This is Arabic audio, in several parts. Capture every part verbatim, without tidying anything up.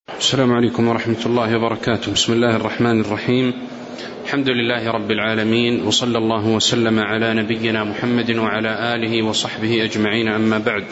السلام عليكم ورحمة الله وبركاته. بسم الله الرحمن الرحيم. الحمد لله رب العالمين، وصلى الله وسلم على نبينا محمد وعلى آله وصحبه أجمعين، أما بعد،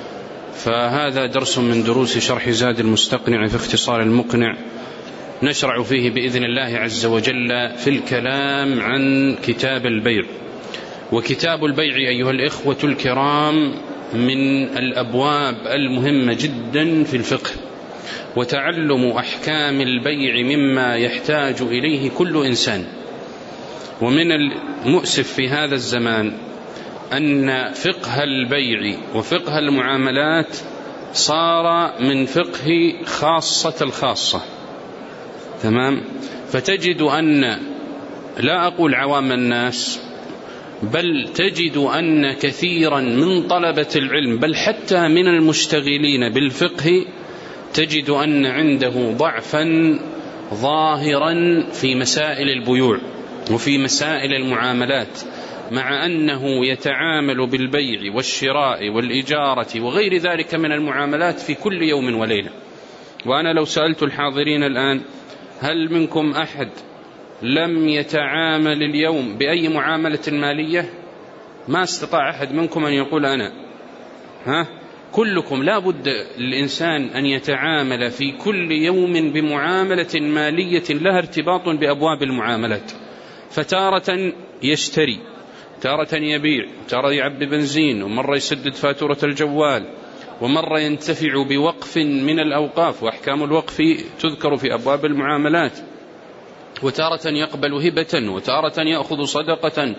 فهذا درس من دروس شرح زاد المستقنع في اختصار المقنع، نشرع فيه بإذن الله عز وجل في الكلام عن كتاب البيع. وكتاب البيع أيها الإخوة الكرام من الأبواب المهمة جدا في الفقه، وتعلم أحكام البيع مما يحتاج إليه كل إنسان. ومن المؤسف في هذا الزمان أن فقه البيع وفقه المعاملات صار من فقه خاصة الخاصة، تمام؟ فتجد أن، لا أقول عوام الناس، بل تجد أن كثيرا من طلبة العلم، بل حتى من المشتغلين بالفقه، تجد أن عنده ضعفا ظاهرا في مسائل البيوع وفي مسائل المعاملات، مع أنه يتعامل بالبيع والشراء والإجارة وغير ذلك من المعاملات في كل يوم وليلة. وأنا لو سألت الحاضرين الآن: هل منكم أحد لم يتعامل اليوم بأي معاملة مالية؟ ما استطاع أحد منكم أن يقول أنا. ها؟ كلكم لا بد الإنسان أن يتعامل في كل يوم بمعاملة مالية لها ارتباط بأبواب المعاملات. فتارة يشتري، تارة يبيع، تارة يعبي بنزين، ومرة يسدد فاتورة الجوال، ومرة ينتفع بوقف من الأوقاف، وأحكام الوقف تذكر في أبواب المعاملات، وتارة يقبل هبة، وتارة يأخذ صدقة،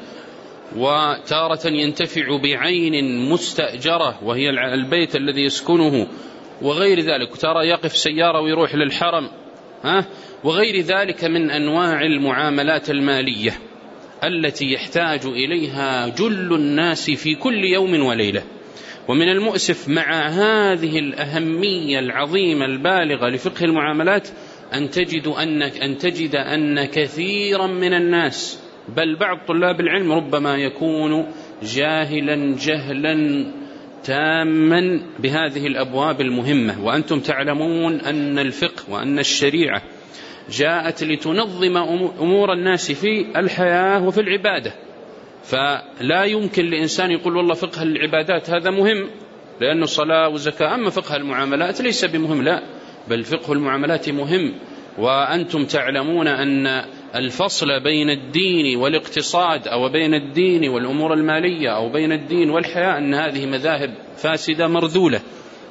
وتارة ينتفع بعين مستأجرة وهي البيت الذي يسكنه وغير ذلك، وتارة يقف سيارة ويروح للحرم، ها؟ وغير ذلك من أنواع المعاملات المالية التي يحتاج إليها جل الناس في كل يوم وليلة. ومن المؤسف مع هذه الأهمية العظيمة البالغة لفقه المعاملات أن تجد أن أن تجد أن كثيرا من الناس، بل بعض طلاب العلم، ربما يكون جاهلا جهلا تاما بهذه الأبواب المهمة. وأنتم تعلمون أن الفقه وأن الشريعة جاءت لتنظم أمور الناس في الحياة وفي العبادة، فلا يمكن لإنسان يقول والله فقه العبادات هذا مهم لأنه صلاة وزكاة، أما فقه المعاملات ليس بمهم. لا، بل فقه المعاملات مهم. وأنتم تعلمون أن الفصل بين الدين والاقتصاد، أو بين الدين والأمور المالية، أو بين الدين والحياة، أن هذه مذاهب فاسدة مرذولة.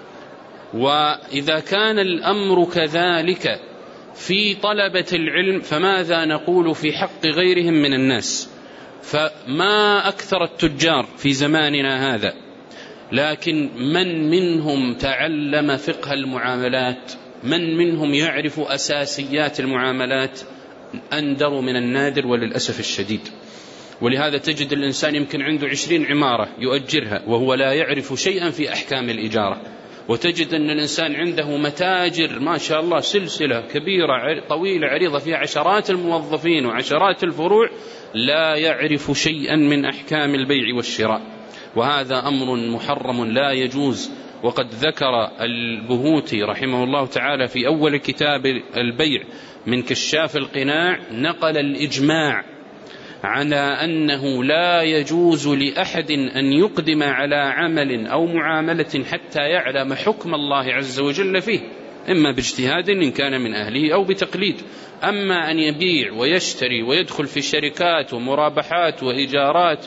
وإذا كان الأمر كذلك في طلبة العلم، فماذا نقول في حق غيرهم من الناس؟ فما أكثر التجار في زماننا هذا، لكن من منهم تعلم فقه المعاملات؟ من منهم يعرف أساسيات المعاملات؟ أندر من النادر وللأسف الشديد. ولهذا تجد الإنسان يمكن عنده عشرين عمارة يؤجرها وهو لا يعرف شيئا في أحكام الإجارة، وتجد أن الإنسان عنده متاجر ما شاء الله سلسلة كبيرة طويلة عريضة فيها عشرات الموظفين وعشرات الفروع، لا يعرف شيئا من أحكام البيع والشراء، وهذا أمر محرم لا يجوز. وقد ذكر البهوتي رحمه الله تعالى في أول كتاب البيع من كشاف القناع، نقل الإجماع على أنه لا يجوز لأحد أن يقدم على عمل أو معاملة حتى يعلم حكم الله عز وجل فيه، إما باجتهاد إن كان من أهله أو بتقليد. أما أن يبيع ويشتري ويدخل في شركات ومرابحات وإيجارات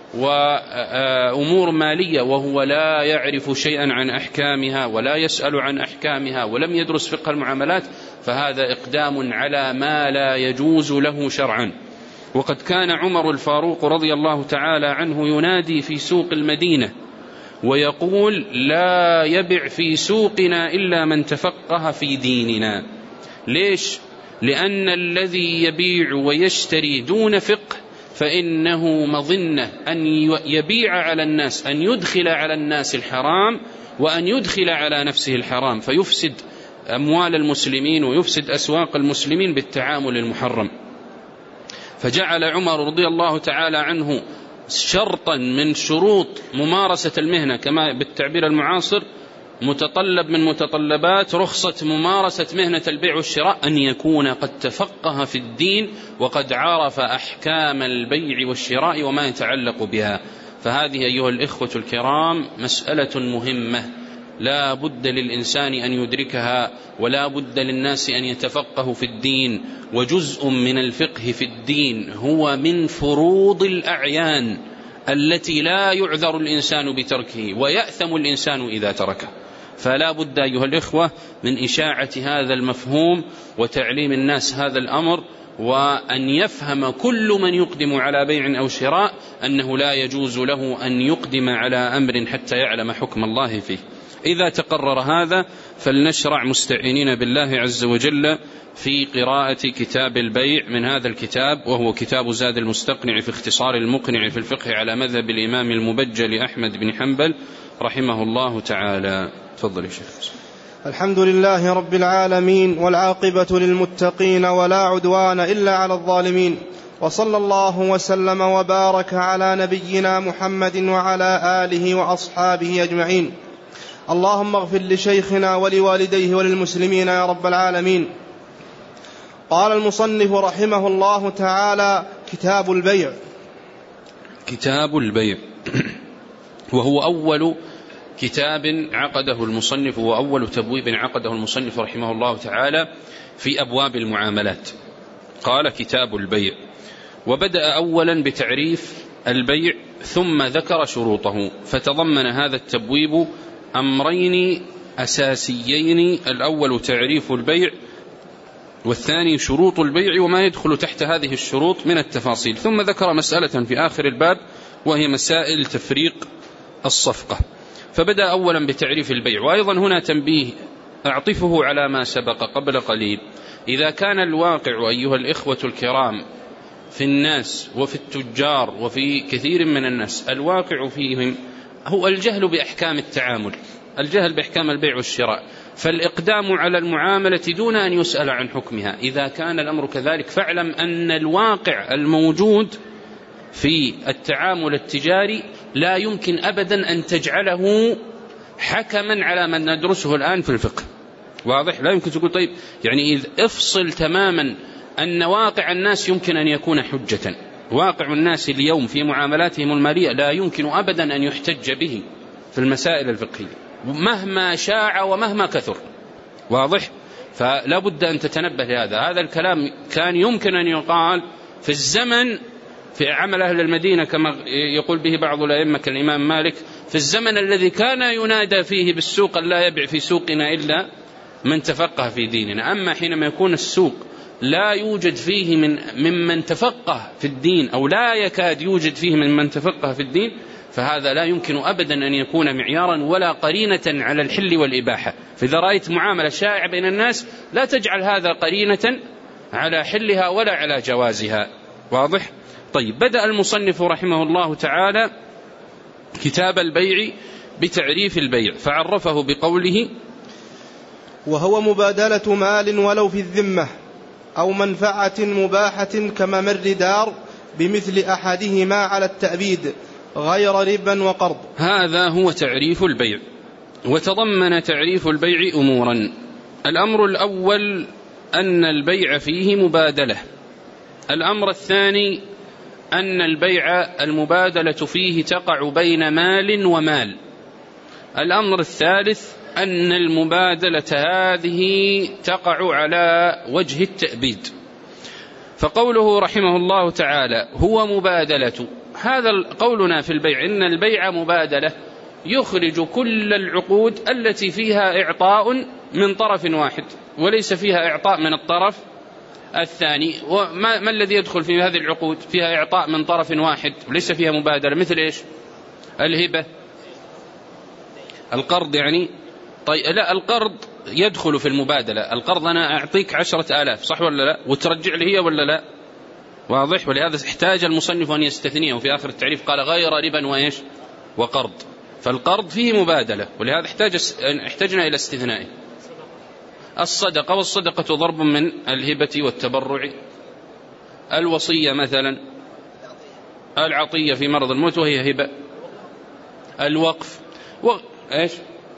وأمور مالية وهو لا يعرف شيئا عن أحكامها ولا يسأل عن أحكامها ولم يدرس فقه المعاملات، فهذا إقدام على ما لا يجوز له شرعا. وقد كان عمر الفاروق رضي الله تعالى عنه ينادي في سوق المدينة ويقول: لا يبع في سوقنا إلا من تفقه في ديننا. ليش؟ لأن الذي يبيع ويشتري دون فقه فإنه مظنة أن يبيع على الناس، أن يدخل على الناس الحرام وأن يدخل على نفسه الحرام، فيفسد أموال المسلمين ويفسد أسواق المسلمين بالتعامل المحرم. فجعل عمر رضي الله تعالى عنه شرطا من شروط ممارسة المهنة كما بالتعبير المعاصر متطلب من متطلبات رخصة ممارسة مهنة البيع والشراء أن يكون قد تفقه في الدين وقد عرف أحكام البيع والشراء وما يتعلق بها. فهذه أيها الإخوة الكرام مسألة مهمة لا بد للإنسان أن يدركها، ولا بد للناس أن يتفقهوا في الدين. وجزء من الفقه في الدين هو من فروض الأعيان التي لا يعذر الإنسان بتركه ويأثم الإنسان إذا تركه. فلا بد أيها الإخوة من إشاعة هذا المفهوم وتعليم الناس هذا الأمر، وأن يفهم كل من يقدم على بيع أو شراء أنه لا يجوز له أن يقدم على أمر حتى يعلم حكم الله فيه. إذا تقرر هذا فلنشرع مستعينين بالله عز وجل في قراءة كتاب البيع من هذا الكتاب، وهو كتاب زاد المستقنع في اختصار المقنع في الفقه على مذهب الإمام المبجل أحمد بن حنبل رحمه الله تعالى. تفضل يا شيخ. الحمد لله رب العالمين، والعاقبة للمتقين، ولا عدوان إلا على الظالمين، وصلى الله وسلم وبارك على نبينا محمد وعلى آله وأصحابه أجمعين. اللهم اغفر لشيخنا ولوالديه وللمسلمين يا رب العالمين. قال المصنف رحمه الله تعالى: كتاب البيع. كتاب البيع وهو أول كتاب عقده المصنف، وأول تبويب عقده المصنف رحمه الله تعالى في أبواب المعاملات. قال كتاب البيع، وبدأ أولا بتعريف البيع ثم ذكر شروطه، فتضمن هذا التبويب أمرين أساسيين: الأول تعريف البيع، والثاني شروط البيع وما يدخل تحت هذه الشروط من التفاصيل. ثم ذكر مسألة في آخر الباب وهي مسائل تفريق الصفقة. فبدأ أولا بتعريف البيع. وأيضا هنا تنبيه أعطفه على ما سبق قبل قليل: إذا كان الواقع أيها الإخوة الكرام في الناس وفي التجار وفي كثير من الناس الواقع فيهم هو الجهل بأحكام التعامل، الجهل بأحكام البيع والشراء، فالإقدام على المعاملة دون أن يسأل عن حكمها. إذا كان الأمر كذلك فاعلم أن الواقع الموجود في التعامل التجاري لا يمكن أبدا أن تجعله حكما على من ندرسه الآن في الفقه. واضح؟ لا يمكن تقول طيب يعني إذ افصل تماما أن واقع الناس يمكن أن يكون حجة. واقع الناس اليوم في معاملاتهم المالية لا يمكن أبدا أن يحتج به في المسائل الفقهية مهما شاع ومهما كثر. واضح؟ فلا بد أن تتنبه لهذا. هذا الكلام كان يمكن أن يقال في الزمن في عمل أهل المدينة كما يقول به بعض الأئمة كالإمام مالك، في الزمن الذي كان ينادى فيه بالسوق لا يبيع في سوقنا إلا من تفقه في ديننا. أما حينما يكون السوق لا يوجد فيه من ممن تفقه في الدين أو لا يكاد يوجد فيه ممن تفقه في الدين، فهذا لا يمكن أبدا أن يكون معيارا ولا قرينة على الحل والإباحة. فإذا رأيت معاملة شائعة بين الناس لا تجعل هذا قرينة على حلها ولا على جوازها. واضح؟ طيب، بدأ المصنف رحمه الله تعالى كتاب البيع بتعريف البيع، فعرفه بقوله: وهو مبادلة مال ولو في الذمة أو منفعة مباحة كممر دار بمثل أحدهما على التأبيد غير ربا وقرض. هذا هو تعريف البيع. وتضمن تعريف البيع أمورا: الأمر الأول أن البيع فيه مبادلة. الأمر الثاني أن البيع المبادلة فيه تقع بين مال ومال. الأمر الثالث أن المبادلة هذه تقع على وجه التأبيد. فقوله رحمه الله تعالى هو مبادلة، هذا قولنا في البيع إن البيع مبادلة يخرج كل العقود التي فيها إعطاء من طرف واحد وليس فيها إعطاء من الطرف الثاني. وما ما الذي يدخل في هذه العقود؟ فيها إعطاء من طرف واحد وليس فيها مبادلة، مثل إيش؟ الهبة، القرض يعني. طيب لا، القرض يدخل في المبادلة. القرض أنا أعطيك عشرة آلاف، صح ولا لا؟ وترجع لي هي ولا لا؟ واضح؟ ولهذا احتاج المصنف أن يستثنيه وفي آخر التعريف قال غير ربا وإيش؟ وقرض. فالقرض فيه مبادلة، ولهذا احتاج احتجنا إلى استثنائه. الصدقة، والصدقة ضرب من الهبة والتبرع. الوصية مثلا، العطية في مرض الموت وهي هبة. الوقف و... إيش؟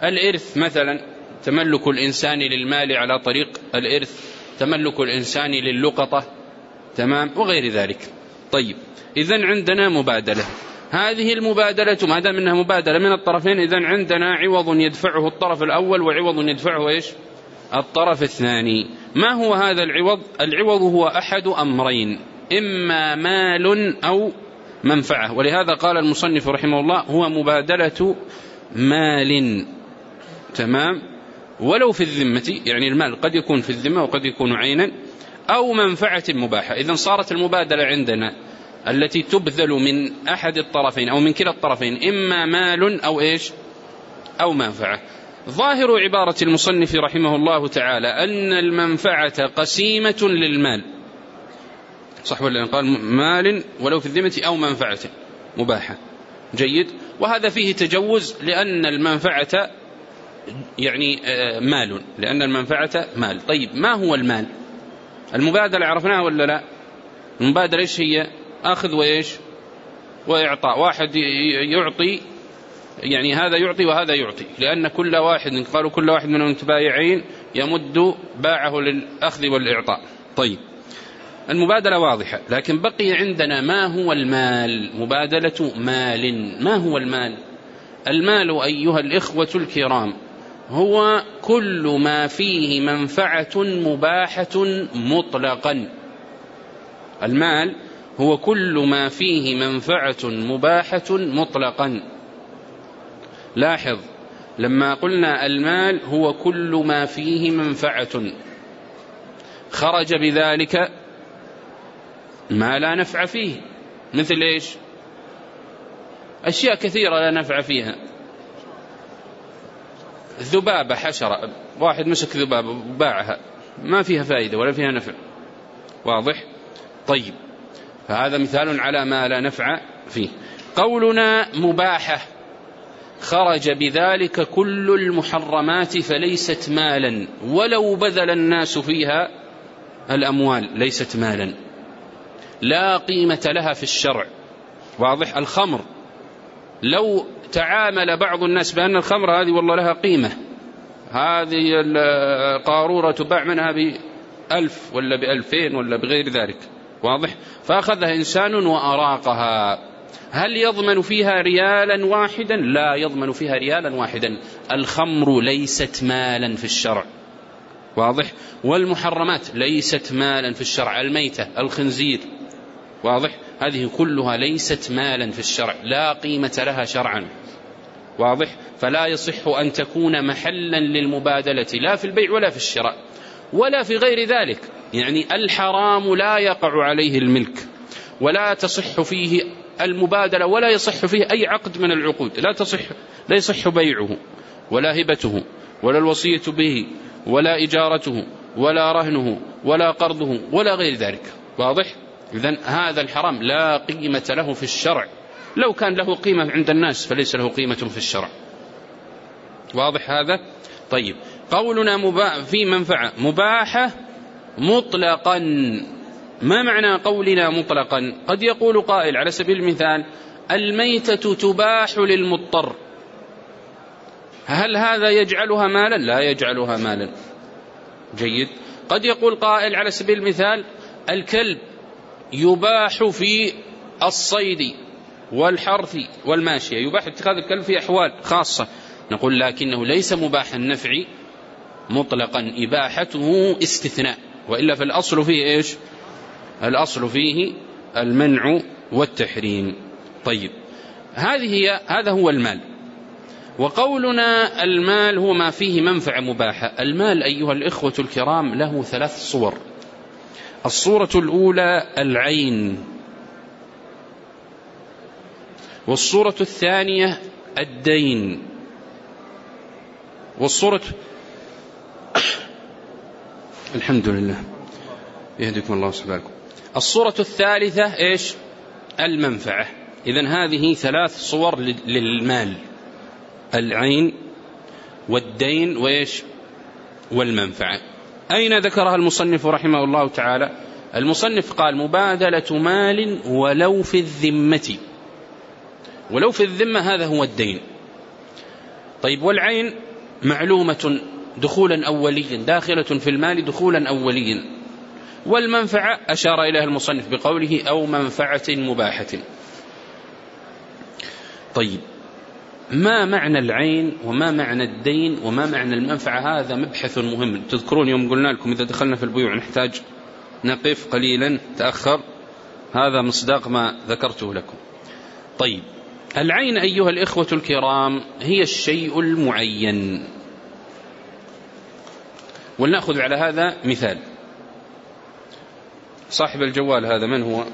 الإرث مثلا، تملك الإنسان للمال على طريق الإرث، تملك الإنسان للقطة، تمام، وغير ذلك. طيب، إذن عندنا مبادلة. هذه المبادلة ما دام أنها مبادلة من الطرفين، إذن عندنا عوض يدفعه الطرف الأول وعوض يدفعه إيش؟ الطرف الثاني. ما هو هذا العوض؟ العوض هو أحد أمرين، إما مال أو منفعة. ولهذا قال المصنف رحمه الله هو مبادلة مال، تمام، ولو في الذمة، يعني المال قد يكون في الذمة وقد يكون عينا، أو منفعة مباحة. إذن صارت المبادلة عندنا التي تبذل من أحد الطرفين أو من كلا الطرفين إما مال أو إيش؟ أو منفعة. ظاهر عبارة المصنف رحمه الله تعالى أن المنفعة قسيمة للمال، صح ولا؟ قال مال ولو في الذمة أو منفعة مباحة، جيد. وهذا فيه تجوز لأن المنفعة يعني مال، لأن المنفعة مال. طيب، ما هو المال؟ المبادلة عرفناها ولا لا؟ المبادلة إيش هي؟ أخذ وإيش؟ وإعطاء. واحد يعطي، يعني هذا يعطي وهذا يعطي، لأن كل واحد، قالوا كل واحد من المتبايعين يمد باعه للأخذ والإعطاء. طيب، المبادلة واضحة، لكن بقي عندنا ما هو المال؟ مبادلة مال. ما هو المال؟ المال أيها الإخوة الكرام هو كل ما فيه منفعة مباحة مطلقا. المال هو كل ما فيه منفعة مباحة مطلقا. لاحظ، لما قلنا المال هو كل ما فيه منفعة، خرج بذلك ما لا نفع فيه، مثل إيش؟ أشياء كثيرة لا نفع فيها. ذبابة، حشرة، واحد مسك ذبابة وباعها، ما فيها فائدة ولا فيها نفع، واضح؟ طيب، فهذا مثال على ما لا نفع فيه. قولنا مباحة، خرج بذلك كل المحرمات فليست مالا، ولو بذل الناس فيها الأموال ليست مالا، لا قيمة لها في الشرع، واضح؟ الخمر، لو تعامل بعض الناس بأن الخمر هذه والله لها قيمة، هذه القارورة تباع منها بألف ولا بألفين ولا بغير ذلك، واضح؟ فأخذها إنسان وأراقها، هل يضمن فيها ريالا واحدا؟ لا يضمن فيها ريالا واحدا. الخمر ليست مالا في الشرع، واضح؟ والمحرمات ليست مالا في الشرع، الميتة، الخنزير، واضح؟ هذه كلها ليست مالا في الشرع، لا قيمة لها شرعا، واضح؟ فلا يصح أن تكون محلا للمبادلة، لا في البيع ولا في الشراء ولا في غير ذلك. يعني الحرام لا يقع عليه الملك، ولا تصح فيه المبادلة، ولا يصح فيه أي عقد من العقود، لا تصح، لا يصح بيعه ولا هبته ولا الوصية به ولا إجارته ولا رهنه ولا قرضه ولا غير ذلك، واضح؟ إذن هذا الحرام لا قيمة له في الشرع، لو كان له قيمة عند الناس فليس له قيمة في الشرع، واضح هذا؟ طيب، قولنا مباح في منفعة مباحة مطلقا، ما معنى قولنا مطلقا؟ قد يقول قائل على سبيل المثال الميتة تباح للمضطر، هل هذا يجعلها مالا؟ لا يجعلها مالا، جيد. قد يقول قائل على سبيل المثال الكلب يباح في الصيد والحرث والماشية، يباح اتخاذ الكلب في أحوال خاصة، نقول لكنه ليس مباح النفع مطلقا، إباحته استثناء، وإلا في الأصل فيه إيش؟ الأصل فيه المنع والتحريم. طيب، هذه هي، هذا هو المال. وقولنا المال هو ما فيه منفعة مباحة. المال أيها الإخوة الكرام له ثلاث صور. الصورة الأولى العين، والصورة الثانية الدين، والصورة الحمد لله يهديكم الله سبحانه. الصورة الثالثة إيش؟ المنفعة. إذن هذه ثلاث صور للمال: العين والدين وإيش؟ والمنفعة. أين ذكرها المصنف رحمه الله تعالى؟ المصنف قال مبادلة مال ولو في الذمة، ولو في الذمة هذا هو الدين. طيب، والعين معلومة دخولا أوليا داخلة في المال دخولا أوليا. والمنفعة أشار إليها المصنف بقوله أو منفعة مباحة. طيب، ما معنى العين وما معنى الدين وما معنى المنفعة؟ هذا مبحث مهم. تذكرون يوم قلنا لكم إذا دخلنا في البيوع نحتاج نقف قليلا، تأخر، هذا مصداق ما ذكرته لكم. طيب، العين أيها الإخوة الكرام هي الشيء المعين. ولنأخذ على هذا مثال. صاحب الجوال هذا من هو؟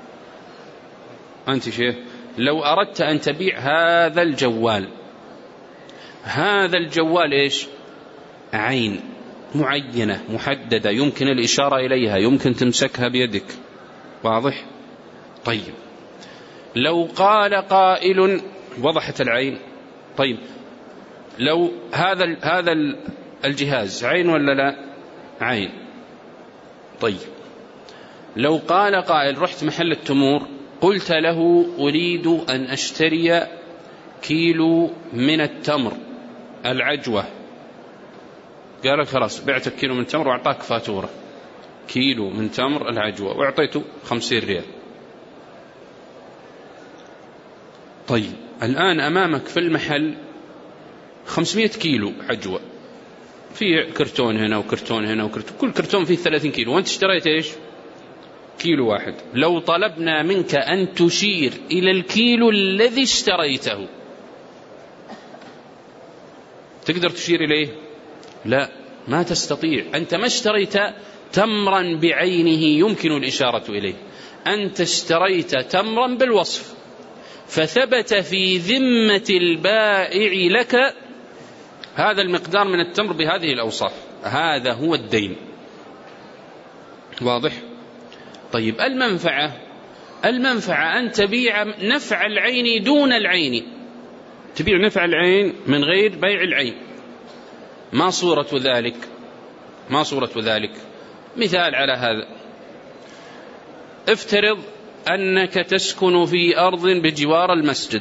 أنت شيخ. لو أردت أن تبيع هذا الجوال، هذا الجوال إيش؟ عين معينة محددة يمكن الإشارة إليها، يمكن تمسكها بيدك، واضح؟ طيب، لو قال قائل وضحت العين. طيب، لو هذا هذا الجهاز عين ولا لا؟ عين. طيب، لو قال قائل رحت محل التمور قلت له أريد أن أشتري كيلو من التمر العجوة، قال لك خلاص بعتك كيلو من التمر وأعطاك فاتورة كيلو من تمر العجوة وأعطيته خمسين ريال. طيب، الآن أمامك في المحل خمسمائة كيلو عجوة، في كرتون هنا وكرتون هنا وكرتون، كل كرتون فيه ثلاثين كيلو، وأنت اشتريت إيش؟ كيلو واحد. لو طلبنا منك أن تشير إلى الكيلو الذي اشتريته تقدر تشير إليه؟ لا، ما تستطيع. أنت ما اشتريت تمرا بعينه يمكن الإشارة إليه، أنت اشتريت تمرا بالوصف، فثبت في ذمة البائع لك هذا المقدار من التمر بهذه الأوصاف، هذا هو الدين، واضح؟ طيب، المنفعة، المنفعة أن تبيع نفع العين دون العين، تبيع نفع العين من غير بيع العين. ما صورة ذلك؟ ما صورة ذلك؟ مثال على هذا، افترض أنك تسكن في أرض بجوار المسجد،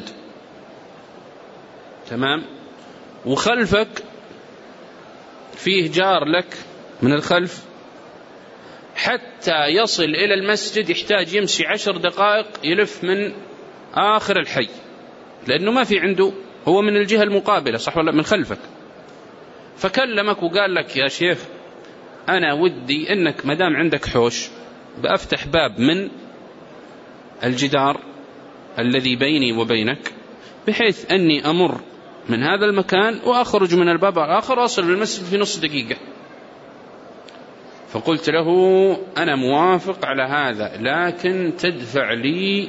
تمام، وخلفك فيه جار لك من الخلف حتى يصل إلى المسجد يحتاج يمشي عشر دقائق يلف من آخر الحي، لأنه ما في عنده، هو من الجهة المقابلة، صح ولا من خلفك؟ فكلمك وقال لك يا شيخ أنا ودي أنك مدام عندك حوش بأفتح باب من الجدار الذي بيني وبينك بحيث أني أمر من هذا المكان وأخرج من الباب الآخر وأصل للمسجد في نص دقيقة. فقلت له أنا موافق على هذا، لكن تدفع لي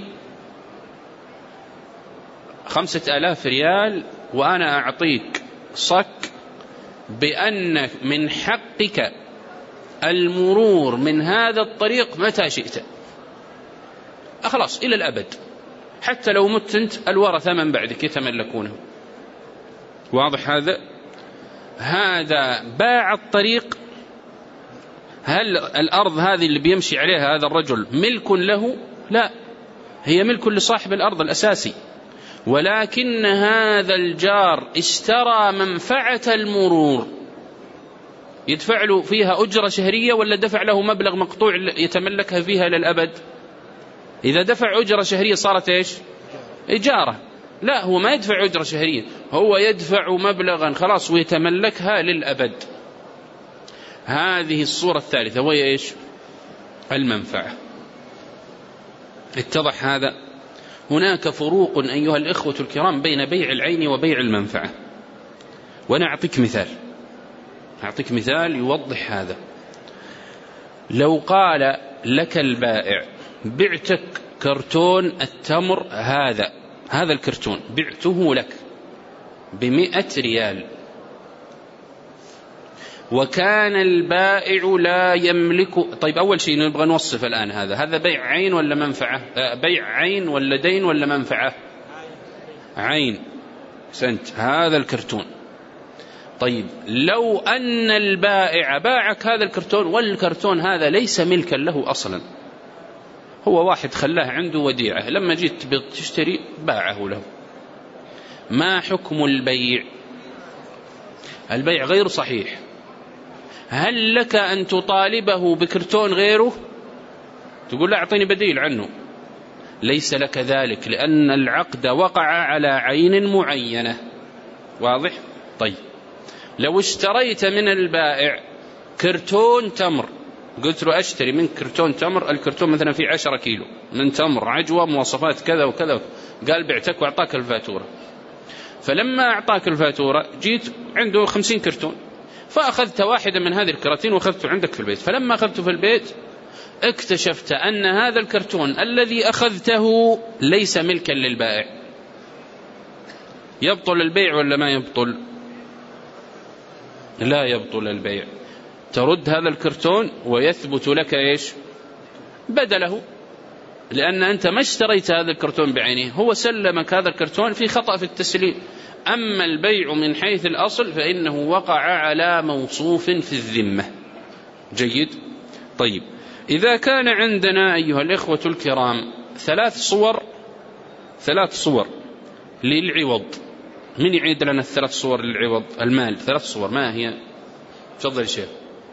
خمسة آلاف ريال وأنا أعطيك صك بأن من حقك المرور من هذا الطريق متى شئت، خلاص إلى الأبد، حتى لو مت أنت الورثة من بعدك يتملكونه، واضح هذا؟ هذا باع الطريق. هل الأرض هذه اللي بيمشي عليها هذا الرجل ملك له؟ لا، هي ملك لصاحب الأرض الأساسي، ولكن هذا الجار اشترى منفعة المرور، يدفع له فيها أجرة شهرية ولا دفع له مبلغ مقطوع يتملكها فيها للأبد؟ إذا دفع أجرة شهرية صارت إيش؟ إجارة. لا، هو ما يدفع أجرة شهرية، هو يدفع مبلغا خلاص ويتملكها للأبد. هذه الصورة الثالثة وهي إيش؟ المنفعة. اتضح هذا؟ هناك فروق أيها الإخوة الكرام بين بيع العين وبيع المنفعة، وأنا أعطيك مثال، أعطيك مثال يوضح هذا. لو قال لك البائع بعتك كرتون التمر هذا، هذا الكرتون بعته لك بمئة ريال، وكان البائع لا يملك. طيب، أول شيء نبغى نوصف الآن هذا هذا بيع عين ولا منفعة؟ بيع عين ولا دين ولا منفعة؟ عين. سنت هذا الكرتون. طيب، لو أن البائع باعك هذا الكرتون والكرتون هذا ليس ملكا له أصلا، هو واحد خلاه عنده وديعة، لما جيت تشتري باعه له، ما حكم البيع؟ البيع غير صحيح، هل لك أن تطالبه بكرتون غيره؟ تقول لا أعطيني بديل عنه. ليس لك ذلك، لأن العقد وقع على عين معينة. واضح؟ طيب لو اشتريت من البائع كرتون تمر، قلت له أشتري من كرتون تمر، الكرتون مثلا فيه عشرة كيلو من تمر عجوة مواصفات كذا وكذا، قال بعتك وأعطاك الفاتورة. فلما أعطاك الفاتورة جيت عنده خمسين كرتون، فأخذت واحدة من هذه الكراتين وأخذته عندك في البيت. فلما أخذته في البيت اكتشفت أن هذا الكرتون الذي أخذته ليس ملكا للبائع، يبطل البيع ولا ما يبطل؟ لا يبطل البيع. ترد هذا الكرتون ويثبت لك إيش؟ بدله، لأن أنت ما اشتريت هذا الكرتون بعينه، هو سلمك هذا الكرتون في خطأ في التسليم. أما البيع من حيث الأصل فإنه وقع على موصوف في الذمة. جيد؟ طيب إذا كان عندنا أيها الإخوة الكرام ثلاث صور ثلاث صور للعوض، من يعيد لنا الثلاث صور للعوض؟ المال ثلاث صور، ما هي؟ تفضل شيخ.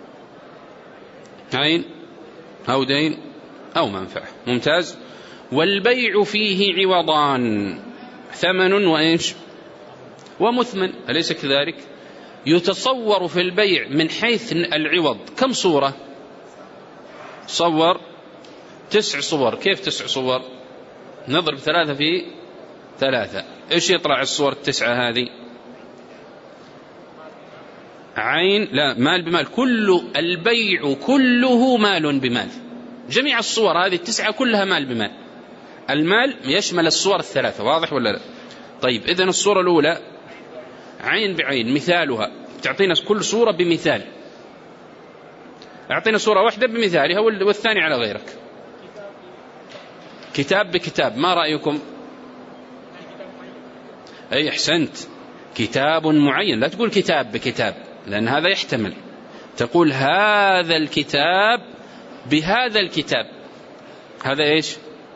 عين أو دين أو منفعة. ممتاز. والبيع فيه عوضان، ثمن وإيش؟ ومثمن، أليس كذلك؟ يتصور في البيع من حيث العوض كم صورة؟ صور تسع صور. كيف تسع صور؟ نضرب ثلاثة في ثلاثة، إيش يطلع الصور التسعة هذه؟ عين، لا، مال بمال، كل البيع كله مال بمال، جميع الصور هذه التسعة كلها مال بمال. المال يشمل الصور الثلاثة. واضح ولا لا؟ طيب إذن الصورة الأولى عين بعين، مثالها تعطينا كل صورة بمثال، أعطينا صورة واحدة بمثالها والثاني على غيرك. كتاب بكتاب، ما رأيكم؟ أي أحسنت، كتاب معين، لا تقول كتاب بكتاب لأن هذا يحتمل، تقول هذا الكتاب بهذا الكتاب، هذا إيش؟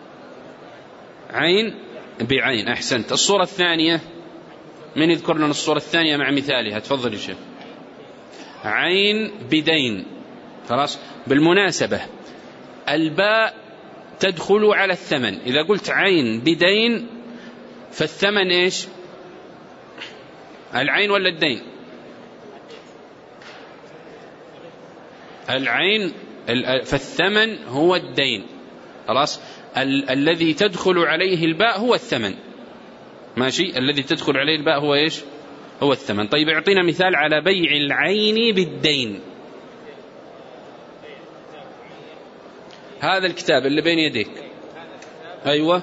عين بعين. أحسنت. الصورة الثانية من يذكر لنا الصورة الثانية مع مثالها؟ تفضل يا شيخ. عين بدين. خلاص. بالمناسبة الباء تدخل على الثمن، إذا قلت عين بدين فالثمن إيش؟ العين ولا الدين؟ العين، فالثمن هو الدين. خلاص. ال- الذي تدخل عليه الباء هو الثمن. ماشي. الذي تدخل عليه الباء هو إيش؟ هو الثمن. طيب اعطينا مثال على بيع العين بالدين. هذا الكتاب اللي بين يديك، أيوة،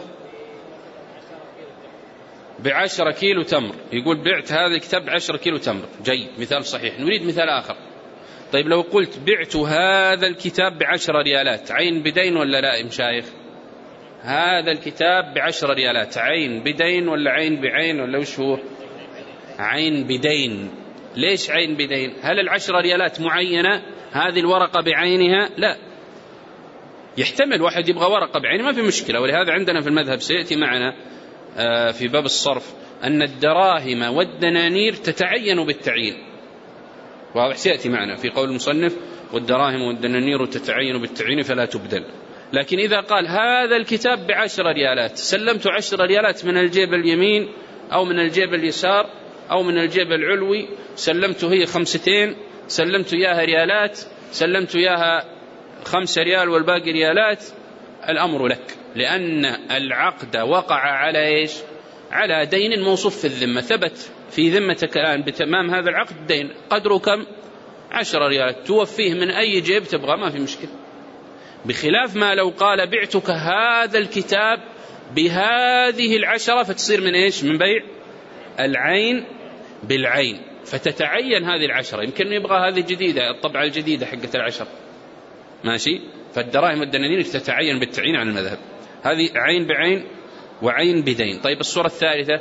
بعشرة كيلو تمر، يقول بعت هذا الكتاب بعشرة كيلو تمر. جيد، مثال صحيح. نريد مثال آخر. طيب لو قلت بعت هذا الكتاب بعشرة ريالات، عين بدين ولا لا يا مشايخ؟ هذا الكتاب بعشرة ريالات، عين بدين ولا عين بعين ولا وش هو؟ عين بدين. ليش عين بدين؟ هل العشرة ريالات معينة هذه الورقة بعينها؟ لا، يحتمل واحد يبغى ورقة بعينه، ما في مشكلة. ولهذا عندنا في المذهب سيأتي معنا في باب الصرف أن الدراهم والدنانير تتعين بالتعيين. واضح؟ سيأتي معنا في قول المصنف والدراهم والدنانير تتعين بالتعيين فلا تبدل. لكن إذا قال هذا الكتاب بعشر ريالات، سلمت عشر ريالات من الجيب اليمين أو من الجيب اليسار أو من الجيب العلوي، سلمت هي خمستين، سلمت إياها ريالات، سلمت إياها خمسة ريال والباقي ريالات، الأمر لك، لأن العقد وقع على إيش؟ على دين موصوف في الذمة، ثبت في ذمتك الآن بتمام هذا العقد دين قدره كم؟ عشر ريالات، توفيه من أي جيب تبغى، ما في مشكلة. بخلاف ما لو قال بعتك هذا الكتاب بهذه العشرة، فتصير من إيش؟ من بيع العين بالعين، فتتعين هذه العشرة. يمكن يبغى هذه جديدة، الطبعة الجديدة حقة العشرة. ماشي. فالدراهم والدنانير تتعين بالتعيين عن المذهب. هذه عين بعين وعين بدين. طيب الصورة الثالثة،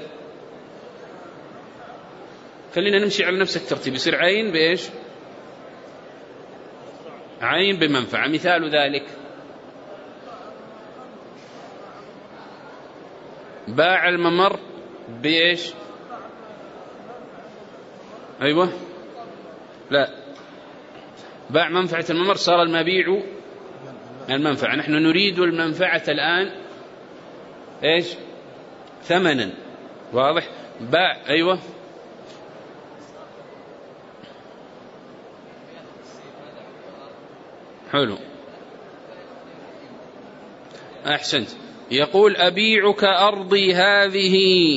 خلينا نمشي على نفس الترتيب، يصير عين بإيش؟ عين بمنفعة. مثال ذلك باع الممر بإيش؟ أيوة لا، باع منفعة الممر صار المبيع المنفعة. نحن نريد المنفعة الآن إيش؟ ثمنا. واضح؟ باع. أيوة حلو، أحسنت. يقول أبيعك أرضي هذه،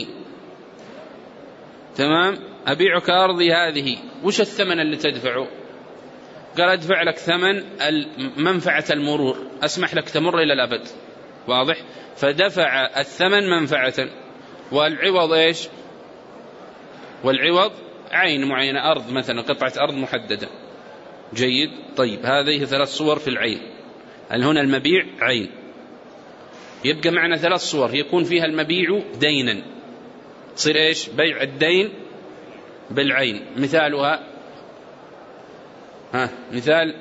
تمام، أبيعك أرضي هذه، وش الثمن اللي تدفعه؟ قال أدفع لك ثمن منفعة المرور، أسمح لك تمر إلى الأبد. واضح؟ فدفع الثمن منفعة، والعوض إيش؟ والعوض عين معينة، أرض مثلا، قطعة أرض محددة. جيد. طيب هذه ثلاث صور في العين. هل هنا المبيع عين؟ يبقى معنا ثلاث صور يكون فيها المبيع دينا، تصير إيش؟ بيع الدين بالعين. مثالها، ها مثال،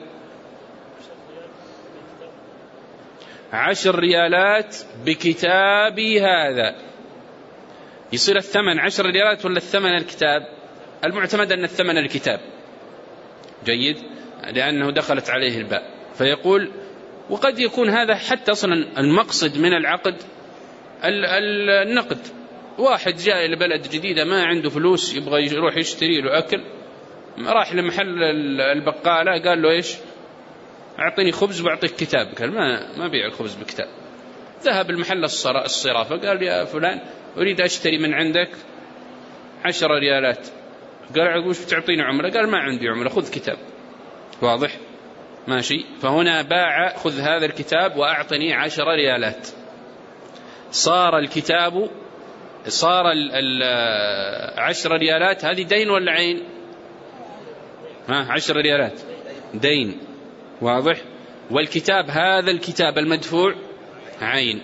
عشر ريالات بكتابي هذا. يصير الثمن عشر ريالات ولا الثمن الكتاب؟ المعتمد أن الثمن الكتاب. جيد، لأنه دخلت عليه الباء. فيقول وقد يكون هذا حتى أصلا المقصد من العقد النقد. واحد جاء إلى بلد جديدة ما عنده فلوس، يبغى يروح يشتري له أكل، راح لمحل البقالة قال له إيش؟ أعطيني خبز وأعطيك كتاب. قال ما ما بيع الخبز بكتاب. ذهب المحل الصرافة قال يا فلان أريد أشتري من عندك عشر ريالات. قال وش بتعطيني عمرة؟ قال ما عندي عمرة، خذ كتاب. واضح؟ ماشي. فهنا باع خذ هذا الكتاب وأعطني عشر ريالات. صار الكتاب، صار العشر ريالات هذه دين ولا عين؟ ها عشر ريالات دين. واضح؟ والكتاب هذا الكتاب المدفوع عين.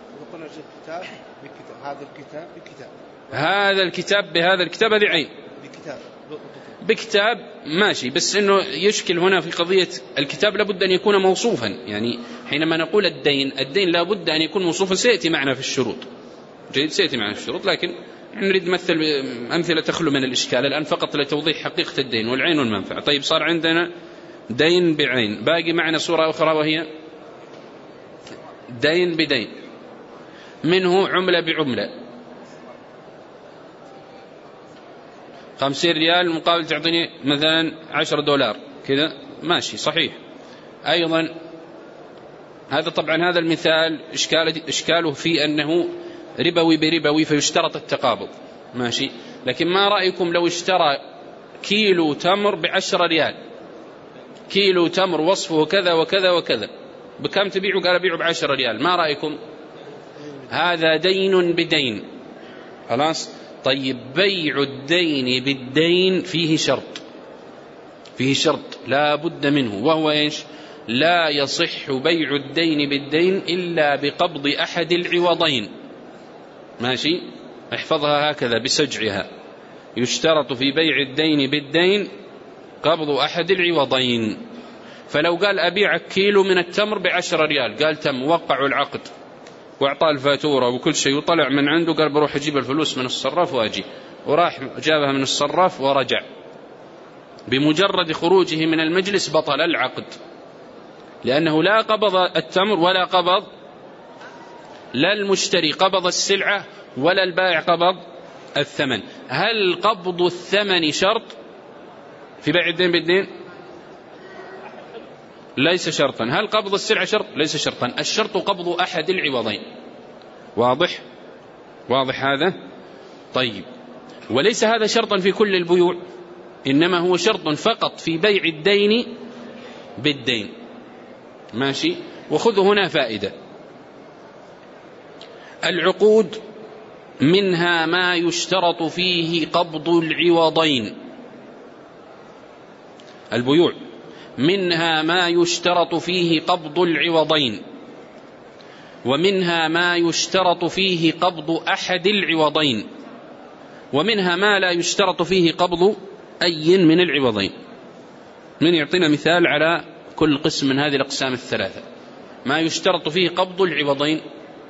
هذا الكتاب بكتاب، هذا الكتاب بهذا الكتاب هذه عين بكتاب بكتاب. ماشي، بس إنه يشكل هنا في قضية الكتاب لابد أن يكون موصوفا. يعني حينما نقول الدين، الدين لابد أن يكون موصوفا. سيأتي معنا في الشروط. جيد، سيأتي معنا في الشروط، لكن نريد مثل أمثلة تخلو من الإشكال الآن فقط لتوضيح حقيقة الدين والعين والمنفعة. طيب صار عندنا دين بعين. باقي معنا صورة أخرى وهي دين بدين، منه عملة بعملة. خمسين ريال مقابل تعطيني مثلا عشر دولار كذا، ماشي صحيح. أيضا هذا طبعا هذا المثال إشكاله في أنه ربوي بربوي فيشترط التقابض. ماشي، لكن ما رأيكم لو اشترى كيلو تمر بعشر ريال، كيلو تمر وصفه كذا وكذا وكذا، بكم تبيعه؟ قال بيعه بعشر ريال. ما رأيكم؟ هذا دين بدين. خلاص. طيب بيع الدين بالدين فيه شرط، فيه شرط لا بد منه، وهو إيش؟ لا يصح بيع الدين بالدين إلا بقبض أحد العوضين. ماشي، احفظها هكذا بسجعها. يشترط في بيع الدين بالدين قبض أحد العوضين. فلو قال أبيعك كيلو من التمر بعشر ريال، قال تم، وقعوا العقد وأعطاه الفاتورة وكل شيء وطلع من عنده، قال بروح أجيب الفلوس من الصراف وأجي، وراح جابها من الصراف ورجع. بمجرد خروجه من المجلس بطل العقد، لأنه لا قبض التمر ولا قبض، لا المشتري قبض السلعة ولا البائع قبض الثمن. هل قبض الثمن شرط في بيع الدين بالدين؟ ليس شرطا. هل قبض السلعة شرط؟ ليس شرطا. الشرط قبض أحد العوضين. واضح؟ واضح هذا؟ طيب، وليس هذا شرطا في كل البيوع، إنما هو شرط فقط في بيع الدين بالدين. ماشي. وخذوا هنا فائدة. العقود منها ما يشترط فيه قبض العوضين. البيوع منها ما يشترط فيه قبض العوضين، ومنها ما يشترط فيه قبض أحد العوضين، ومنها ما لا يشترط فيه قبض أي من العوضين. من يعطينا مثال على كل قسم من هذه الأقسام الثلاثة؟ ما يشترط فيه قبض العوضين: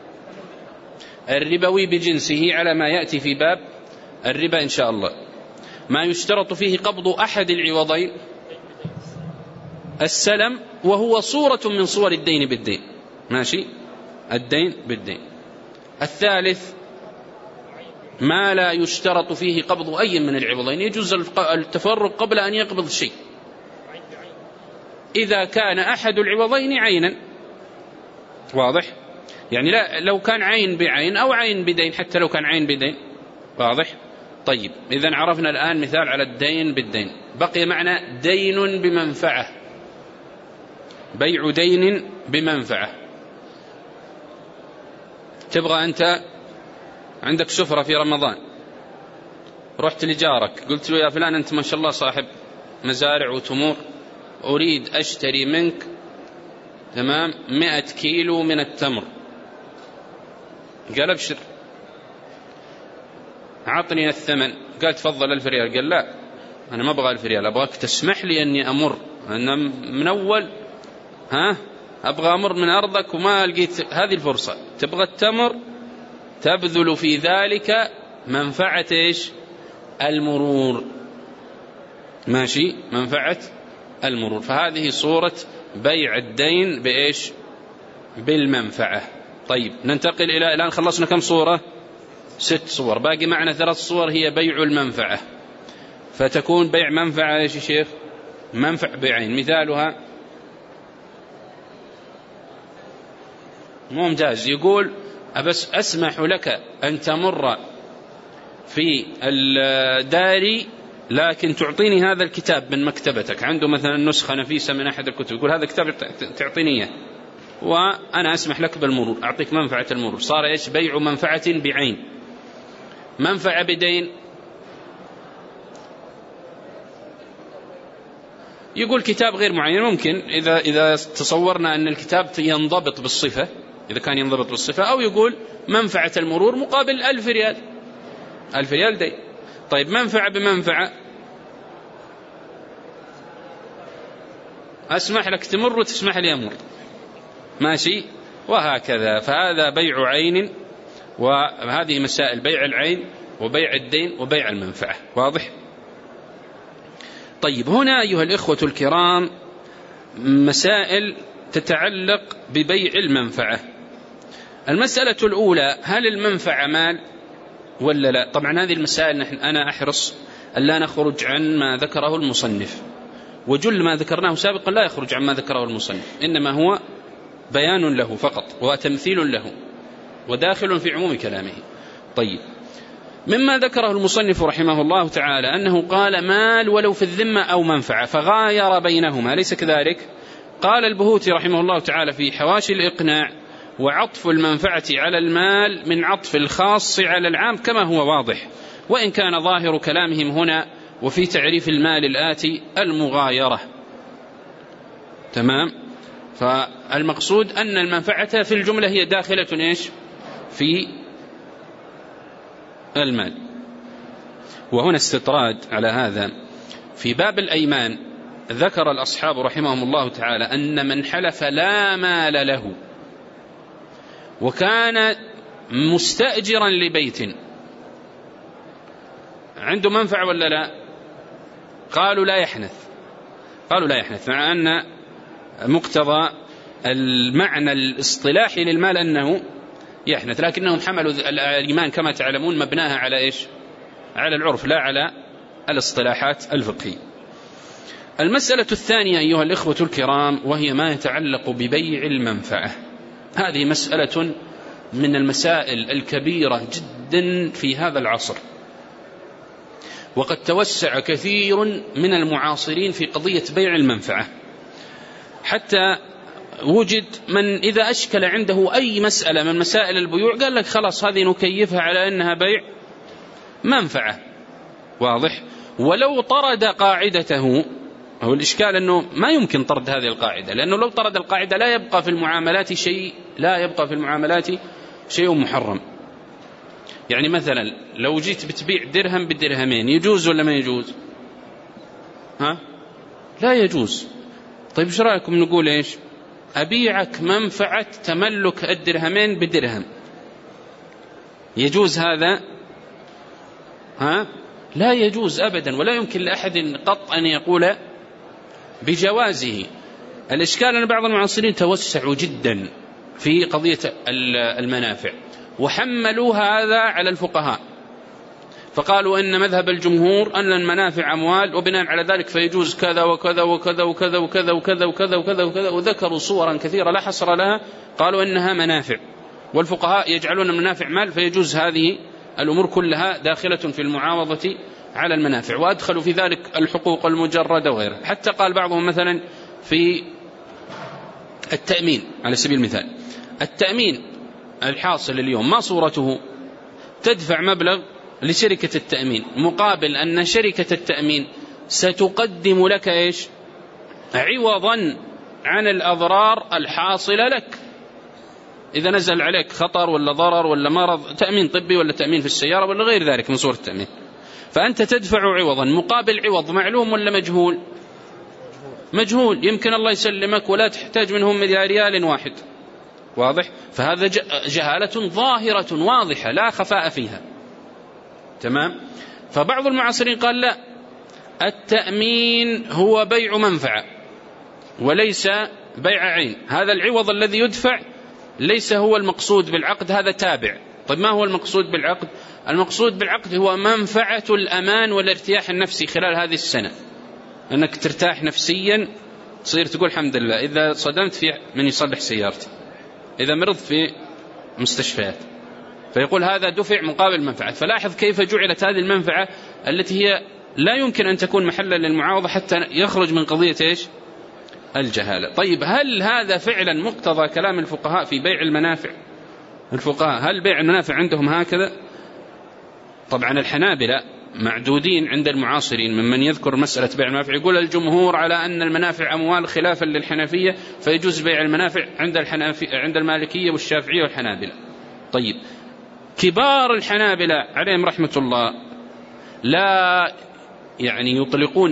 الربوي بجنسه على ما يأتي في باب الربا إن شاء الله. ما يشترط فيه قبض أحد العوضين: السلم وهو صورة من صور الدين بالدين. ماشي، الدين بالدين. الثالث ما لا يشترط فيه قبض أي من العوضين، يجوز التفرق قبل أن يقبض شيء إذا كان أحد العوضين عينا. واضح؟ يعني لا لو كان عين بعين أو عين بدين، حتى لو كان عين بدين. واضح؟ طيب، إذن عرفنا الآن مثال على الدين بالدين. بقي معنا دين بمنفعة، بيع دين بمنفعة. تبغى أنت عندك سفرة في رمضان، رحت لجارك قلت له يا فلان أنت ما شاء الله صاحب مزارع وتمور، أريد أشتري منك تمام مئة كيلو من التمر. قال أبشر، عطني الثمن. قال تفضل ألف ريال. قال لا، أنا ما أبغى ألف ريال، أبغاك تسمح لي أني أمر، أنا من أول ها أبغى أمر من أرضك وما لقيت هذه الفرصة. تبغى التمر، تبذل في ذلك منفعة إيش؟ المرور. ماشي، منفعة المرور. فهذه صورة بيع الدين بإيش؟ بالمنفعة. طيب، ننتقل إلى الآن خلصنا كم صورة؟ ست صور. باقي معنا ثلاث صور هي بيع المنفعة. فتكون بيع منفعة إيش يا شيخ؟ منفع بعين. مثالها ممتاز، يقول أبس أسمح لك أن تمر في الدار لكن تعطيني هذا الكتاب من مكتبتك، عنده مثلا نسخة نفيسة من أحد الكتب، يقول هذا كتاب تعطينيه وأنا أسمح لك بالمرور، أعطيك منفعة المرور. صار إيش؟ بيع منفعة بعين. منفعة بدين، يقول كتاب غير معين. ممكن إذا إذا تصورنا أن الكتاب ينضبط بالصفة، إذا كان ينضبط بالصفة، أو يقول منفعة المرور مقابل ألف ريال، ألف ريال دين. طيب، منفعة بمنفعة، أسمح لك تمر وتسمح لي أمر. ماشي، وهكذا. فهذا بيع عين، وهذه مسائل بيع العين وبيع الدين وبيع المنفعة. واضح؟ طيب، هنا أيها الإخوة الكرام مسائل تتعلق ببيع المنفعة. المسألة الأولى، هل المنفعة مال ولا لا؟ طبعا هذه المسائل نحن أنا أحرص ألا نخرج عن ما ذكره المصنف، وجل ما ذكرناه سابقا لا يخرج عن ما ذكره المصنف، إنما هو بيان له فقط وتمثيل له وداخل في عموم كلامه. طيب، مما ذكره المصنف رحمه الله تعالى أنه قال مال ولو في الذمة أو منفعة، فغاير بينهما، أليس كذلك؟ قال البهوتي رحمه الله تعالى في حواشي الإقناع: وعطف المنفعة على المال من عطف الخاص على العام كما هو واضح، وإن كان ظاهر كلامهم هنا وفي تعريف المال الآتي المغايرة. تمام؟ فالمقصود أن المنفعة في الجملة هي داخلة إيش؟ في المال. وهنا استطراد على هذا. في باب الأيمان ذكر الأصحاب رحمهم الله تعالى أن من حلف لا مال له وكان مستأجرا لبيت، عنده منفعة ولا لا؟ قالوا لا يحنث، قالوا لا يحنث، مع أن مقتضى المعنى الاصطلاحي للمال أنه يحنث، لكنهم حملوا الإيمان كما تعلمون مبناها على إيش؟ على العرف لا على الاصطلاحات الفقهية. المسألة الثانية أيها الإخوة الكرام وهي ما يتعلق ببيع المنفعة. هذه مسألة من المسائل الكبيرة جدا في هذا العصر، وقد توسع كثير من المعاصرين في قضية بيع المنفعة، حتى وجد من إذا أشكل عنده أي مسألة من مسائل البيوع قال لك خلاص هذه نكيفها على أنها بيع منفعة. واضح؟ ولو طرد قاعدته، هو الإشكال أنه ما يمكن طرد هذه القاعدة، لأنه لو طرد القاعدة لا يبقى في المعاملات شيء لا يبقى في المعاملات شيء محرم. يعني مثلا لو جيت بتبيع درهم بالدرهمين يجوز ولا ما يجوز؟ ها؟ لا يجوز. طيب ايش رأيكم نقول ايش؟ أبيعك منفعة تملك الدرهمين بدرهم، يجوز هذا؟ ها؟ لا يجوز أبدا، ولا يمكن لأحد قط أن يقول بجوازه. الإشكال أن بعض المعاصرين توسعوا جدا في قضية المنافع وحملوا هذا على الفقهاء، فقالوا إن مذهب الجمهور أن المنافع أموال وبناء على ذلك فيجوز كذا وكذا وكذا وكذا وكذا وكذا وكذا وكذا وكذا، وذكروا صورا كثيرة لا حصر لها قالوا إنها منافع، والفقهاء يجعلون المنافع مال فيجوز هذه الأمور كلها داخلة في المعاوضة على المنافع، وأدخلوا في ذلك الحقوق المجردة وغيرها. حتى قال بعضهم مثلا في التأمين على سبيل المثال، التأمين الحاصل اليوم ما صورته؟ تدفع مبلغ لشركة التأمين مقابل أن شركة التأمين ستقدم لك إيش؟ عوضا عن الأضرار الحاصلة لك. إذا نزل عليك خطر ولا ضرر ولا مرض، تأمين طبي ولا تأمين في السيارة ولا غير ذلك من صور التأمين، فأنت تدفع عوضا مقابل عوض معلوم ولا مجهول؟ مجهول، يمكن الله يسلمك ولا تحتاج منهم ريال واحد. واضح؟ فهذا جهالة ظاهرة واضحة لا خفاء فيها. تمام؟ فبعض المعاصرين قال لا، التأمين هو بيع منفعة وليس بيع عين، هذا العوض الذي يدفع ليس هو المقصود بالعقد، هذا تابع. طيب ما هو المقصود بالعقد؟ المقصود بالعقد هو منفعة الأمان والارتياح النفسي خلال هذه السنة، أنك ترتاح نفسيا، تصير تقول الحمد لله إذا صدمت في من يصلح سيارتي، إذا مرضت في مستشفيات، فيقول هذا دفع مقابل منفعة. فلاحظ كيف جعلت هذه المنفعة التي هي لا يمكن أن تكون محلا للمعاوضة حتى يخرج من قضية إيش؟ الجهالة. طيب هل هذا فعلا مقتضى كلام الفقهاء في بيع المنافع؟ الفقهاء هل بيع المنافع عندهم هكذا؟ طبعا الحنابلة معدودين عند المعاصرين ممن يذكر مسألة بيع المنافع، يقول الجمهور على أن المنافع أموال خلافا للحنفية فيجوز بيع المنافع عند الحنفي عند المالكية والشافعية والحنابلة. طيب كبار الحنابلة عليهم رحمة الله لا يعني يطلقون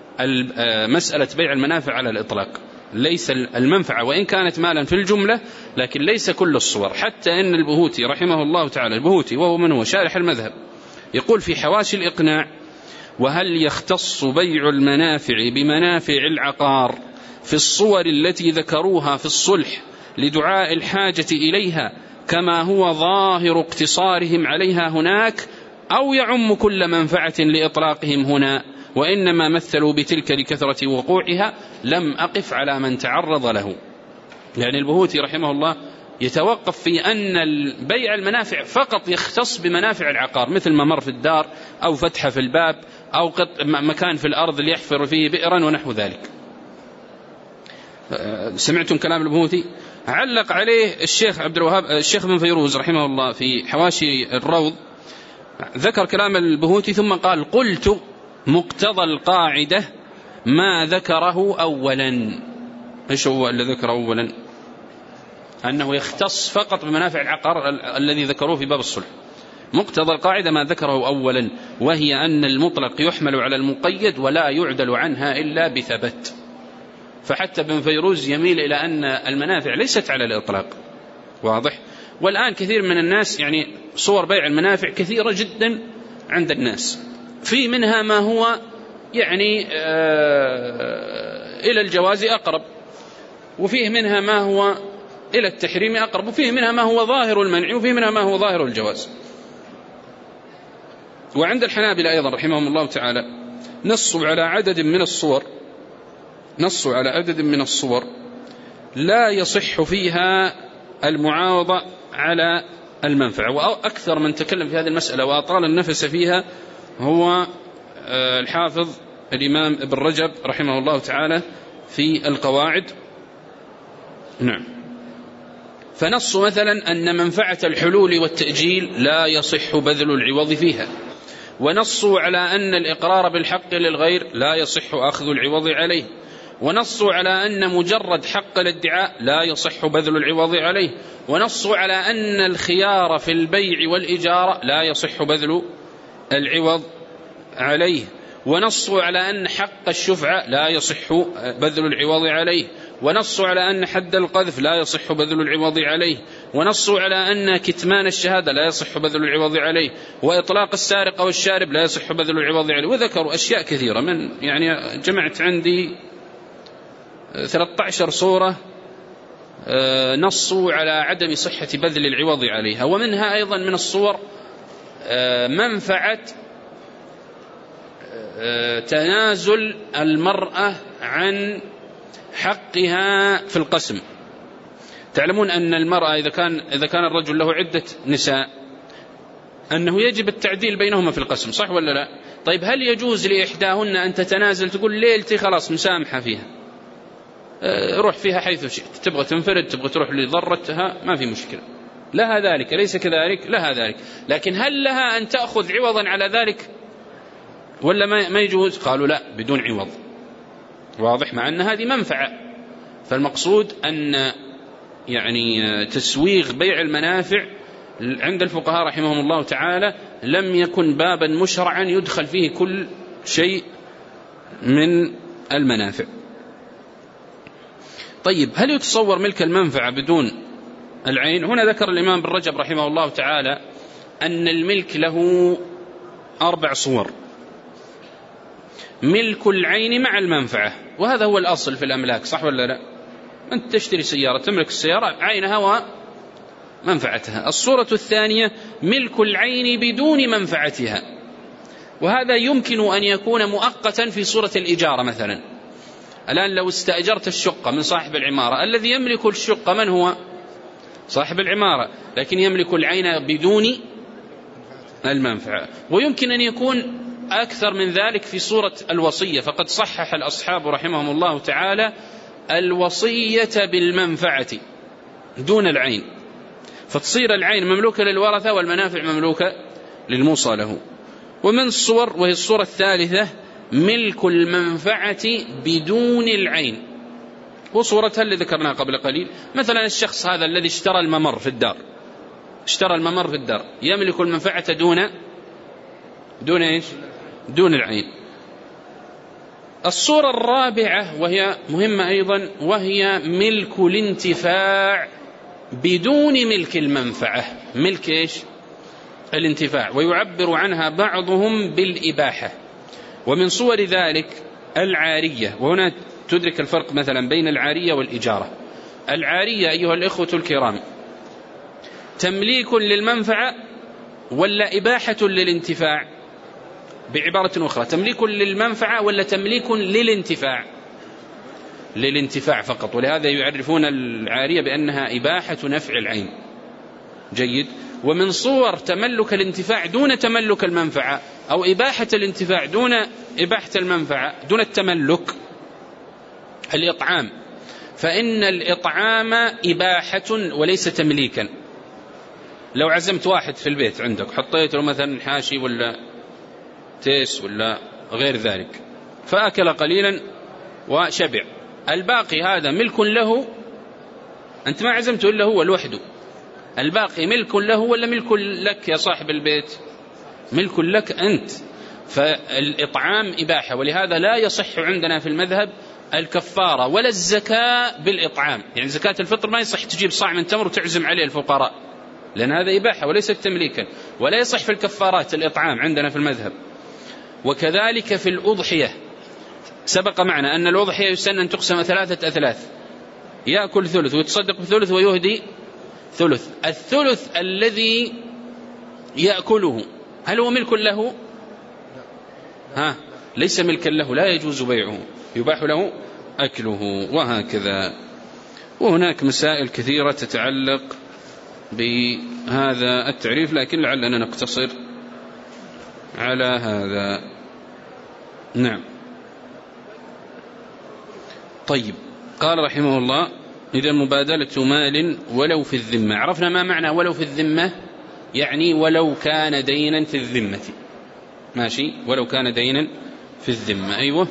مسألة بيع المنافع على الإطلاق، ليس المنفعة وإن كانت مالا في الجملة لكن ليس كل الصور. حتى إن البهوتي رحمه الله تعالى، البهوتي وهو من هو شارح المذهب، يقول في حواشي الإقناع: وهل يختص بيع المنافع بمنافع العقار في الصور التي ذكروها في الصلح لدعاء الحاجة إليها كما هو ظاهر اقتصارهم عليها هناك، أو يعم كل منفعة لإطلاقهم هنا وإنما مثلوا بتلك لكثرة وقوعها؟ لم أقف على من تعرض له. يعني البهوتي رحمه الله يتوقف في أن بيع المنافع فقط يختص بمنافع العقار، مثل ما مر في الدار أو فتحة في الباب أو مكان في الأرض ليحفر فيه بئرا ونحو ذلك. سمعتم كلام البهوتي؟ علق عليه الشيخ عبد الوهاب الشيخ بن فيروز رحمه الله في حواشي الروض، ذكر كلام البهوتي ثم قال: قلت مقتضى القاعدة ما ذكره أولا. إيش هو اللي ذكره أولا؟ أنه يختص فقط بمنافع العقار الذي ذكروه في باب الصلح. مقتضى القاعدة ما ذكره أولا، وهي أن المطلق يحمل على المقيد ولا يعدل عنها إلا بثبت. فحتى ابن فيروز يميل إلى أن المنافع ليست على الإطلاق. واضح؟ والآن كثير من الناس يعني صور بيع المنافع كثيرة جدا عند الناس، في منها ما هو يعني آه إلى الجواز أقرب، وفيه منها ما هو إلى التحريم أقرب، وفيه منها ما هو ظاهر المنع، وفيه منها ما هو ظاهر الجواز. وعند الحنابلة أيضا رحمهم الله تعالى نصوا على عدد من الصور نصوا على عدد من الصور لا يصح فيها المعاوضة على المنفعة. وأكثر من تكلم في هذه المسألة وأطال النفس فيها هو الحافظ الإمام ابن رجب رحمه الله تعالى في القواعد. نعم. فنصوا مثلا أن منفعة الحلول والتأجيل لا يصح بذل العوض فيها، ونصوا على أن الإقرار بالحق للغير لا يصح أخذ العوض عليه، ونصوا على أن مجرد حق الادعاء لا يصح بذل العوض عليه، ونصوا على أن الخيار في البيع والإجارة لا يصح بذل العوض عليه، ونصوا على أن حق الشفعة لا يصح بذل العوض عليه، ونصوا على أن حد القذف لا يصح بذل العوض عليه، ونصوا على أن كتمان الشهادة لا يصح بذل العوض عليه، وإطلاق السارق والشارب لا يصح بذل العوض عليه. وذكروا أشياء كثيرة، من يعني جمعت عندي ثلاثة عشر صورة نصوا على عدم صحة بذل العوض عليها. ومنها أيضا من الصور منفعة تنازل المرأة عن حقها في القسم. تعلمون أن المرأة إذا كان إذا كان الرجل له عدة نساء أنه يجب التعديل بينهما في القسم، صح ولا لا؟ طيب هل يجوز لإحداهن أن تتنازل تقول ليلتي خلاص مسامحة فيها، روح فيها حيث شئت، تبغى تنفرد تبغى تروح لضرتها ما في مشكلة، لها ذلك، ليس كذلك؟ لها ذلك. لكن هل لها أن تأخذ عوضا على ذلك ولا ما يجوز؟ قالوا لا، بدون عوض. واضح؟ مع أن هذه منفعة. فالمقصود أن يعني تسويغ بيع المنافع عند الفقهاء رحمهم الله تعالى لم يكن بابا مشرعا يدخل فيه كل شيء من المنافع. طيب هل يتصور ملك المنفعة بدون العين؟ هنا ذكر الإمام بن رجب رحمه الله تعالى أن الملك له أربع صور: ملك العين مع المنفعة، وهذا هو الأصل في الأملاك، صح ولا لا؟ أنت تشتري سيارة تملك السيارة عينها ومنفعتها. الصورة الثانية ملك العين بدون منفعتها، وهذا يمكن أن يكون مؤقتا في صورة الإجارة مثلا. الآن لو استأجرت الشقة من صاحب العمارة، الذي يملك الشقة من هو؟ صاحب العمارة، لكن يملك العين بدون المنفعة. ويمكن أن يكون أكثر من ذلك في صورة الوصية، فقد صحح الأصحاب رحمهم الله تعالى الوصية بالمنفعة دون العين، فتصير العين مملوكة للورثة والمنافع مملوكة للموصى له. ومن الصور، وهي الصورة الثالثة، ملك المنفعة بدون العين، وصورتها اللي ذكرناها قبل قليل. مثلا الشخص هذا الذي اشترى الممر في الدار، اشترى الممر في الدار، يملك المنفعة دون دون ايش؟ دون العين. الصورة الرابعة وهي مهمة أيضا، وهي ملك الانتفاع بدون ملك المنفعة. ملك ايش؟ الانتفاع، ويعبر عنها بعضهم بالإباحة. ومن صور ذلك العارية، وهنا تدرك الفرق مثلا بين العارية والإجارة. العارية أيها الإخوة الكرام تمليك للمنفعة ولا إباحة للانتفاع؟ بعبارة أخرى، تمليك للمنفعة ولا تمليك للانتفاع؟ للانتفاع فقط، ولهذا يعرفون العارية بأنها إباحة نفع العين. جيد. ومن صور تملك الانتفاع دون تملك المنفعة، أو إباحة الانتفاع دون إباحة المنفعة، دون التملك، الإطعام. فإن الإطعام إباحة وليس تمليكا. لو عزمت واحد في البيت عندك، حطيت له مثلا حاشي ولا تيس ولا غير ذلك، فأكل قليلا وشبع، الباقي هذا ملك له، أنت ما عزمته إلا هو لوحده، الباقي ملك له ولا ملك لك يا صاحب البيت؟ ملك لك أنت. فالإطعام إباحة، ولهذا لا يصح عندنا في المذهب الكفارة ولا الزكاة بالإطعام. يعني زكاة الفطر ما يصح تجيب صاع من تمر وتعزم عليه الفقراء، لأن هذا إباحة وليست تمليكا. ولا يصح في الكفارات الإطعام عندنا في المذهب. وكذلك في الأضحية، سبق معنا أن الأضحية يسن أن تقسم ثلاثة أثلاث، يأكل ثلث ويتصدق بثلث ويهدي ثلث. الثلث الذي يأكله هل هو ملك له؟ ها، ليس ملكا له، لا يجوز بيعه، يباح له أكله، وهكذا. وهناك مسائل كثيرة تتعلق بهذا التعريف، لكن لعلنا نقتصر على هذا. نعم. طيب، قال رحمه الله: إذا مبادلة مال ولو في الذمة. عرفنا ما معنى ولو في الذمة، يعني ولو كان دينا في الذمة. ماشي، ولو كان دينا في الذمة. أيوة،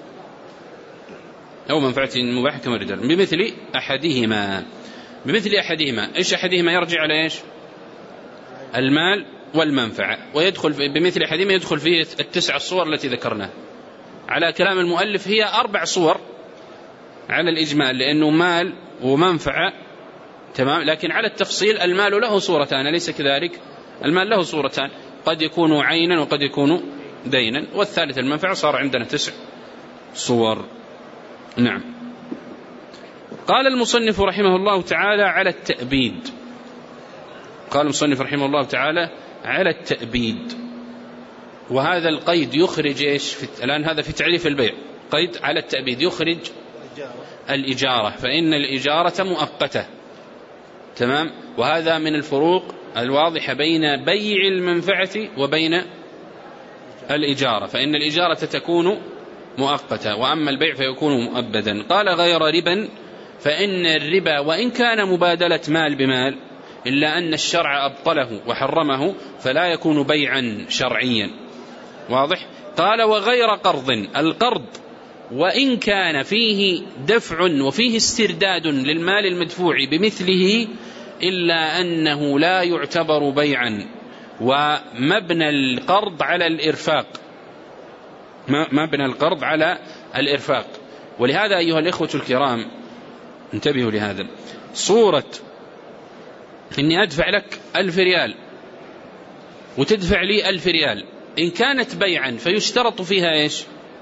أو منفعة مباحة كما رجال بمثل أحدهما. بمثل أحدهما، إيش أحدهما؟ يرجع على إيش؟ المال والمنفعة. ويدخل بمثل أحدهما يدخل فيه التسع الصور التي ذكرناها. على كلام المؤلف هي أربع صور على الإجمال، لأنه مال ومنفعة، تمام. لكن على التفصيل المال له صورتان، ليس كذلك؟ المال له صورتان، قد يكون عينا وقد يكون دينا، والثالث المنفعة، صار عندنا تسع صور. نعم. قال المصنف رحمه الله تعالى على التأبيد، قال المصنف رحمه الله تعالى على التأبيد، وهذا القيد يخرج إيش؟ الآن هذا في تعريف البيع، قيد على التأبيد يخرج الإجارة، فإن الإجارة مؤقتة، تمام. وهذا من الفروق الواضحة بين بيع المنفعة وبين الإجارة، فإن الإجارة تكون مؤقتة وأما البيع فيكون مؤبدا. قال غير ربا، فإن الربا وإن كان مبادلة مال بمال إلا أن الشرع أبطله وحرمه فلا يكون بيعا شرعيا، واضح. قال وغير قرض، القرض وإن كان فيه دفع وفيه استرداد للمال المدفوع بمثله إلا أنه لا يعتبر بيعا، ومبنى القرض على الإرفاق، مبنى القرض على الإرفاق. ولهذا أيها الإخوة الكرام انتبهوا لهذا، صورة إني أدفع لك ألف ريال وتدفع لي ألف ريال إن كانت بيعا فيشترط فيها إيش؟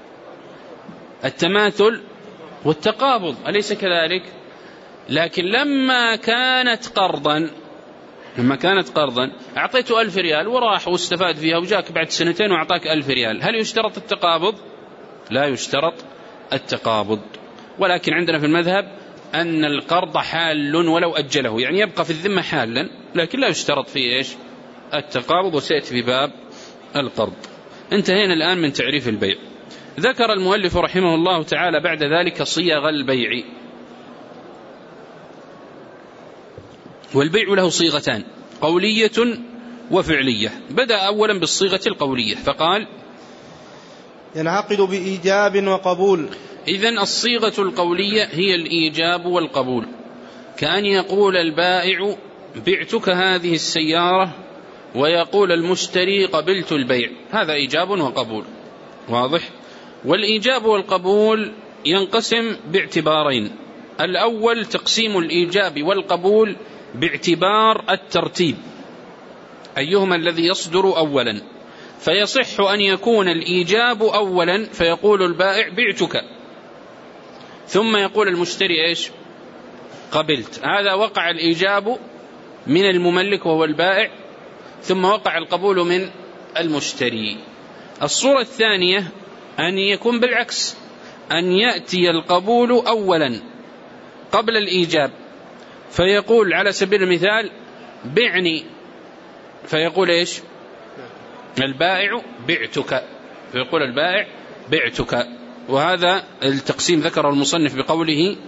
التماثل والتقابض، أليس كذلك؟ لكن لما كانت قرضا لما كانت قرضا أعطيته ألف ريال وراح واستفاد فيها وجاك بعد سنتين وأعطاك ألف ريال، هل يشترط التقابض؟ لا يشترط التقابض. ولكن عندنا في المذهب أن القرض حال ولو أجله، يعني يبقى في الذمة حالا لكن لا يشترط فيه إيش؟ التقابض، وسيأتي في باب القرض. انتهينا الآن من تعريف البيع. ذكر المؤلف رحمه الله تعالى بعد ذلك صيغ البيع، والبيع له صيغتان، قولية وفعلية. بدأ أولا بالصيغة القولية فقال ينعقد بإيجاب وقبول. إذن الصيغة القولية هي الإيجاب والقبول، كأن يقول البائع بعتك هذه السيارة ويقول المشتري قبلت البيع، هذا إيجاب وقبول، واضح. والإيجاب والقبول ينقسم باعتبارين، الأول تقسيم الإيجاب والقبول باعتبار الترتيب، أيهما الذي يصدر أولا، فيصح أن يكون الإيجاب أولا فيقول البائع بعتك، ثم يقول المشتري إيش؟ قبلت، هذا وقع الإيجاب من المملك وهو البائع، ثم وقع القبول من المشتري. الصورة الثانية أن يكون بالعكس، أن يأتي القبول أولا قبل الإيجاب، فيقول على سبيل المثال بعني، فيقول إيش؟ البائع بعتك، فيقول البائع بعتك. وهذا التقسيم ذكره المصنف بقوله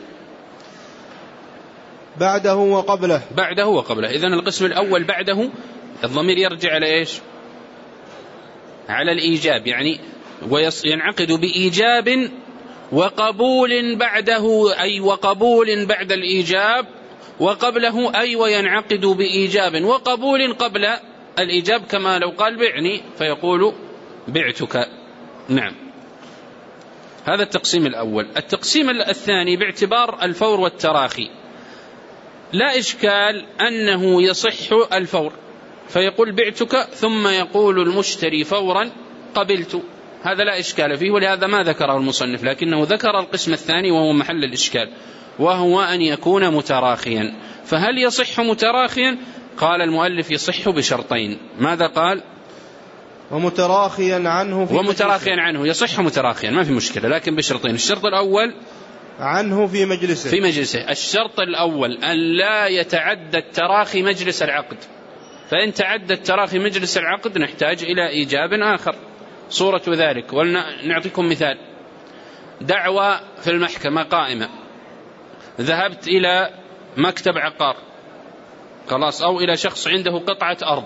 بعده وقبله، بعده وقبله. إذن القسم الأول بعده الضمير يرجع على إيش؟ على الإيجاب، يعني وينعقد بإيجاب وقبول بعده، أي وقبول بعد الإيجاب، وقبله أي وينعقد بإيجاب وقبول قبل الإيجاب، كما لو قال بعني فيقول بعتك. نعم، هذا التقسيم الأول. التقسيم الثاني باعتبار الفور والتراخي، لا إشكال أنه يصح الفور، فيقول بعتك ثم يقول المشتري فورا قبلت، هذا لا إشكال فيه، ولهذا ما ذكره المصنف، لكنه ذكر القسم الثاني وهو محل الإشكال، وهو أن يكون متراخيا. فهل يصح متراخيا؟ قال المؤلف يصح بشرطين. ماذا قال؟ ومتراخيا عنه في ومتراخيا عنه، يصح متراخيا ما في مشكلة، لكن بشرطين. الشرط الأول عنه في مجلسه في مجلسه الشرط الأول أن لا يتعدى التراخي مجلس العقد، فإن تعدى التراخي مجلس العقد نحتاج إلى إيجاب آخر. صورة ذلك ونعطيكم مثال، دعوة في المحكمة قائمة، ذهبت إلى مكتب عقار خلاص، أو إلى شخص عنده قطعة أرض،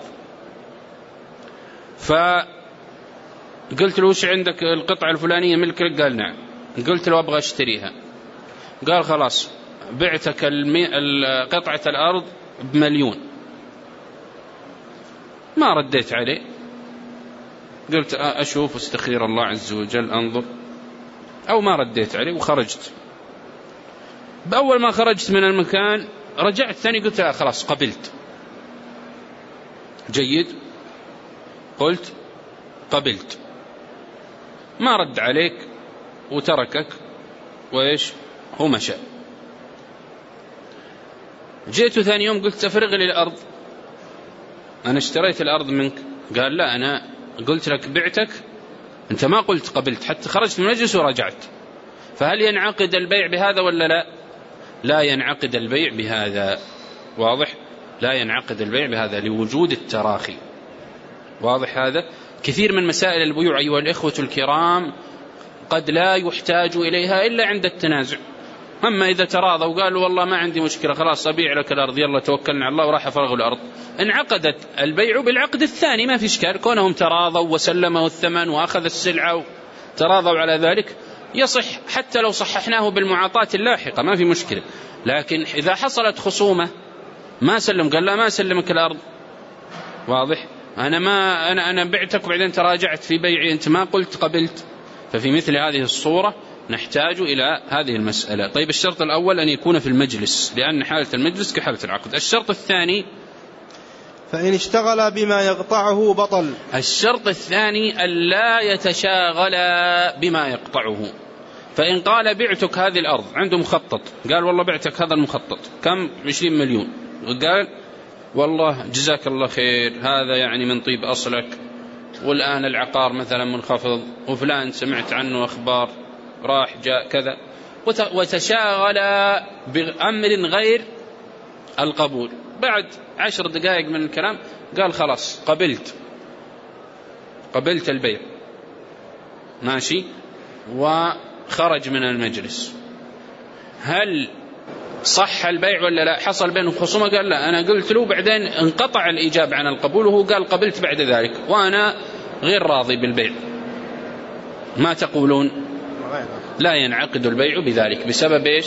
فقلت له وش عندك القطعة الفلانية ملكك؟ قال نعم. قلت له أبغى أشتريها، قال خلاص بعتك قطعة الأرض بمليون. ما رديت عليه، قلت أشوف استخير الله عز وجل أنظر، أو ما رديت عليه وخرجت. بأول ما خرجت من المكان رجعت ثاني قلت لا خلاص قبلت. جيد، قلت قبلت، ما رد عليك وتركك وإيش هو مشى. جيت ثاني يوم قلت أفرغ لي الأرض، أنا اشتريت الأرض منك. قال لا، أنا قلت لك بعتك، أنت ما قلت قبلت، حتى خرجت من المجلس ورجعت. فهل ينعقد البيع بهذا ولا لا؟ لا ينعقد البيع بهذا. واضح؟ لا ينعقد البيع بهذا لوجود التراخي. واضح هذا؟ كثير من مسائل البيوع أيها الإخوة الكرام قد لا يحتاج إليها إلا عند التنازع. أما إذا تراضوا وقالوا والله ما عندي مشكلة، خلاص أبيع لك الأرض، يلا توكلنا على الله، وراح أفرغوا الأرض، انعقدت البيع بالعقد الثاني، ما في إشكال. كونهم تراضوا وسلموا الثمن وأخذ السلعة تراضوا على ذلك يصح، حتى لو صححناه بالمعاطاة اللاحقة ما في مشكلة. لكن إذا حصلت خصومة ما سلم، قال لا ما سلمك الأرض، واضح؟ أنا ما أنا أنا بعتك وبعدين تراجعت في بيعي، أنت ما قلت قبلت. ففي مثل هذه الصورة نحتاج إلى هذه المسألة. طيب الشرط الأول أن يكون في المجلس، لأن حالة المجلس كحالة العقد. الشرط الثاني فإن اشتغل بما يقطعه بطل. الشرط الثاني أن لا يتشاغل بما يقطعه. فإن قال بعتك هذه الأرض، عنده مخطط، قال والله بعتك هذا المخطط كم؟ عشرين مليون، وقال والله جزاك الله خير، هذا يعني من طيب أصلك، والآن العقار مثلا منخفض، وفلان سمعت عنه أخبار، راح جاء كذا، وتشاغل بأمر غير القبول. بعد عشر دقائق من الكلام قال خلاص قبلت قبلت البيع، ماشي، وخرج من المجلس. هل صح البيع ولا لا؟ حصل بينهم خصومة، قال لا أنا قلت له، بعدين انقطع الإجابة عن القبول، وهو قال قبلت بعد ذلك وأنا غير راضي بالبيع، ما تقولون؟ لا ينعقد البيع بذلك. بسبب إيش؟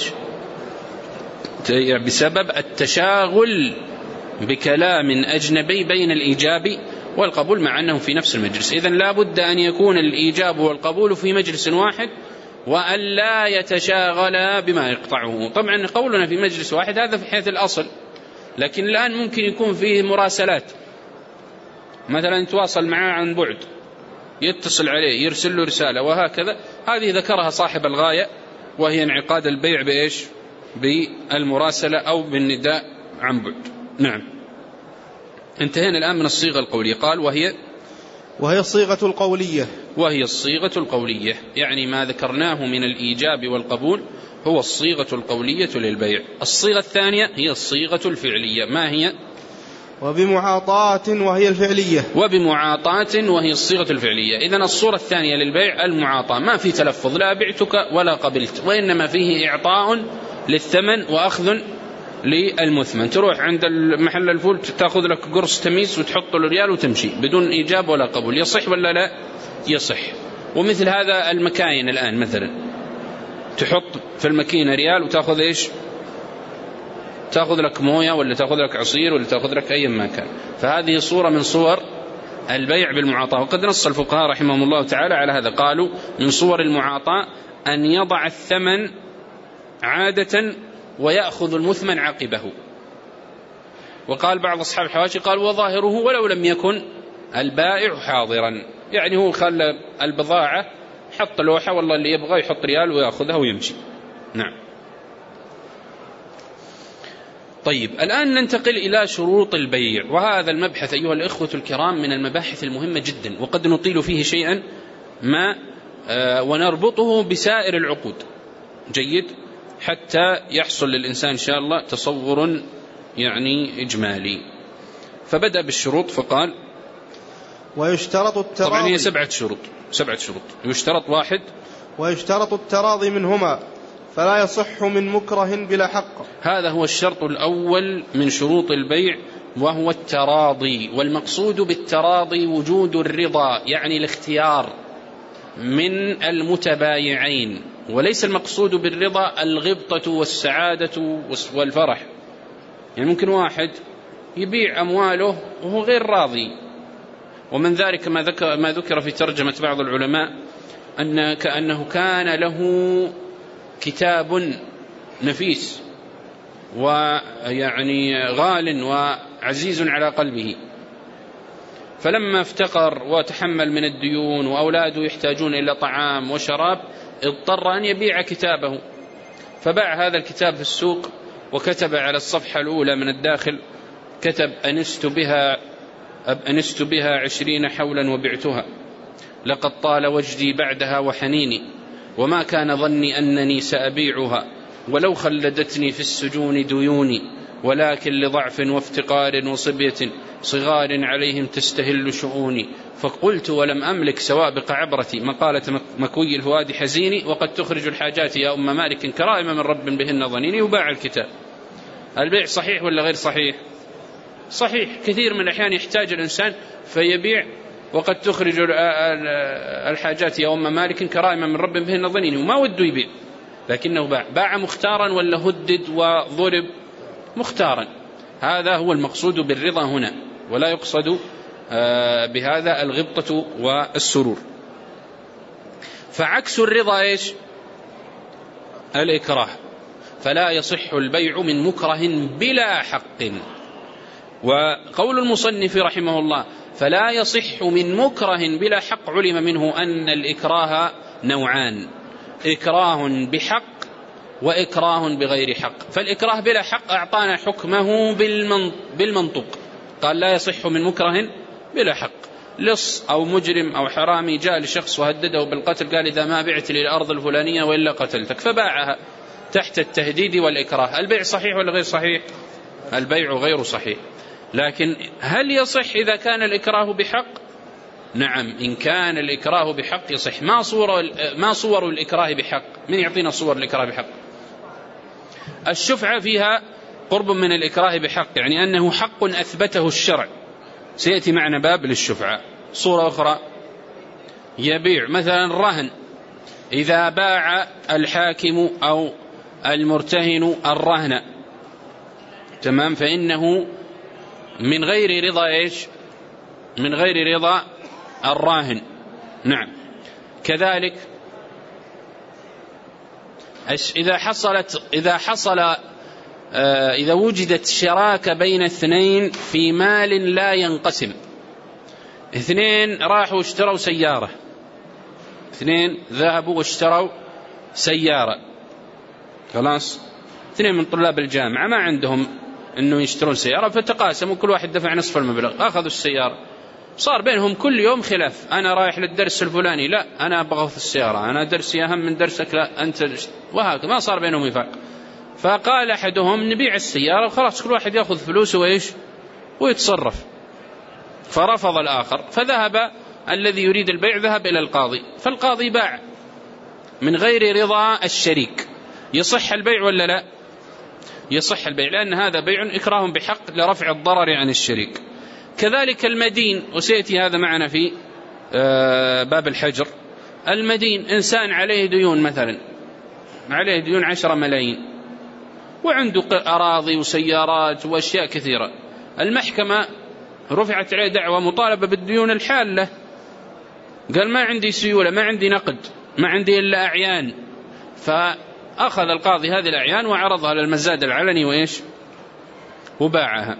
بسبب التشاغل بكلام أجنبي بين الإيجاب والقبول مع أنهم في نفس المجلس. إذن لا بد أن يكون الإيجاب والقبول في مجلس واحد، وأن لا يتشاغل بما يقطعه. طبعا قولنا في مجلس واحد هذا في حيث الأصل، لكن الآن ممكن يكون فيه مراسلات، مثلا يتواصل معه عن بعد، يتصل عليه، يرسل له رسالة، وهكذا. هذه ذكرها صاحب الغاية، وهي انعقاد البيع بإيش؟ بالمراسلة أو بالنداء عن بعد. نعم، انتهينا الآن من الصيغة القولية. قال وهي وهي الصيغة القولية. وهي الصيغة القولية، يعني ما ذكرناه من الإيجاب والقبول هو الصيغة القولية للبيع. الصيغة الثانية هي الصيغة الفعلية. ما هي؟ وبمعاطاة وهي الفعلية. وبمعاطاة وهي الصيغة الفعلية. إذن الصورة الثانية للبيع المعاطاة، ما في تلفظ، لا بعتك ولا قبلت، وإنما فيه إعطاء للثمن وأخذ للمثمن. تروح عند محل الفول تأخذ لك قرص تميس وتحط له ريال وتمشي بدون إيجاب ولا قبول. يصح ولا لا؟ يصح. ومثل هذا المكاين الآن، مثلا تحط في المكينة ريال وتأخذ إيش؟ تأخذ لك موية، ولا تأخذ لك عصير، ولا تأخذ لك أي ما كان. فهذه صورة من صور البيع بالمعاطاة. وقد نص الفقهاء رحمهم الله تعالى على هذا، قالوا من صور المعاطاة أن يضع الثمن عادة ويأخذ المثمن عقبه. وقال بعض أصحاب الحواشي قال وظاهره ولو لم يكن البائع حاضرا، يعني هو خلى البضاعة، حط لوحة، والله اللي يبغى يحط ريال ويأخذها ويمشي. نعم. طيب الآن ننتقل إلى شروط البيع، وهذا المبحث أيها الإخوة الكرام من المباحث المهمة جدا، وقد نطيل فيه شيئا ما آه ونربطه بسائر العقود. جيد، حتى يحصل للإنسان إن شاء الله تصور يعني إجمالي. فبدأ بالشروط فقال ويشترط التراضي. طبعا هي سبعة شروط، سبعة شروط. يشترط واحد، ويشترط التراضي منهما، فلا يصح من مكره بلا حق. هذا هو الشرط الأول من شروط البيع، وهو التراضي. والمقصود بالتراضي وجود الرضا، يعني الاختيار من المتبايعين، وليس المقصود بالرضا الغبطة والسعادة والفرح. يعني ممكن واحد يبيع أمواله وهو غير راضي. ومن ذلك ما ذكر, ما ذكر في ترجمة بعض العلماء أن كأنه كان له كتاب نفيس ويعني غال وعزيز على قلبه، فلما افتقر وتحمل من الديون وأولاده يحتاجون إلى طعام وشراب، اضطر أن يبيع كتابه، فباع هذا الكتاب في السوق وكتب على الصفحة الأولى من الداخل كتب: أنست بها أنست بها عشرين حولا وبعتها، لقد طال وجدي بعدها وحنيني، وما كان ظني أنني سأبيعها، ولو خلدتني في السجون ديوني، ولكن لضعف وافتقار وصبية صغار عليهم تستهل شؤوني، فقلت ولم أملك سوابق عبرتي، مقالة مكوي الفؤاد حزيني، وقد تخرج الحاجات يا أم مالك كرائم من رب بهن ظنيني. وباع الكتاب. البيع صحيح ولا غير صحيح؟ صحيح. كثير من الأحيان يحتاج الإنسان فيبيع، وقد تخرج الحاجات يا أم مالك كرائم من رب بهن ظنيني، وما وده يبيع لكنه باع. باع مختارا ولا هدد وضرب؟ مختارا. هذا هو المقصود بالرضا هنا، ولا يقصد بهذا الغبطة والسرور. فعكس الرضا إيش؟ الإكراه. فلا يصح البيع من مكره بلا حق. وقول المصنف رحمه الله فلا يصح من مكره بلا حق، علم منه أن الإكراه نوعان: إكراه بحق وإكراه بغير حق. فالإكراه بلا حق أعطانا حكمه بالمنطق، قال لا يصح من مكره بلا حق. لص أو مجرم أو حرامي جاء لشخص وهدده بالقتل، قال إذا ما بعت لي الأرض الفلانية وإلا قتلتك، فباعها تحت التهديد والإكراه. البيع صحيح ولا غير صحيح؟ البيع غير صحيح. لكن هل يصح إذا كان الإكراه بحق؟ نعم، إن كان الإكراه بحق يصح. ما صور ما صور الإكراه بحق؟ من يعطينا صور الإكراه بحق؟ الشفعة فيها قرب من الإكراه بحق، يعني أنه حق أثبته الشرع، سيأتي معنا باب للشفعة. صورة أخرى يبيع مثلا رهن، إذا باع الحاكم أو المرتهن الرهن تمام، فإنه من غير رضا إيش؟ من غير رضا الراهن. نعم. كذلك إذا حصلت إذا حصل إذا وجدت شراكة بين اثنين في مال لا ينقسم، اثنين راحوا اشتروا سيارة، اثنين ذهبوا واشتروا سيارة، خلاص، اثنين من طلاب الجامعة ما عندهم انه يشترون سيارة، فتقاسموا كل واحد دفع نصف المبلغ، اخذوا السيارة، صار بينهم كل يوم خلاف، انا رايح للدرس الفلاني، لا انا ابغى في السيارة، انا درسي اهم من درسك، لا انت، وهكذا ما صار بينهم وفاق. فقال احدهم نبيع السيارة وخلاص كل واحد ياخذ فلوسه وايش ويتصرف، فرفض الاخر، فذهب الذي يريد البيع ذهب الى القاضي، فالقاضي باع من غير رضا الشريك. يصح البيع ولا لا؟ يصح البيع، لأن هذا بيع إكراه بحق لرفع الضرر عن الشريك. كذلك المدين، وسيأتي هذا معنا في باب الحجر. المدين إنسان عليه ديون، مثلا عليه ديون عشرة ملايين وعنده أراضي وسيارات وأشياء كثيرة، المحكمة رفعت عليه دعوة مطالبة بالديون الحالة، قال ما عندي سيولة، ما عندي نقد، ما عندي إلا أعيان، فأخذ القاضي هذه الأعيان وعرضها للمزاد العلني وإيش وباعها،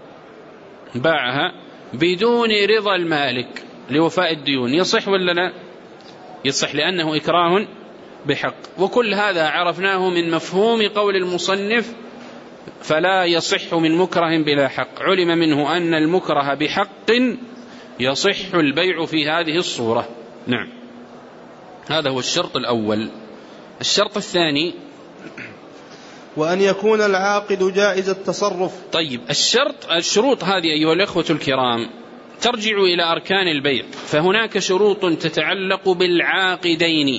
باعها بدون رضا المالك لوفاء الديون. يصح ولا لا؟ يصح، لأنه إكراه بحق. وكل هذا عرفناه من مفهوم قول المصنف فلا يصح من مكره بلا حق، علم منه أن المكره بحق يصح البيع في هذه الصورة. نعم، هذا هو الشرط الأول. الشرط الثاني وأن يكون العاقد جائز التصرف. طيب، الشرط الشروط هذه أيها الأخوة الكرام ترجع إلى أركان البيع، فهناك شروط تتعلق بالعاقدين،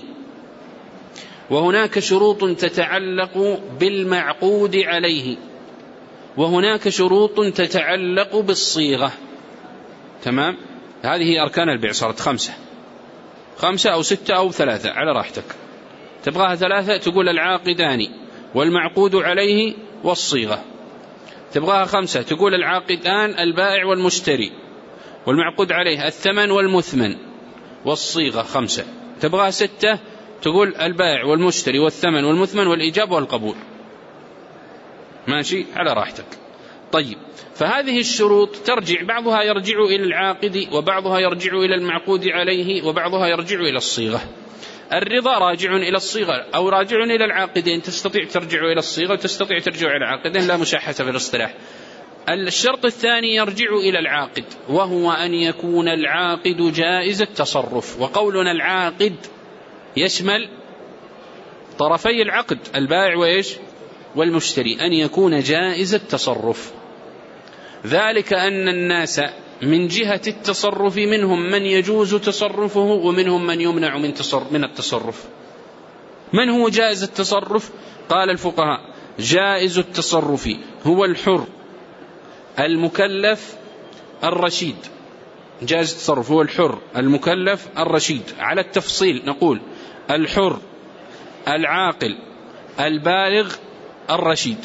وهناك شروط تتعلق بالمعقود عليه، وهناك شروط تتعلق بالصيغة. تمام، هذه أركان البيع، صارت خمسة خمسة أو ستة أو ثلاثة على راحتك. تبغاها ثلاثة تقول العاقدان والمعقود عليه والصيغة. تبغاها خمسة تقول العاقدان البائع والمشتري والمعقود عليه الثمن والمثمن والصيغة خمسة. تبغاها ستة تقول البائع والمشتري والثمن والمثمن والإيجاب والقبول. ماشي على راحتك. طيب، فهذه الشروط ترجع، بعضها يرجع إلى العاقد، وبعضها يرجع إلى المعقود عليه، وبعضها يرجع إلى الصيغة. الرضا راجع إلى الصيغة أو راجع إلى العاقدين، تستطيع ترجع إلى الصيغة وتستطيع ترجع إلى العاقدين، لا مشاحة في الاصطلاح. الشرط الثاني يرجع إلى العاقد، وهو أن يكون العاقد جائز التصرف. وقولنا العاقد يشمل طرفي العقد، البائع وإيش والمشتري، أن يكون جائز التصرف. ذلك أن الناس من جهة التصرف منهم من يجوز تصرفه ومنهم من يمنع من, تصرف من التصرف. من هو جائز التصرف؟ قال الفقهاء: جائز التصرف هو الحر المكلف الرشيد. جائز التصرف هو الحر المكلف الرشيد. على التفصيل نقول الحر العاقل البالغ الرشيد.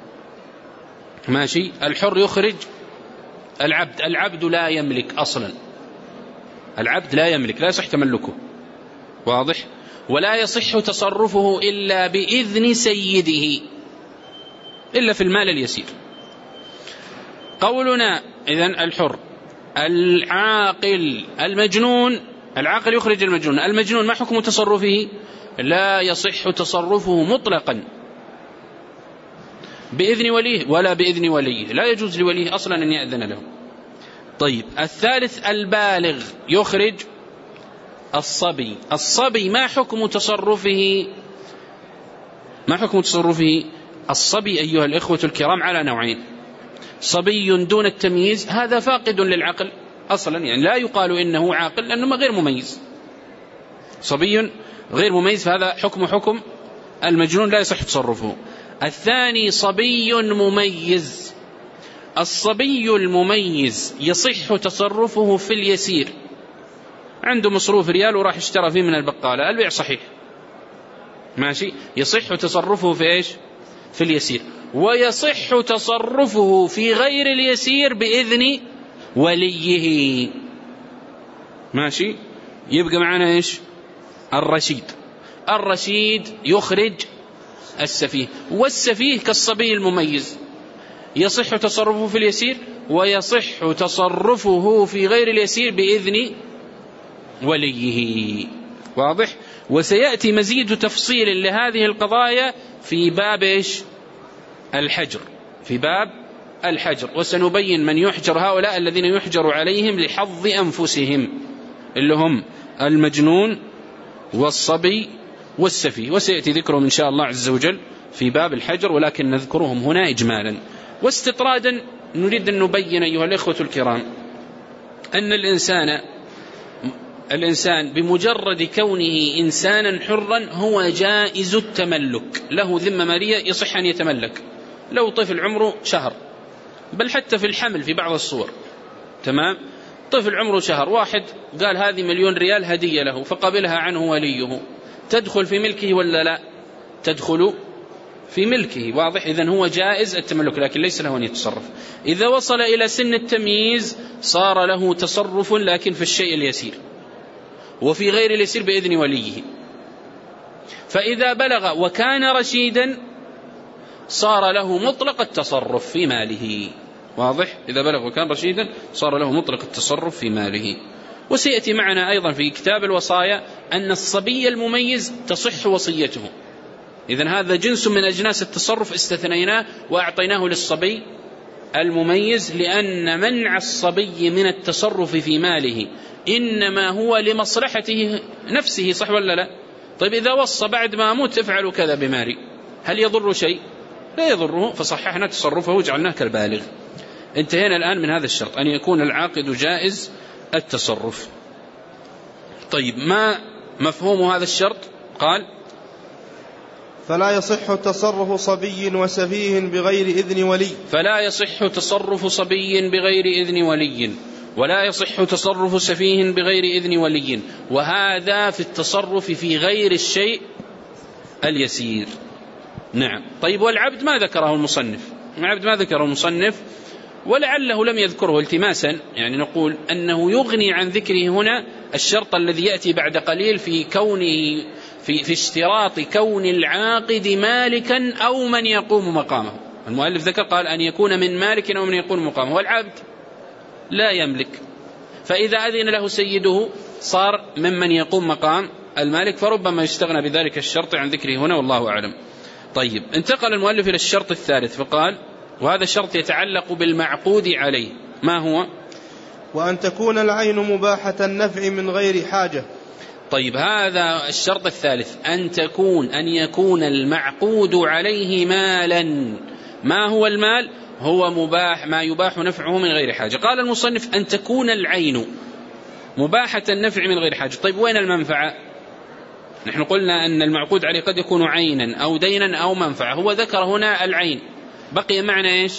ماشي. الحر يخرج العبد، العبد لا يملك أصلا، العبد لا يملك، لا يصح تملكه، واضح؟ ولا يصح تصرفه إلا بإذن سيده، إلا في المال اليسير. قولنا إذن الحر العاقل المجنون، العاقل يخرج المجنون، المجنون ما حكم تصرفه؟ لا يصح تصرفه مطلقا بإذن وليه ولا بإذن وليه، لا يجوز لوليه أصلا أن يأذن له. طيب الثالث البالغ يخرج الصبي. الصبي ما حكم تصرفه؟ ما حكم تصرفه؟ الصبي أيها الإخوة الكرام على نوعين: صبي دون التمييز، هذا فاقد للعقل أصلا، يعني لا يقال إنه عاقل لأنه غير مميز، صبي غير مميز، فهذا حكم حكم المجنون لا يصح تصرفه. الثاني صبي مميز. الصبي المميز يصح تصرفه في اليسير، عنده مصروف ريال وراح اشترى فيه من البقالة، البيع صحيح ماشي، يصح تصرفه في ايش؟ في اليسير. ويصح تصرفه في غير اليسير بإذن وليه. ماشي. يبقى معنا ايش؟ الرشيد. الرشيد يخرج السفيه، والسفيه كالصبي المميز يصح تصرفه في اليسير ويصح تصرفه في غير اليسير بإذن وليه، واضح؟ وسيأتي مزيد تفصيل لهذه القضايا في باب إيش؟ الحجر، في باب الحجر، وسنبين من يحجر، هؤلاء الذين يحجر عليهم لحظ أنفسهم اللي هم المجنون والصبي والسفيه، وسيأتي ذكرهم إن شاء الله عز وجل في باب الحجر، ولكن نذكرهم هنا إجمالا. واستطرادا نريد أن نبين أيها الإخوة الكرام أن الإنسان الإنسان بمجرد كونه إنسانا حرا هو جائز التملك، له ذمة مالية يصح أن يتملك، لو طفل عمره شهر، بل حتى في الحمل في بعض الصور، تمام؟ طفل عمره شهر، واحد قال هذه مليون ريال هدية له فقبلها عنه وليه، تدخل في ملكه ولا لا؟ تدخل في ملكه، واضح؟ إذن هو جائز التملك، لكن ليس له أن يتصرف. إذا وصل إلى سن التمييز صار له تصرف، لكن في الشيء اليسير، وفي غير اليسير بإذن وليه. فإذا بلغ وكان رشيدا صار له مطلق التصرف في ماله، واضح؟ إذا بلغ وكان رشيدا صار له مطلق التصرف في ماله. وسيأتي معنا أيضا في كتاب الوصايا أن الصبي المميز تصح وصيته، إذن هذا جنس من أجناس التصرف استثنيناه وأعطيناه للصبي المميز، لأن منع الصبي من التصرف في ماله إنما هو لمصلحته نفسه، صح ولا لا؟ طيب إذا وصى بعد ما أموت افعلوا كذا بمالي، هل يضر شيء؟ لا يضره، فصححنا تصرفه وجعلناه كالبالغ. انتهينا الآن من هذا الشرط، أن يكون العاقد جائز التصرف. طيب ما مفهوم هذا الشرط؟ قال: فلا يصح تصرف صبي وسفيه بغير إذن ولي. فلا يصح تصرف صبي بغير إذن ولي، ولا يصح تصرف سفيه بغير إذن ولي، وهذا في التصرف في غير الشيء اليسير. نعم. طيب والعبد ما ذكره المصنف؟ العبد ما ذكره المصنف ولعله لم يذكره التماسا، يعني نقول أنه يغني عن ذكره هنا الشرط الذي يأتي بعد قليل في كونه في, في اشتراط كون العاقد مالكا أو من يقوم مقامه. المؤلف ذكر قال أن يكون من مالك أو من يقوم مقامه، والعبد لا يملك، فإذا أذن له سيده صار ممن يقوم مقام المالك، فربما يستغنى بذلك الشرط عن ذكره هنا والله أعلم. طيب، انتقل المؤلف إلى الشرط الثالث فقال: وهذا الشرط يتعلق بالمعقود عليه، ما هو؟ وأن تكون العين مباحة النفع من غير حاجة. طيب، هذا الشرط الثالث، أن تكون أن يكون المعقود عليه مالا. ما هو المال؟ هو مباح، ما يباح نفعه من غير حاجة. قال المصنف: أن تكون العين مباحة النفع من غير حاجة. طيب، وين المنفعة؟ نحن قلنا أن المعقود عليه قد يكون عينا أو دينا أو منفعة، هو ذكر هنا العين، بقي معنى إيش؟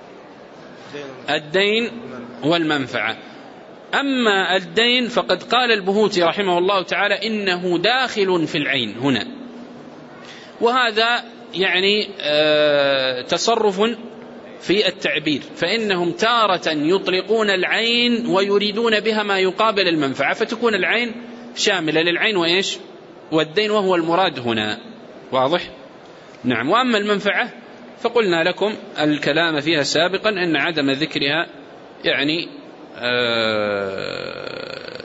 الدين والمنفعة. أما الدين فقد قال البهوتي رحمه الله تعالى إنه داخل في العين هنا، وهذا يعني آه تصرف في التعبير، فإنهم تارة يطلقون العين ويريدون بها ما يقابل المنفعة، فتكون العين شاملة للعين وإيش؟ والدين، وهو المراد هنا. واضح؟ نعم. وأما المنفعة فقلنا لكم الكلام فيها سابقا أن عدم ذكرها يعني آه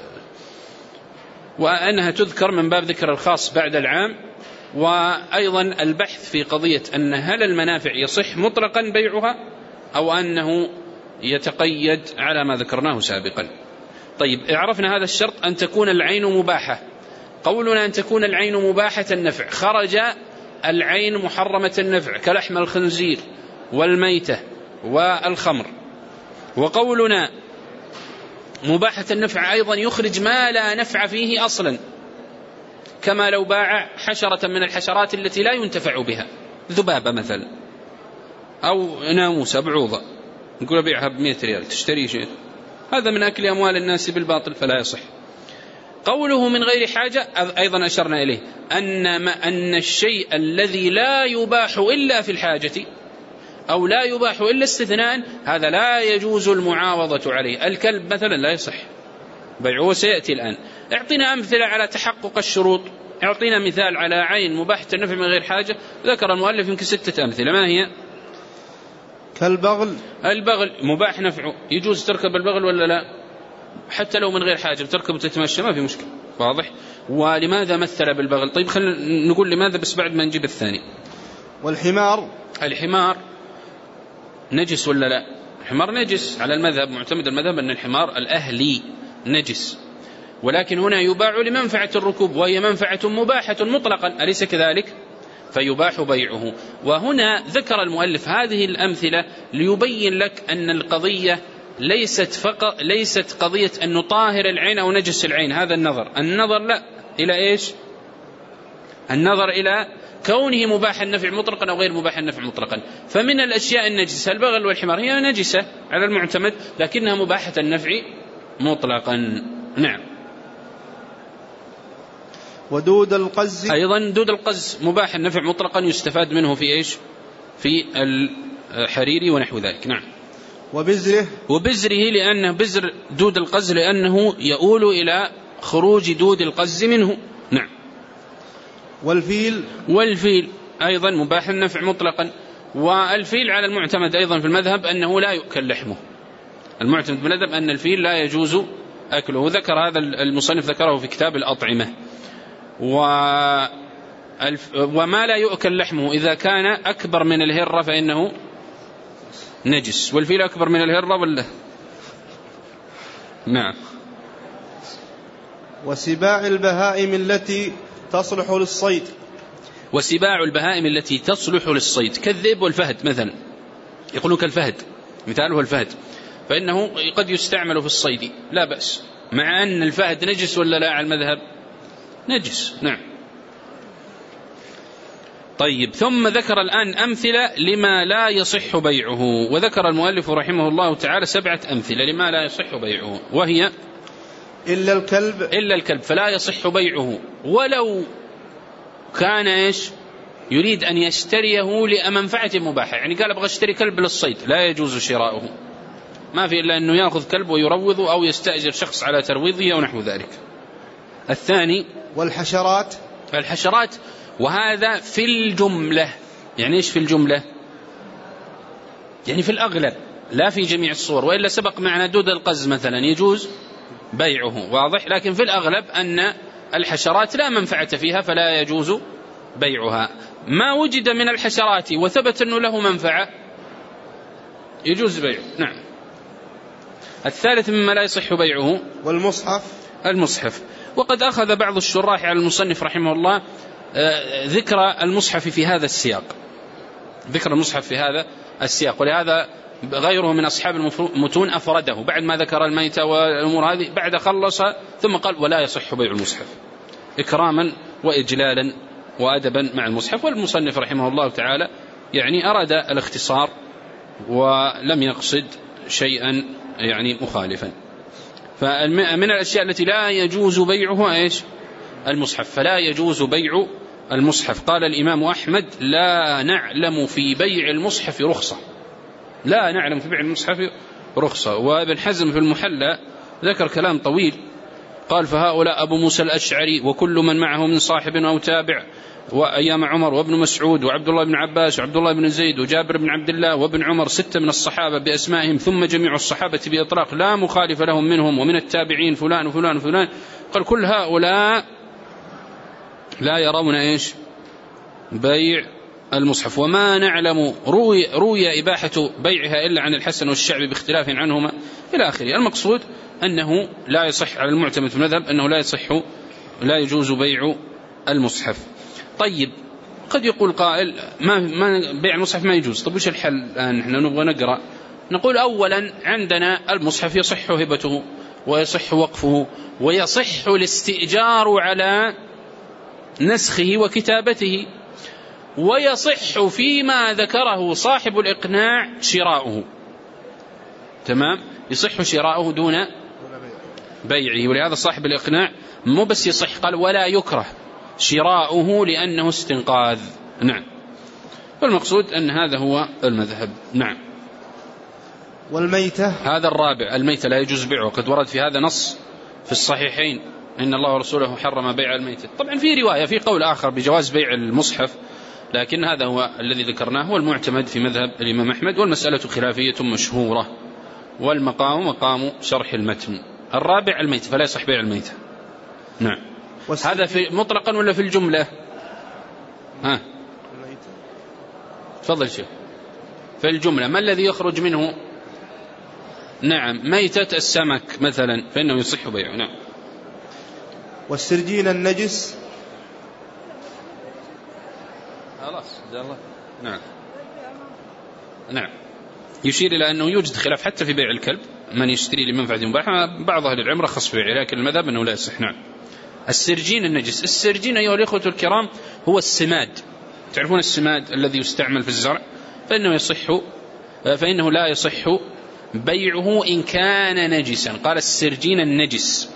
وأنها تذكر من باب ذكر الخاص بعد العام. وأيضا البحث في قضية أن هل المنافع يصح مطلقا بيعها أو أنه يتقيد على ما ذكرناه سابقا. طيب، عرفنا هذا الشرط، أن تكون العين مباحة. قولنا أن تكون العين مباحة النفع، خرج العين محرمة النفع كلحم الخنزير والميتة والخمر. وقولنا مباحة النفع أيضا يخرج ما لا نفع فيه أصلا، كما لو باع حشرة من الحشرات التي لا ينتفع بها، ذبابة مثلا أو ناموسة بعوضة، نقول بيعها بمئة ريال تشتري شيء، هذا من أكل أموال الناس بالباطل فلا يصح. قوله من غير حاجة أيضا أشرنا إليه أن, ما أن الشيء الذي لا يباح إلا في الحاجة أو لا يباح إلا استثناء، هذا لا يجوز المعاوضة عليه. الكلب مثلا لا يصح بيعه، سيأتي الآن. اعطينا أمثلة على تحقق الشروط، اعطينا مثال على عين مباحة النفع من غير حاجة، ذكر المؤلف يمكن ستة أمثلة. ما هي؟ كالبغل. البغل مباح نفعه، يجوز تركب البغل ولا لا؟ حتى لو من غير حاجة بتركب وتتمشى ما في مشكلة. واضح؟ ولماذا مثل بالبغل؟ طيب خلينا نقول لماذا بس بعد ما نجيب الثاني. والحمار. الحمار نجس ولا لا؟ الحمار نجس على المذهب، معتمد المذهب أن الحمار الأهلي نجس، ولكن هنا يباع لمنفعة الركوب وهي منفعة مباحة مطلقا، أليس كذلك؟ فيباح بيعه. وهنا ذكر المؤلف هذه الأمثلة ليبين لك أن القضية ليست فقط ليست قضية أن نطاهر العين أو نجس العين، هذا النظر النظر لا إلى إيش؟ النظر إلى كونه مباح النفع مطلقا أو غير مباح النفع مطلقا. فمن الأشياء النجسة البغل والحمار، هي نجسة على المعتمد لكنها مباحة النفع مطلقا. نعم. ودود القز أيضا دود القز مباح النفع مطلقا، يستفاد منه في إيش؟ في الحريري ونحو ذلك. نعم. وبزره وبزره لأنه بزر دود القز لأنه يؤول إلى خروج دود القز منه. نعم. والفيل والفيل أيضا مباح النفع مطلقا. والفيل على المعتمد أيضا في المذهب أنه لا يؤكل لحمه، المعتمد في المذهب أن الفيل لا يجوز أكله، ذكر هذا المصنف ذكره في كتاب الأطعمة. وما لا يؤكل لحمه إذا كان أكبر من الهرة فإنه نجس. والفيل أكبر من الهرة ولا؟ نعم. وسباع البهائم التي تصلح للصيد. وسباع البهائم التي تصلح للصيد كالذئب والفهد مثلا، يقولون كالفهد، مثاله الفهد، فإنه قد يستعمل في الصيد لا بأس، مع أن الفهد نجس ولا لا على المذهب؟ نجس. نعم. طيب، ثم ذكر الآن أمثلة لما لا يصح بيعه، وذكر المؤلف رحمه الله تعالى سبعة أمثلة لما لا يصح بيعه، وهي إلا الكلب. إلا الكلب فلا يصح بيعه ولو كان إيش؟ يريد أن يشتريه لمنفعة مباحة، يعني قال أبغى اشتري كلب للصيد، لا يجوز شراؤه، ما في إلا أنه يأخذ كلب ويروضه أو يستأجر شخص على ترويضه أو نحو ذلك. الثاني والحشرات. الحشرات، وهذا في الجملة. يعني إيش في الجملة؟ يعني في الأغلب، لا في جميع الصور، وإلا سبق معنا دود القز مثلا يجوز بيعه، واضح، لكن في الأغلب أن الحشرات لا منفعة فيها فلا يجوز بيعها. ما وجد من الحشرات وثبت أنه له منفعة يجوز بيعه. نعم. الثالث مما لا يصح بيعه والمصحف المصحف. وقد أخذ بعض الشراح على المصنف رحمه الله ذكر المصحف في هذا السياق، ذكر المصحف في هذا السياق، ولهذا غيره من أصحاب المتون أفرده بعد ما ذكر الميتة والأمور هذه، بعد خلص ثم قال ولا يصح بيع المصحف إكراما وإجلالا وأدبا مع المصحف. والمصنف رحمه الله تعالى يعني أراد الاختصار ولم يقصد شيئا يعني مخالفا. فمن الأشياء التي لا يجوز بيعها إيش؟ المصحف. فلا يجوز بيع المصحف. قال الإمام أحمد لا نعلم في بيع المصحف رخصة، لا نعلم في بيع المصحف رخصة. وابن حزم في المحلى ذكر كلام طويل، قال فهؤلاء أبو موسى الأشعري وكل من معه من صاحب أو تابع، وأيام عمر وابن مسعود وعبد الله بن عباس وعبد الله بن زيد وجابر بن عبد الله وابن عمر، ستة من الصحابة بأسمائهم، ثم جميع الصحابة بإطلاق لا مخالف لهم منهم، ومن التابعين فلان وفلان وفلان. قال كل هؤلاء لا يرون إيش؟ بيع المصحف. وما نعلم روي, روي إباحة بيعها إلا عن الحسن والشعبي باختلاف عنهما إلى آخره. المقصود أنه لا يصح على المعتمد في المذهب أنه لا يصح لا يجوز بيع المصحف. طيب قد يقول قائل ما, ما بيع المصحف ما يجوز، طيب وش الحل الآن؟ نحن نبغى نقرأ. نقول أولا عندنا المصحف يصح هبته ويصح وقفه ويصح الاستئجار على نسخه وكتابته، ويصح فيما ذكره صاحب الإقناع شراؤه. تمام، يصح شراؤه دون بيعه. ولهذا صاحب الإقناع مو بس يصح، قال ولا يكره شراؤه لأنه استنقاذ. نعم، والمقصود أن هذا هو المذهب. نعم. والميتة هذا الرابع، الميتة لا يجوز بيعه، وقد ورد في هذا نص في الصحيحين إن الله ورسوله حرم بيع الميتة. طبعا في رواية في قول آخر بجواز بيع المصحف، لكن هذا هو الذي ذكرناه هو المعتمد في مذهب الإمام أحمد، والمسألة خلافية مشهورة، والمقام مقام شرح المتن. الرابع الميتة، فلا يصح بيع الميتة. نعم. هذا في مطلقا ولا في الجملة؟ ها تفضل شيخ. في الجملة ما الذي يخرج منه؟ نعم، ميتة السمك مثلا فإنه يصح بيعه. نعم. والسرجين النجس خلاص الله. نعم. نعم، يشير إلى أنه يوجد خلاف حتى في بيع الكلب، من يشتري لمنفعة مباحة بعض أهل العلم رخص في بيعه، لكن المذهب أنه لا يصح. نعم. السرجين النجس، السرجين أيها الإخوة الكرام هو السماد، تعرفون السماد الذي يستعمل في الزرع، فإنه يصح فإنه لا يصح بيعه إن كان نجسا. قال السرجين النجس.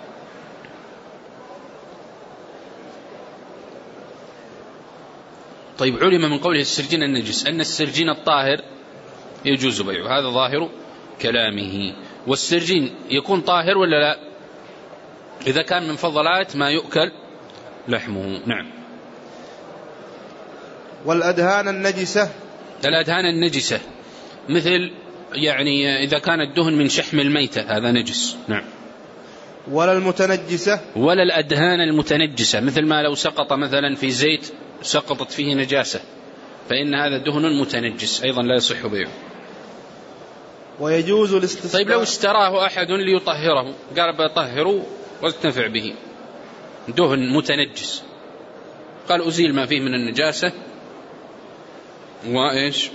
طيب علم من قوله السرجين النجس أن السرجين الطاهر يجوز بيعه، هذا ظاهر كلامه. والسرجين يكون طاهر ولا لا؟ إذا كان من فضلات ما يؤكل لحمه. نعم. والأدهان النجسة، الأدهان النجسة مثل يعني إذا كان الدهن من شحم الميتة هذا نجس. نعم. ولا المتنجسة، ولا الأدهان المتنجسة مثل ما لو سقط مثلا في زيت سقطت فيه نجاسة فإن هذا دهن متنجس أيضا لا يصح بيعه. ويجوز الاستصباح. طيب لو اشتراه أحد ليطهره، قال بطهره واستنفع به، دهن متنجس، قال أزيل ما فيه من النجاسة وإيش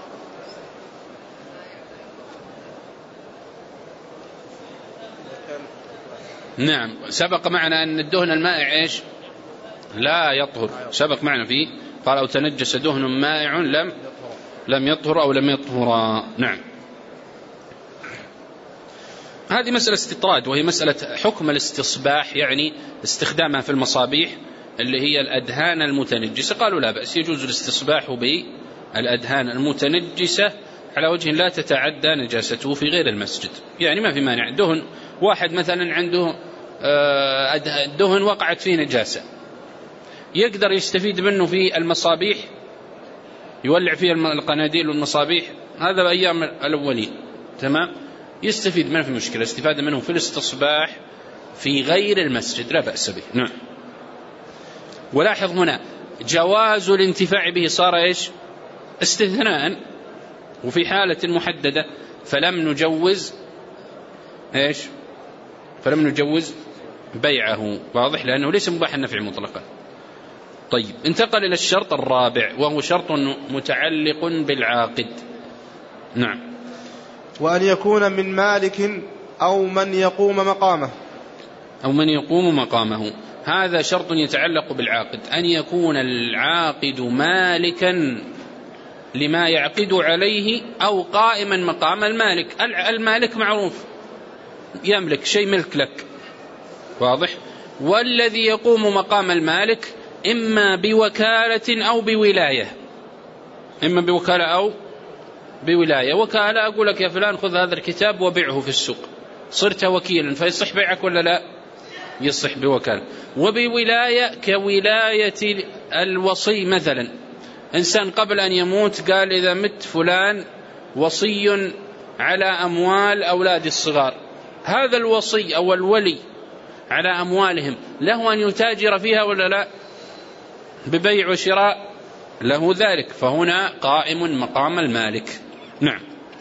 نعم. سبق معنا أن الدهن المائع إيش لا يطهر، سبق معنا فيه قال أو تنجس دهن مائع لم لم يطهر أو لم يطهر. نعم. هذه مسألة استطراد، وهي مسألة حكم الاستصباح، يعني استخدامها في المصابيح اللي هي الأدهان المتنجسة. قالوا لا بأس، يجوز الاستصباح بالأدهان المتنجسة على وجه لا تتعدى نجاسته في غير المسجد. يعني ما في مانع دهن واحد مثلا عنده دهن وقعت فيه نجاسة، يقدر يستفيد منه في المصابيح، يولع فيه القناديل والمصابيح، هذا بأيام الأولين. تمام، يستفيد منه في مشكلة، استفادة منه في الاستصباح في غير المسجد لا بأس به. نعم. ولاحظ هنا جواز الانتفاع به صار إيش؟ استثناء، وفي حالة محددة فلم نجوز إيش؟ فلم نجوز بيعه. واضح؟ لأنه ليس مباح النفع مطلقا. طيب، انتقل إلى الشرط الرابع وهو شرط متعلق بالعاقد. نعم. وأن يكون من مالك أو من يقوم مقامه. أو من يقوم مقامه، هذا شرط يتعلق بالعاقد، أن يكون العاقد مالكا لما يعقد عليه أو قائما مقام المالك. المالك معروف يملك شيء ملك لك، واضح؟ والذي يقوم مقام المالك إما بوكالة أو بولاية، إما بوكالة أو بولاية. وكالة أقول لك يا فلان خذ هذا الكتاب وبيعه في السوق، صرت وكيلا، فيصح بيعك ولا لا؟ يصح بوكالة. وبولاية كولاية الوصي مثلا، إنسان قبل أن يموت قال إذا مت فلان وصي على أموال أولاد الصغار، هذا الوصي أو الولي على أموالهم له أن يتاجر فيها ولا لا؟ ببيع وشراء له ذلك، فهنا قائم مقام المالك. نعم.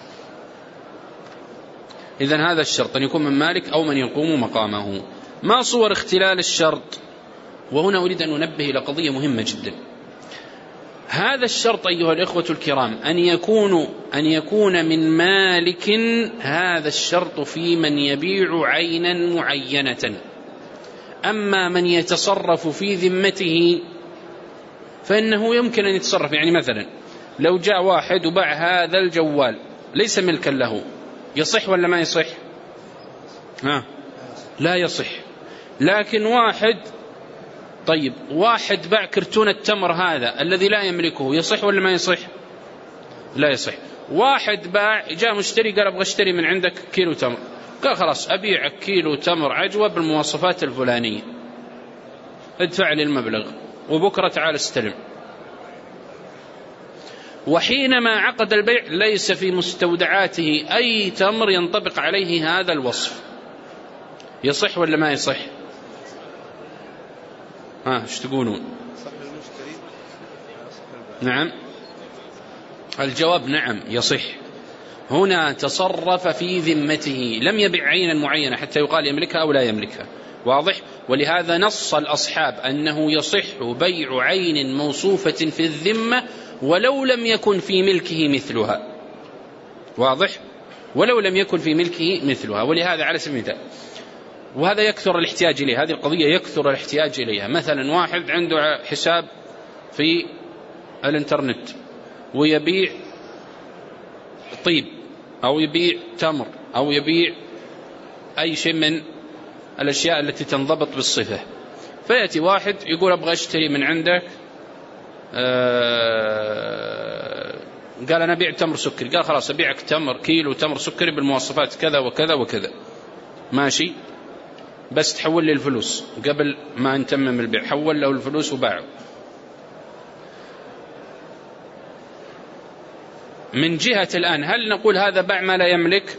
إذن هذا الشرط أن يكون من مالك أو من يقوم مقامه. ما صور اختلال الشرط؟ وهنا أريد أن أنبه إلى قضية مهمة جدا. هذا الشرط أيها الإخوة الكرام أن يكون أن يكون من مالك، هذا الشرط في من يبيع عينا معينة. أما من يتصرف في ذمته فإنه يمكن أن يتصرف. يعني مثلا لو جاء واحد وباع هذا الجوال ليس ملكا له، يصح ولا ما يصح؟ ها؟ لا يصح. لكن واحد طيب واحد باع كرتون التمر هذا الذي لا يملكه، يصح ولا ما يصح؟ لا يصح. واحد باع جاء مشتري قال أبغى اشتري من عندك كيلو تمر، قال خلاص أبيعك كيلو تمر عجوة بالمواصفات الفلانية، ادفع لي المبلغ وبكرة تعال استلم. وحينما عقد البيع ليس في مستودعاته أي تمر ينطبق عليه هذا الوصف، يصح ولا ما يصح؟ ها ايش تقولون؟ نعم، الجواب نعم يصح. هنا تصرف في ذمته، لم يبيع عينا معينة حتى يقال يملكها أو لا يملكها، واضح؟ ولهذا نص الأصحاب أنه يصح بيع عين موصوفة في الذمة ولو لم يكن في ملكه مثلها، واضح؟ ولو لم يكن في ملكه مثلها. ولهذا على سبيل المثال، وهذا يكثر الاحتياج إليه، هذه القضية يكثر الاحتياج إليها. مثلا واحد عنده حساب في الانترنت ويبيع طيب أو يبيع تمر أو يبيع أي شيء من الأشياء التي تنضبط بالصفة، فيأتي واحد يقول أبغى أشتري من عندك آه قال أنا أبيع تمر سكري، قال خلاص أبيعك تمر كيلو تمر سكري بالمواصفات كذا وكذا وكذا، ماشي، بس تحول لي الفلوس. قبل ما نتمم البيع حول له الفلوس وباعه. من جهة الآن هل نقول هذا باع ما لا يملك؟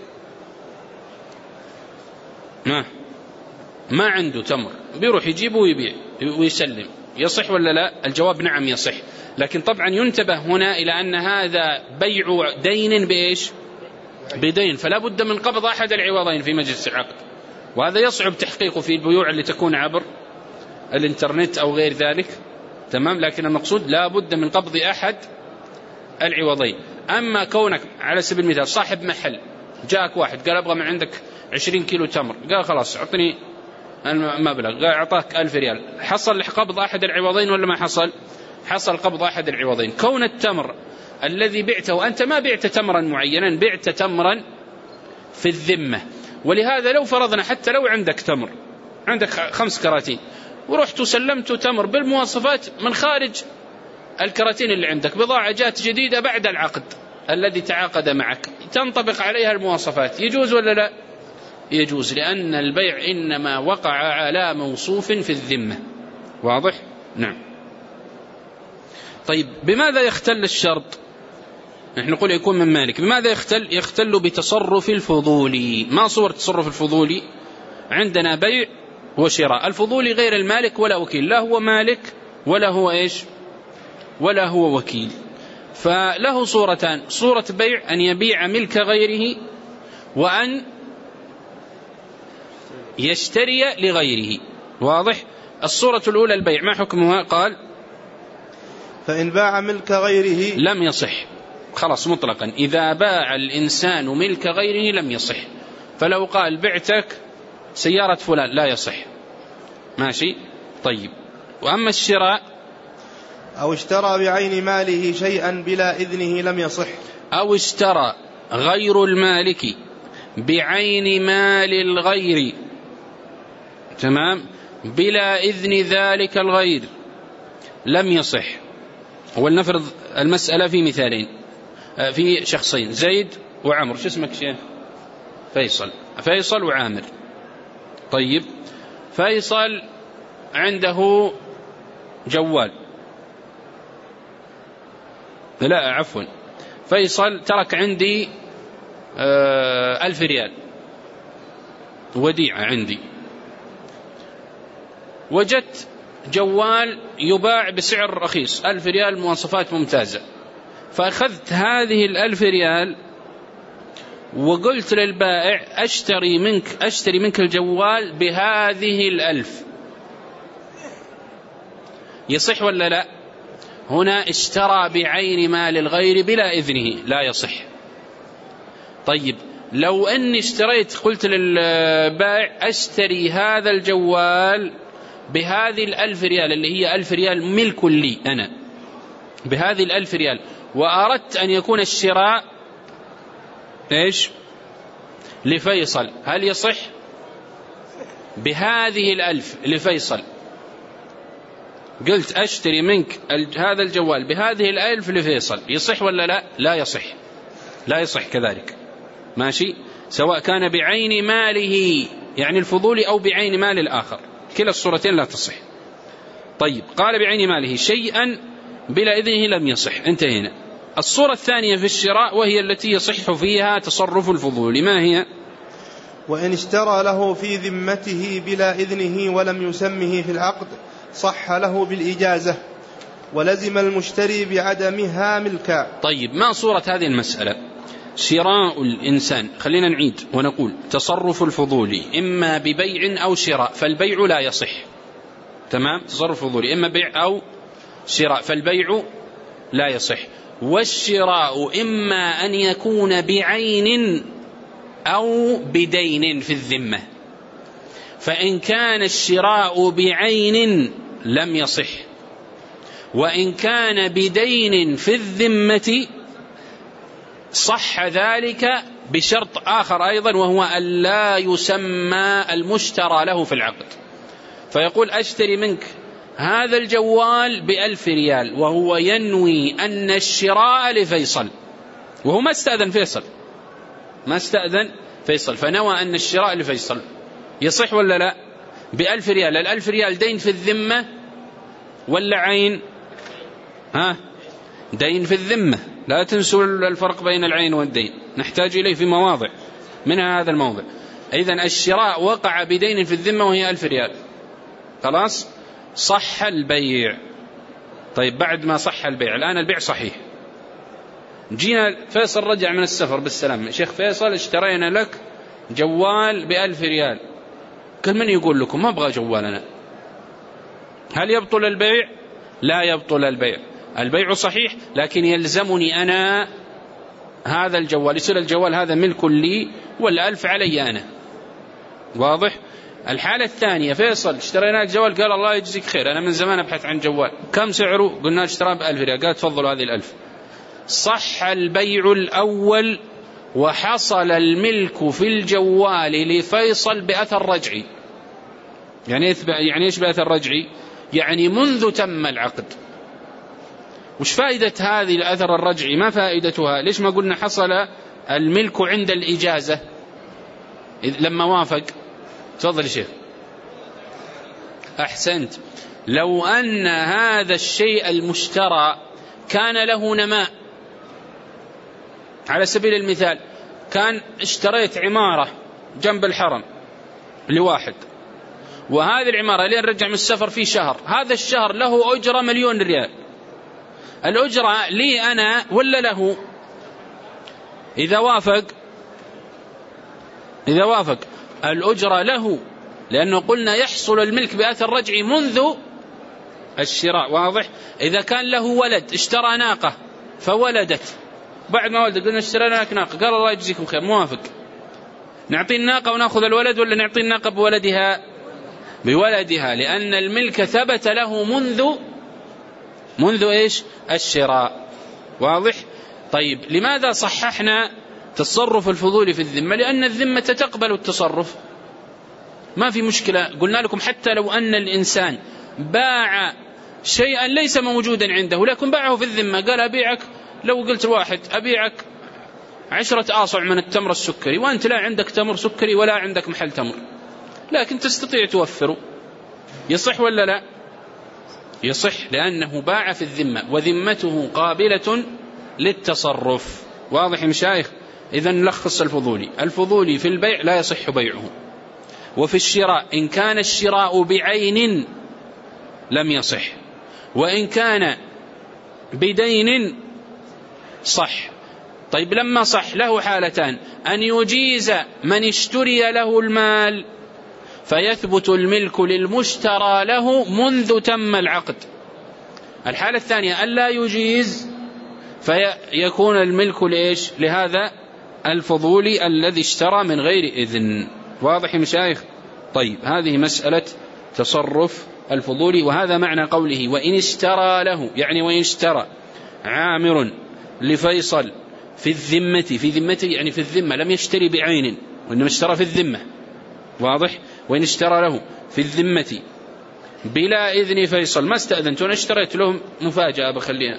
ما ما عنده تمر، بيروح يجيبه ويبيع ويسلم، يصح ولا لا؟ الجواب نعم يصح. لكن طبعا ينتبه هنا إلى أن هذا بيع دين بإيش؟ بدين، فلا بد من قبض أحد العوضين في مجلس العقد، وهذا يصعب تحقيقه في البيوع اللي تكون عبر الانترنت أو غير ذلك، تمام؟ لكن المقصود لا بد من قبض أحد العوضين. أما كونك على سبيل المثال صاحب محل، جاءك واحد قال أبغى من عندك عشرين كيلو تمر، قال خلاص أعطني المبلغ، قال أعطاك ألف ريال، حصل قبض أحد العوضين ولا ما حصل؟ حصل قبض أحد العوضين. كون التمر الذي بعته أنت ما بعت تمرا معينا، بعت تمرا في الذمة. ولهذا لو فرضنا حتى لو عندك تمر، عندك خمس كراتين ورحت وسلمت تمر بالمواصفات من خارج الكراتين اللي عندك، بضاعة جات جديدة بعد العقد الذي تعاقد معك تنطبق عليها المواصفات، يجوز ولا لا؟ يجوز، لأن البيع إنما وقع على موصوف في الذمة، واضح؟ نعم. طيب بماذا يختل الشرط؟ نحن نقول يكون من مالك. بماذا يختل؟ يختل بتصرف الفضولي. ما صور تصرف الفضولي؟ عندنا بيع وشراء. الفضولي غير المالك ولا وكيل، لا هو مالك ولا هو إيش ولا هو وكيل. فله صورتان: صورة بيع أن يبيع ملك غيره، وأن يشتري لغيره. واضح؟ الصورة الأولى البيع، ما حكمها؟ قال فإن باع ملك غيره لم يصح، خلاص مطلقا. إذا باع الإنسان ملك غيره لم يصح. فلو قال بعتك سيارة فلان لا يصح، ماشي. طيب، وأما الشراء أو اشترى بعين ماله شيئا بلا إذنه لم يصح. أو اشترى غير المالك بعين مال الغير، تمام، بلا إذن ذلك الغير لم يصح. ولنفرض المسألة في مثالين، في شخصين، زيد وعمر. شو اسمك شيخ؟ فيصل. فيصل وعامر. طيب، فيصل عنده جوال، لا عفوا، فيصل ترك عندي ألف ريال وديعة عندي. وجدت جوال يباع بسعر رخيص، ألف ريال، مواصفات ممتازة. فأخذت هذه الألف ريال وقلت للبائع أشتري منك أشتري منك الجوال بهذه الألف. يصح ولا لا؟ هنا اشترى بعين مال الغير بلا إذنه، لا يصح. طيب، لو أني اشتريت، قلت للبائع أشتري هذا الجوال بهذه الألف ريال اللي هي ألف ريال ملك لي أنا، بهذه الألف ريال، وأردت أن يكون الشراء إيش لفيصل، هل يصح؟ بهذه الألف لفيصل، قلت أشتري منك هذا الجوال بهذه الألف لفيصل، يصح ولا لا؟ لا يصح، لا يصح كذلك، ماشي، سواء كان بعين ماله يعني الفضولي أو بعين مال الآخر، كلا الصورتين لا تصح. طيب، قال بعين ماله شيئا بلا إذنه لم يصح، انتهينا. الصورة الثانية في الشراء وهي التي يصح فيها تصرف الفضول، ما هي؟ وإن اشترى له في ذمته بلا إذنه ولم يسمه في العقد صح له بالإجازة، ولزم المشتري بعدمها ملكا. طيب، ما صورة هذه المسألة؟ شراء الإنسان، خلينا نعيد ونقول تصرف الفضول إما ببيع أو شراء، فالبيع لا يصح، تمام، تصرف الفضول إما بيع أو شراء، فالبيع لا يصح. والشراء إما أن يكون بعين أو بدين في الذمة، فإن كان الشراء بعين لم يصح، وإن كان بدين في الذمة صح ذلك بشرط آخر أيضا، وهو أن لا يسمى المشترى له في العقد. فيقول أشتري منك هذا الجوال بألف ريال، وهو ينوي أن الشراء لفيصل، وهو ما استأذن فيصل، ما استأذن فيصل، فنوى أن الشراء لفيصل، يصح ولا لا؟ بألف ريال. الألف ريال دين في الذمة ولا عين؟ ها، دين في الذمة، لا تنسوا الفرق بين العين والدين، نحتاج إليه في مواضع، منها هذا الموضع. إذن الشراء وقع بدين في الذمة وهي ألف ريال، خلاص صح البيع. طيب، بعد ما صح البيع، الآن البيع صحيح، جينا فيصل رجع من السفر بالسلام، شيخ فيصل اشترينا لك جوال بألف ريال. قال من يقول لكم ما أبغى جوالنا؟ هل يبطل البيع؟ لا يبطل البيع، البيع صحيح، لكن يلزمني أنا هذا الجوال، يصير الجوال هذا ملك لي والألف علي أنا. واضح؟ الحالة الثانية، فيصل اشترينا الجوال، قال الله يجزيك خير، أنا من زمان أبحث عن جوال، كم سعره؟ قلنا اشتراه بألف ريال، قال تفضلوا هذه الألف. صح البيع الأول وحصل الملك في الجوال لفيصل بأثر رجعي. يعني يعني إيش بأثر رجعي؟ يعني منذ تم العقد. وش فائدة هذه الأثر الرجعي؟ ما فائدتها؟ ليش ما قلنا حصل الملك عند الإجازة لما وافق؟ تفضل يا شيخ. أحسنت. لو أن هذا الشيء المشترى كان له نماء، على سبيل المثال كان اشتريت عمارة جنب الحرم لواحد، وهذه العمارة لين رجع من السفر في شهر، هذا الشهر له أجرة مليون ريال، الأجرة لي أنا ولا له؟ إذا وافق إذا وافق الأجرة له، لأنه قلنا يحصل الملك بأثر رجعي منذ الشراء، واضح؟ إذا كان له ولد اشترى ناقة فولدت، بعد ما ولدت قلنا اشترى لك ناقة، قال الله يجزيكم خير، موافق، نعطي الناقة ونأخذ الولد ولا نعطي الناقة بولدها؟ بولدها، لأن الملك ثبت له منذ منذ إيش؟ الشراء، واضح؟ طيب لماذا صححنا تصرف الفضول في الذمة؟ لأن الذمة تقبل التصرف، ما في مشكلة. قلنا لكم حتى لو أن الإنسان باع شيئا ليس موجودا عنده لكن باعه في الذمة، قال أبيعك، لو قلت واحد أبيعك عشرة آصع من التمر السكري وأنت لا عندك تمر سكري ولا عندك محل تمر، لكن تستطيع توفره، يصح ولا لا؟ يصح، لأنه باع في الذمة وذمته قابلة للتصرف، واضح يا مشايخ؟ إذن نلخص الفضولي، الفضولي في البيع لا يصح بيعه، وفي الشراء إن كان الشراء بعين لم يصح، وإن كان بدين صح. طيب لما صح له حالتان، أن يجيز من اشتري له المال فيثبت الملك للمشترى له منذ تم العقد، الحالة الثانية ألا يجيز فيكون الملك لإيش؟ لهذا الفضولي الذي اشترى من غير إذن، واضح يا مشايخ؟ طيب هذه مسألة تصرف الفضولي، وهذا معنى قوله وإن اشترى له، يعني وإن اشترى عامر لفيصل في الذمة، في ذمته يعني في الذمة، لم يشتري بعين وإنما اشترى في الذمة، واضح؟ وإن اشترى له في الذمة بلا إذن فيصل، ما استأذنت وأنا اشتريت له مفاجأة بخليها،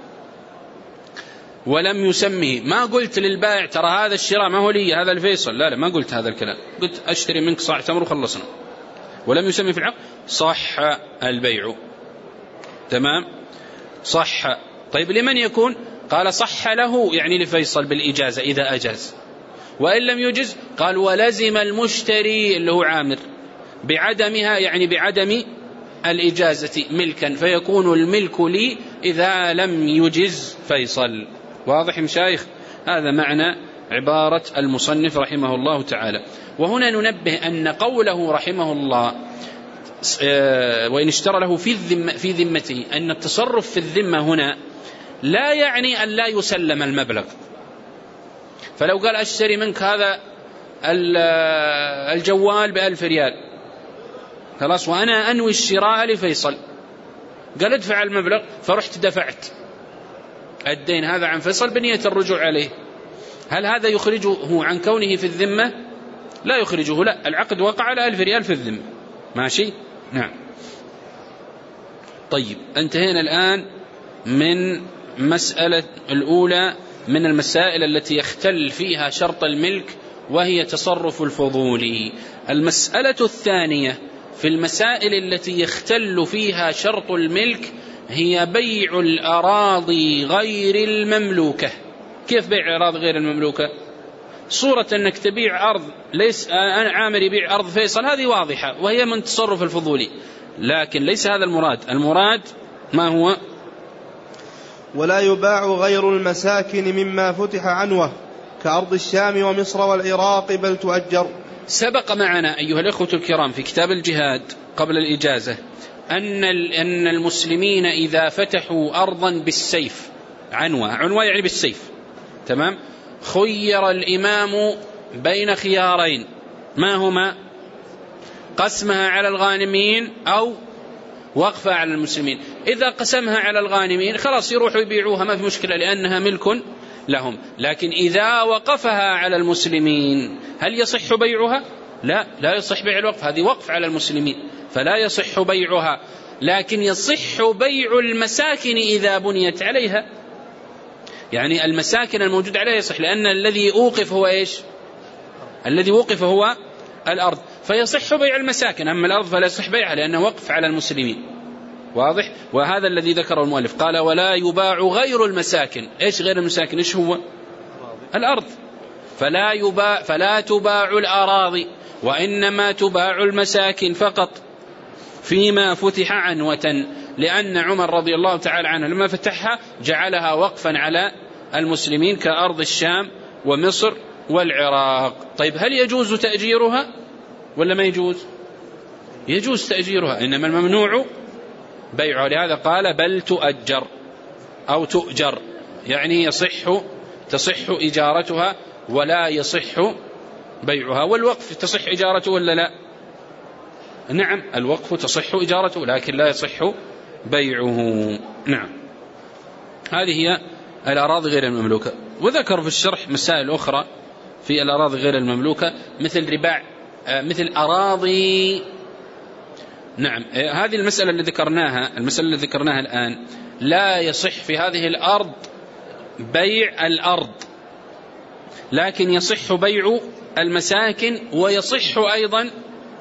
ولم يسمه، ما قلت للبائع ترى هذا الشراء ما هو لي، هذا الفيصل، لا لا ما قلت هذا الكلام، قلت أشتري منك صاع تمر وخلصنا، ولم يسمي في العقد، صح البيع، تمام، صح. طيب لمن يكون؟ قال صح له يعني لفيصل بالإجازة إذا أجاز، وإن لم يجز قال ولزم المشتري اللي هو عامر بعدمها، يعني بعدم الإجازة ملكا، فيكون الملك لي إذا لم يجز فيصل، واضح مشايخ؟ هذا معنى عبارة المصنف رحمه الله تعالى. وهنا ننبه أن قوله رحمه الله وإن اشترى له في الذمة في ذمته، أن التصرف في الذمة هنا لا يعني أن لا يسلم المبلغ، فلو قال أشتري منك هذا الجوال بألف ريال خلاص وأنا أنوي الشراء لفيصل، قال ادفع المبلغ، فرحت دفعت الدين هذا عن فيصل بنية الرجوع عليه، هل هذا يخرجه عن كونه في الذمة؟ لا يخرجه، لا، العقد وقع على ألف ريال في الذمة، ماشي؟ نعم. طيب انتهينا الآن من مسألة الأولى من المسائل التي يختل فيها شرط الملك، وهي تصرف الفضولي. المسألة الثانية في المسائل التي يختل فيها شرط الملك هي بيع الأراضي غير المملوكة. كيف بيع الأراضي غير المملوكة؟ صورة أنك تبيع أرض، ليس أنا عامر يبيع أرض فيصل، هذه واضحة وهي من تصرف الفضولي، لكن ليس هذا المراد. المراد ما هو؟ ولا يباع غير المساكن مما فتح عنوه كأرض الشام ومصر والعراق بل تؤجر. سبق معنا أيها الأخوة الكرام في كتاب الجهاد قبل الإجازة أن أن المسلمين إذا فتحوا أرضا بالسيف، عنوة عنوة يعني بالسيف، تمام، خير الإمام بين خيارين، ما هما؟ قسمها على الغانمين أو وقفها على المسلمين. إذا قسمها على الغانمين خلاص يروحوا يبيعوها، ما في مشكلة لأنها ملك لهم، لكن إذا وقفها على المسلمين هل يصح بيعها؟ لا، لا يصح بيع الوقف، هذه وقف على المسلمين فلا يصح بيعها، لكن يصح بيع المساكن إذا بنيت عليها، يعني المساكن الموجود عليها يصح، لأن الذي أوقف هو إيش؟ الذي وقف هو الأرض، فيصح بيع المساكن، أما الأرض فلا يصح بيعها لأنه وقف على المسلمين، واضح؟ وهذا الذي ذكره المؤلف، قال ولا يباع غير المساكن. إيش غير المساكن؟ إيش هو؟ الأرض. فلا يباع فلا تباع الأراضي، وإنما تباع المساكن فقط فيما فتح عنوة، لأن عمر رضي الله تعالى عنه لما فتحها جعلها وقفا على المسلمين كأرض الشام ومصر والعراق. طيب هل يجوز تأجيرها ولا ما يجوز؟ يجوز تأجيرها، إنما الممنوع بيعها. لهذا قال بل تؤجر أو تؤجر، يعني يصح تصح إجارتها ولا يصح بيعها. والوقف تصح إجارته ولا لا؟ نعم الوقف تصح إجارته لكن لا يصح بيعه. نعم هذه هي الأراضي غير المملوكة. وذكر في الشرح مسائل أخرى في الأراضي غير المملوكة مثل رباع، مثل أراضي. نعم هذه المسألة اللي ذكرناها المسألة اللي ذكرناها الآن لا يصح في هذه الأرض بيع الأرض، لكن يصح بيع المساكن ويصح أيضا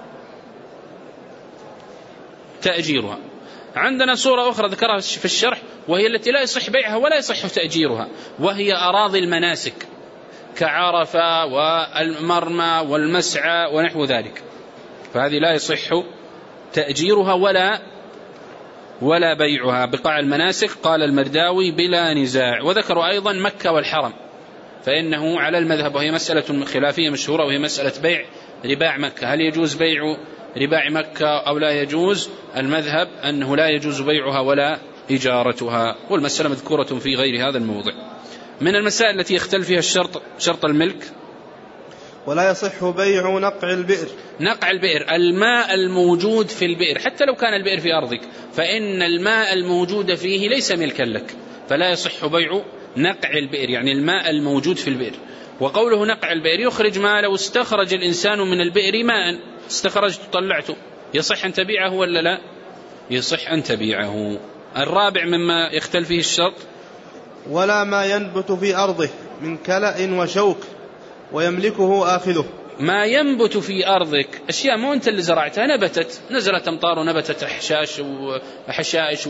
تأجيرها. عندنا صورة أخرى ذكرها في الشرح وهي التي لا يصح بيعها ولا يصح تأجيرها، وهي أراضي المناسك كعرفة والمرمى والمسعى ونحو ذلك، فهذه لا يصح تأجيرها ولا ولا بيعها. بقاع المناسك قال المرداوي بلا نزاع. وذكروا أيضا مكة والحرم، فإنه على المذهب وهي مسألة خلافية مشهورة وهي مسألة بيع رباع مكة، هل يجوز بيع رباع مكة أو لا يجوز؟ المذهب أنه لا يجوز بيعها ولا إجارتها، والمسألة مذكورة في غير هذا الموضع. من المسائل التي يختلف فيها الشرط شرط الملك، ولا يصح بيع نقع البئر. نقع البئر الماء الموجود في البئر، حتى لو كان البئر في أرضك فإن الماء الموجود فيه ليس ملكا لك، فلا يصح بيع نقع البئر، يعني الماء الموجود في البئر. وقوله نقع البئر يخرج ما لو استخرج الإنسان من البئر ماء، استخرجت طلعته، يصح أن تبيعه ولا لا؟ يصح أن تبيعه. الرابع مما يختلف فيه الشرط، ولا ما ينبت في أرضه من كلأ وشوك ويملكه آخذه. ما ينبت في أرضك أشياء مو أنت اللي زرعتها، نبتت، نزلت أمطار ونبتت حشاش وحشائش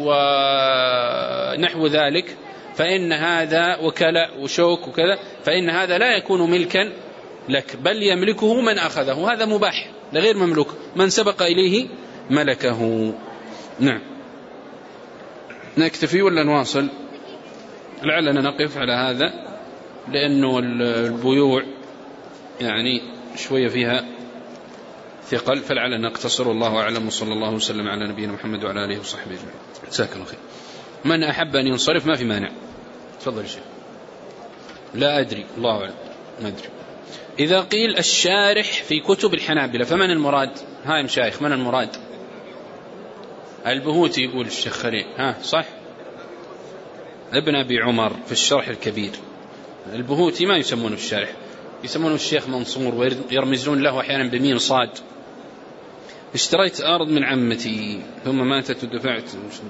ونحو ذلك، فإن هذا وكلأ وشوك وكذا، فإن هذا لا يكون ملكا لك، بل يملكه من أخذه، هذا مباح لغير مملوك، من سبق إليه ملكه. نعم نكتفي ولا نواصل؟ لعلنا نقف على هذا لأنه البيوع يعني شوية فيها ثقل، فلعلنا نقتصر. والله أعلم، وصلى الله وسلم على نبينا محمد وعلى آله وصحبه أجمعين. جزاك الله خير. من أحب أن ينصرف ما في مانع. تفضل شيخ. لا أدري، الله أعلم، ما أدري. إذا قيل الشارح في كتب الحنابلة فمن المراد؟ هاي مشايخ من المراد؟ البهوتي يقول الشيخ خليل، ها صح؟ ابن أبي عمر في الشرح الكبير. البهوتي ما يسمونه الشارح، يسمونه الشيخ منصور ويرمزون له أحيانا بميم صاد. اشتريت أرض من عمتي ثم ماتت ودفعت.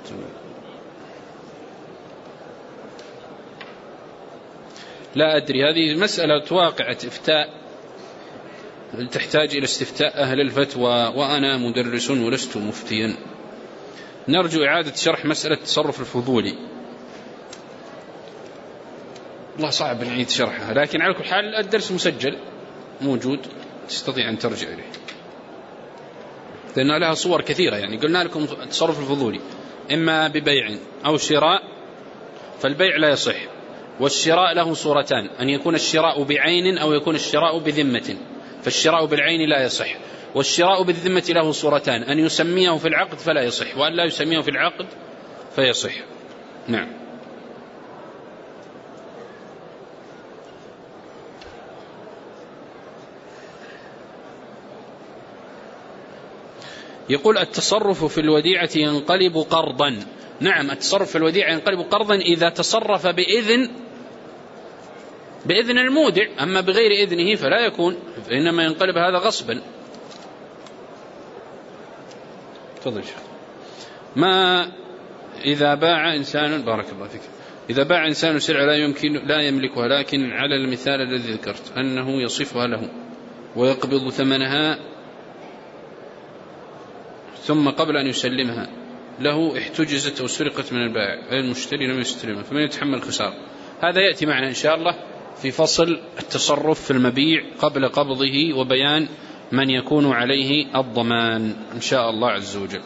لا أدري، هذه مسألة واقعة إفتاء تحتاج إلى استفتاء أهل الفتوى، وأنا مدرس ولست مفتيا. نرجو إعادة شرح مسألة التصرف الفضولي، الله صعب نعيد شرحها، لكن على كل حال الدرس مسجل موجود تستطيع أن ترجع إليه، لأن لها صور كثيرة. يعني قلنا لكم التصرف الفضولي إما ببيع أو شراء، فالبيع لا يصح، والشراء له صورتان، أن يكون الشراء بعين أو يكون الشراء بذمة، فالشراء بالعين لا يصح، والشراء بالذمة له صورتان، أن يسميه في العقد فلا يصح، وأن لا يسميه في العقد فيصح. نعم. يقول التصرف في الوديعة ينقلب قرضا. نعم التصرف في الوديعة ينقلب قرضا إذا تصرف بإذن بإذن المودع، أما بغير إذنه فلا يكون، فإنما ينقلب هذا غصبا. تفضل. ما إذا باع إنسان، بارك الله فيك، إذا باع إنسان سلعة لا يمكن لا يملكها، لكن على المثال الذي ذكرت أنه يصفها له ويقبض ثمنها ثم قبل أن يسلمها له احتجزت أو سرقت من البائع، المشتري لم يستلمها، فمن يتحمل خسارة؟ هذا يأتي معنا إن شاء الله في فصل التصرف في المبيع قبل قبضه وبيان من يكون عليه الضمان إن شاء الله عز وجل.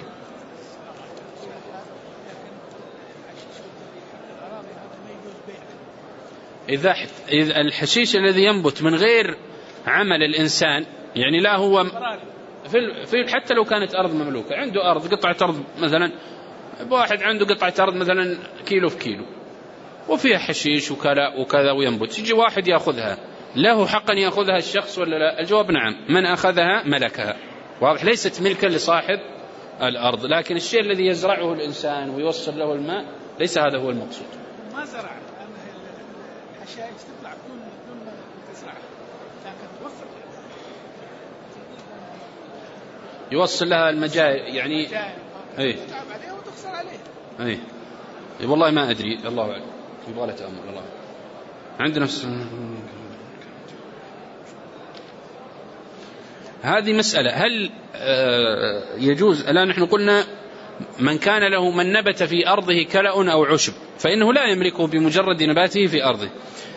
إذا الحشيش الذي ينبت من غير عمل الإنسان، يعني لا هو في حتى لو كانت أرض مملوكة، عنده أرض قطعة أرض مثلا، واحد عنده قطعة أرض مثلا كيلو في كيلو وفيها حشيش وكذا وكذا وينبت، يجي واحد يأخذها، له حقا يأخذها الشخص ولا لا؟ الجواب نعم، من أخذها ملكها، واضح، ليست ملكا لصاحب الأرض، لكن الشيء الذي يزرعه الإنسان ويوصل له الماء ليس هذا هو المقصود. ما زرع الحشائش تطلع بدون بدون تزرعها، لكن توفر يوصل لها المجال يعني اي تتعب عليها وتخسر عليها. اي والله ما ادري، الله اعلم، يبغى له تامل. الله عندنا س... هذه مسألة، هل يجوز؟ الآن نحن قلنا من كان له من نبت في أرضه كلأ أو عشب فإنه لا يملكه بمجرد نباته في أرضه،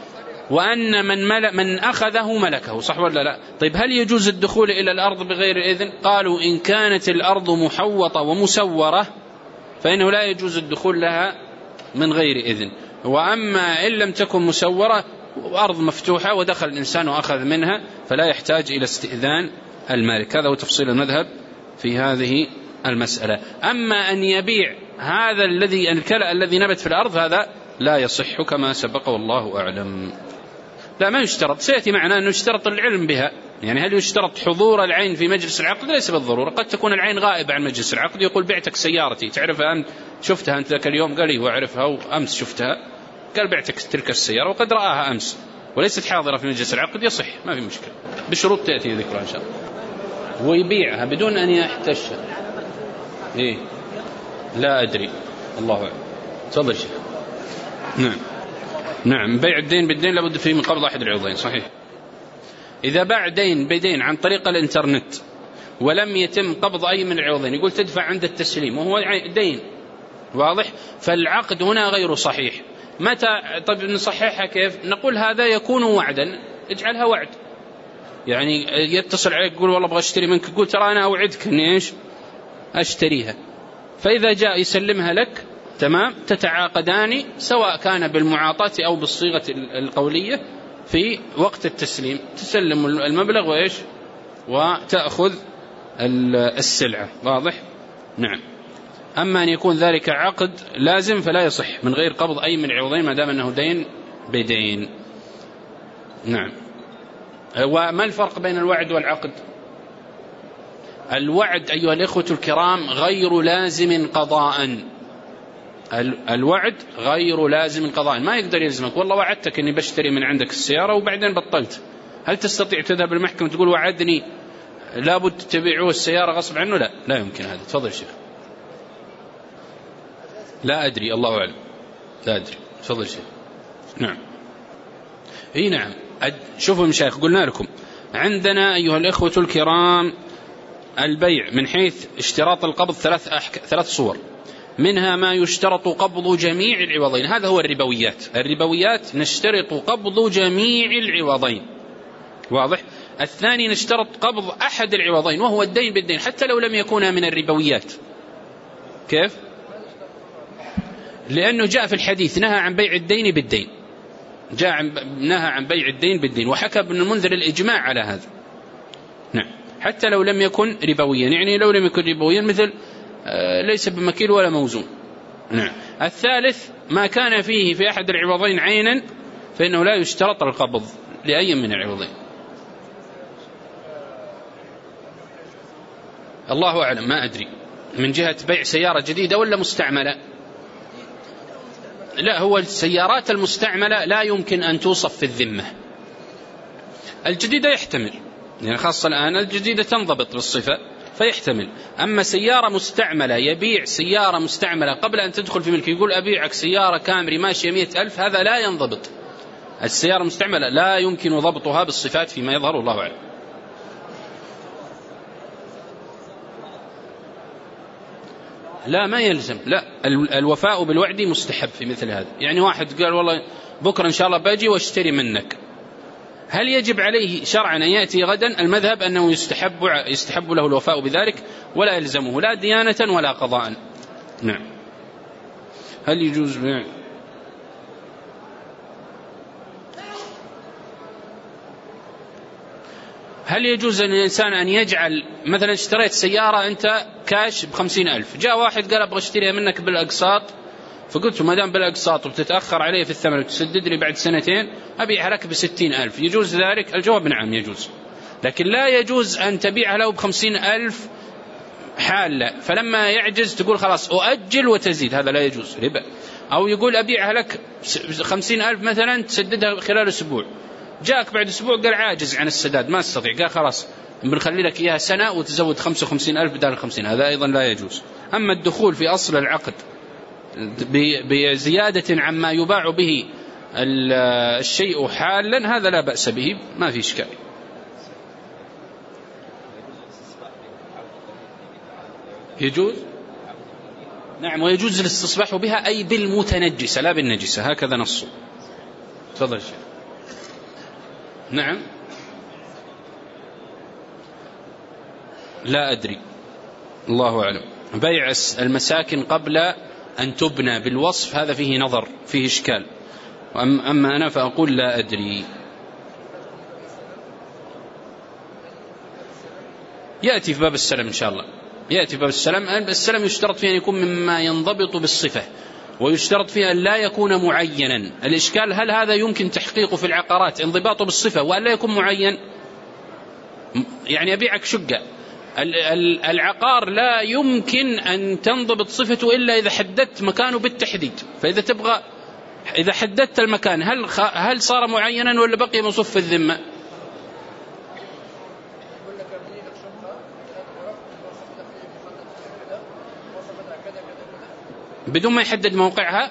وأن من, مل... من أخذه ملكه، صح ولا لا؟ طيب هل يجوز الدخول إلى الأرض بغير إذن؟ قالوا إن كانت الأرض محوطة ومسورة فإنه لا يجوز الدخول لها من غير إذن، وأما إن لم تكن مسورة وأرض مفتوحة ودخل الإنسان وأخذ منها فلا يحتاج إلى استئذان المالك. هذا هو تفصيل المذهب في هذه المسألة. أما أن يبيع هذا الذي الكلأ الذي نبت في الأرض هذا لا يصح كما سبق والله أعلم. لا ما يشترط، سيأتي معنا أنه يشترط العلم بها، يعني هل يشترط حضور العين في مجلس العقد؟ ليس بالضرورة، قد تكون العين غائبة عن مجلس العقد، يقول بعتك سيارتي تعرفها أنت، شفتها أنت ذاك اليوم؟ قال لي هو عرفها وأمس شفتها، قال بعتك تلك السيارة وقد رآها أمس وليست حاضرة في مجلس العقد، يصح ما في مشكلة، بشروط تأتي ذكرها إن شاء الله. ويبيعها بدون أن يحتشها. إيه لا أدري، الله أعلم. تفضل شيخ. نعم نعم، بيع الدين بالدين لابد فيه من قبض أحد العوضين، صحيح. إذا باع دين بدين عن طريق الإنترنت ولم يتم قبض أي من العوضين، يقول تدفع عند التسليم وهو دين، واضح، فالعقد هنا غير صحيح. متى طيب نصححها كيف؟ نقول هذا يكون وعدا، اجعلها وعد، يعني يتصل عليك يقول والله أبغى أشتري منك، يقول ترى أنا أوعدك أني إيش أشتريها، فإذا جاء يسلمها لك تمام، تتعاقدان سواء كان بالمعاطاة أو بالصيغة القولية في وقت التسليم، تسلم المبلغ وإيش وتأخذ السلعة، واضح. نعم. أما أن يكون ذلك عقد لازم فلا يصح من غير قبض أي من العوضين ما دام أنه دين بدين. نعم. وما الفرق بين الوعد والعقد؟ الوعد أيها الإخوة الكرام غير لازم قضاء، الوعد غير لازم قضاء، ما يقدر يلزمك والله وعدتك أني بشتري من عندك السيارة وبعدين بطلت، هل تستطيع تذهب المحكمة تقول وعدني لابد تبيعوه السيارة غصب عنه؟ لا لا يمكن هذا. تفضل شيخ. لا أدري، الله أعلم، لا أدري. تفضل شيخ. نعم. اي نعم. شوفوا المشايخ قلنا لكم عندنا أيها الإخوة الكرام البيع من حيث اشتراط القبض ثلاث أحك... ثلاث صور، منها ما يشترط قبض جميع العوضين، هذا هو الربويات. الربويات نشترط قبض جميع العوضين، واضح. الثاني نشترط قبض أحد العوضين وهو الدين بالدين حتى لو لم يكونا من الربويات. كيف؟ لأنه جاء في الحديث نهى عن بيع الدين بالدين، جاء عن نهى عن بيع الدين بالدين، وحكى ابن المنذر الإجماع على هذا. نعم. حتى لو لم يكن ربويا، يعني لو لم يكن ربويا مثل ليس بمكيل ولا موزون. نعم. الثالث ما كان فيه في أحد العوضين عينا فإنه لا يشترط القبض لأي من العوضين. الله أعلم، ما أدري من جهة بيع سيارة جديدة ولا مستعملة. لا، هو السيارات المستعملة لا يمكن أن توصف في الذمة، الجديدة يحتمل، يعني خاصة الآن الجديدة تنضبط بالصفة فيحتمل. أما سيارة مستعملة، يبيع سيارة مستعملة قبل أن تدخل في ملك، يقول أبيعك سيارة كامري ماشية مئة ألف، هذا لا ينضبط. السيارة المستعملة لا يمكن ضبطها بالصفات فيما يظهر، الله أعلم. لا ما يلزم، لا، الوفاء بالوعد مستحب في مثل هذا. يعني واحد قال والله بكرة إن شاء الله باجي واشتري منك، هل يجب عليه شرعا أن يأتي غدا؟ المذهب أنه يستحب, يستحب له الوفاء بذلك ولا يلزمه لا ديانة ولا قضاء. نعم. هل يجوز بيع هل يجوز للإنسان أن يجعل مثلا اشتريت سيارة أنت كاش بخمسين ألف، جاء واحد قال أبغى اشتريها منك بالأقساط، فقلت ما دام بالأقساط وبتتأخر عليه في الثمن وتسدد لي بعد سنتين أبيعها لك بستين ألف، يجوز ذلك؟ الجواب نعم يجوز، لكن لا يجوز أن تبيعها له بخمسين ألف حالة فلما يعجز تقول خلاص أؤجل وتزيد، هذا لا يجوز، ربا. أو يقول أبيعها لك خمسين ألف مثلا تسددها خلال أسبوع، جاءك بعد أسبوع قال عاجز عن السداد ما استطيع، قال خلاص بنخلي لك إياها سنة وتزود خمسة وخمسين ألف بدل الخمسين، هذا أيضا لا يجوز. أما الدخول في أصل العقد بزيادة عما يباع به الشيء حالا هذا لا بأس به، ما في إشكال. يجوز؟ نعم، ويجوز الاستصباح بها أي بالمتنجسة لا بالنجسة، هكذا نصه. تفضل شيخ. نعم. لا أدري، الله أعلم. بيع المساكن قبل أن تبنى بالوصف هذا فيه نظر، فيه إشكال، أما أنا فأقول لا أدري. يأتي في باب السلم إن شاء الله، يأتي في باب السلم. السلم يشترط فيه أن يكون مما ينضبط بالصفة، ويشترط فيها أن لا يكون معينا. الإشكال هل هذا يمكن تحقيقه في العقارات انضباطه بالصفة وأن لا يكون معين؟ يعني أبيعك شقة، العقار لا يمكن أن تنضبط صفته إلا إذا حددت مكانه بالتحديد، فإذا تبغى إذا حددت المكان هل هل صار معينا ولا بقي مصف في الذمة؟ بدون ما يحدد موقعها،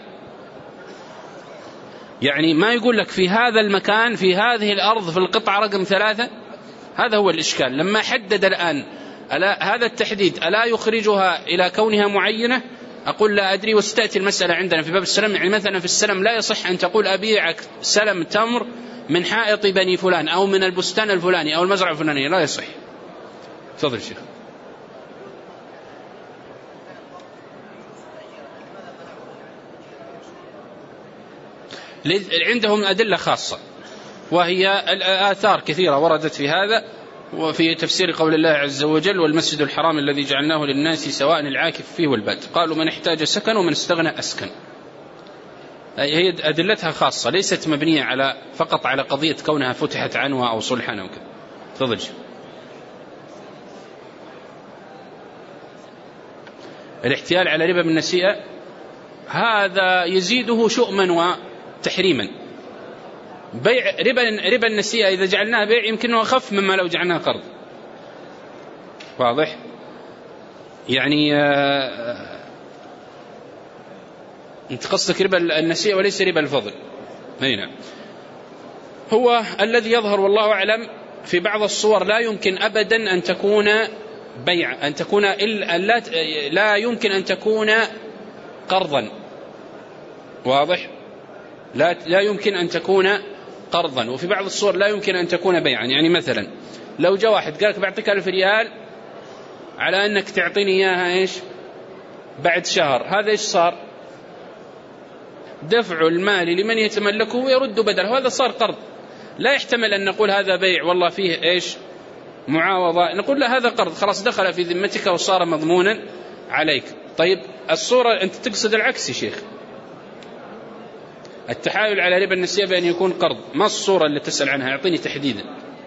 يعني ما يقول لك في هذا المكان في هذه الأرض في القطعة رقم ثلاثة. هذا هو الإشكال. لما حدد الآن ألا هذا التحديد ألا يخرجها إلى كونها معينة؟ أقول لا أدري. وستأتي المسألة عندنا في باب السلم. يعني مثلا في السلم لا يصح أن تقول أبيعك سلم تمر من حائط بني فلان أو من البستان الفلاني أو المزرعة الفلانية، لا يصح. تفضل شيخ. عندهم أدلة خاصة، وهي الآثار كثيرة وردت في هذا، وفي تفسير قول الله عز وجل والمسجد الحرام الذي جعلناه للناس سواء العاكف فيه والباد، قالوا من احتاج سكن ومن استغنى أسكن. هي أدلتها خاصة ليست مبنية على فقط على قضية كونها فتحت عنوة أو صلحا أو كذا. تفضل. الاحتيال على ربا بالنسيئة هذا يزيده شؤما وتحريما. بيع ربا ربا النسيئة إذا جعلناها بيع يمكنه أخف مما لو جعلناها قرض. واضح؟ يعني آه أنت قصدك ربا النسيئة وليس ربا الفضل. هنا هو الذي يظهر والله أعلم في بعض الصور لا يمكن أبدا أن تكون بيع، أن تكون إلا لا, لا يمكن أن تكون قرضا. واضح؟ لا لا يمكن أن تكون قرضا، وفي بعض الصور لا يمكن أن تكون بيعا. يعني مثلا لو جاء واحد قالك بعطيك ألف ريال على أنك تعطيني إياها إيش بعد شهر، هذا إيش صار؟ دفع المال لمن يتملكه ويرد بدله، هذا صار قرض. لا يحتمل أن نقول هذا بيع والله فيه إيش معاوضة، نقول لا هذا قرض خلاص دخل في ذمتك وصار مضمونا عليك. طيب الصورة أنت تقصد العكس يا شيخ، التحايل على ربا النسيئة بأن يكون قرض. ما الصورة اللي تسأل عنها؟ يعطيني تحديدا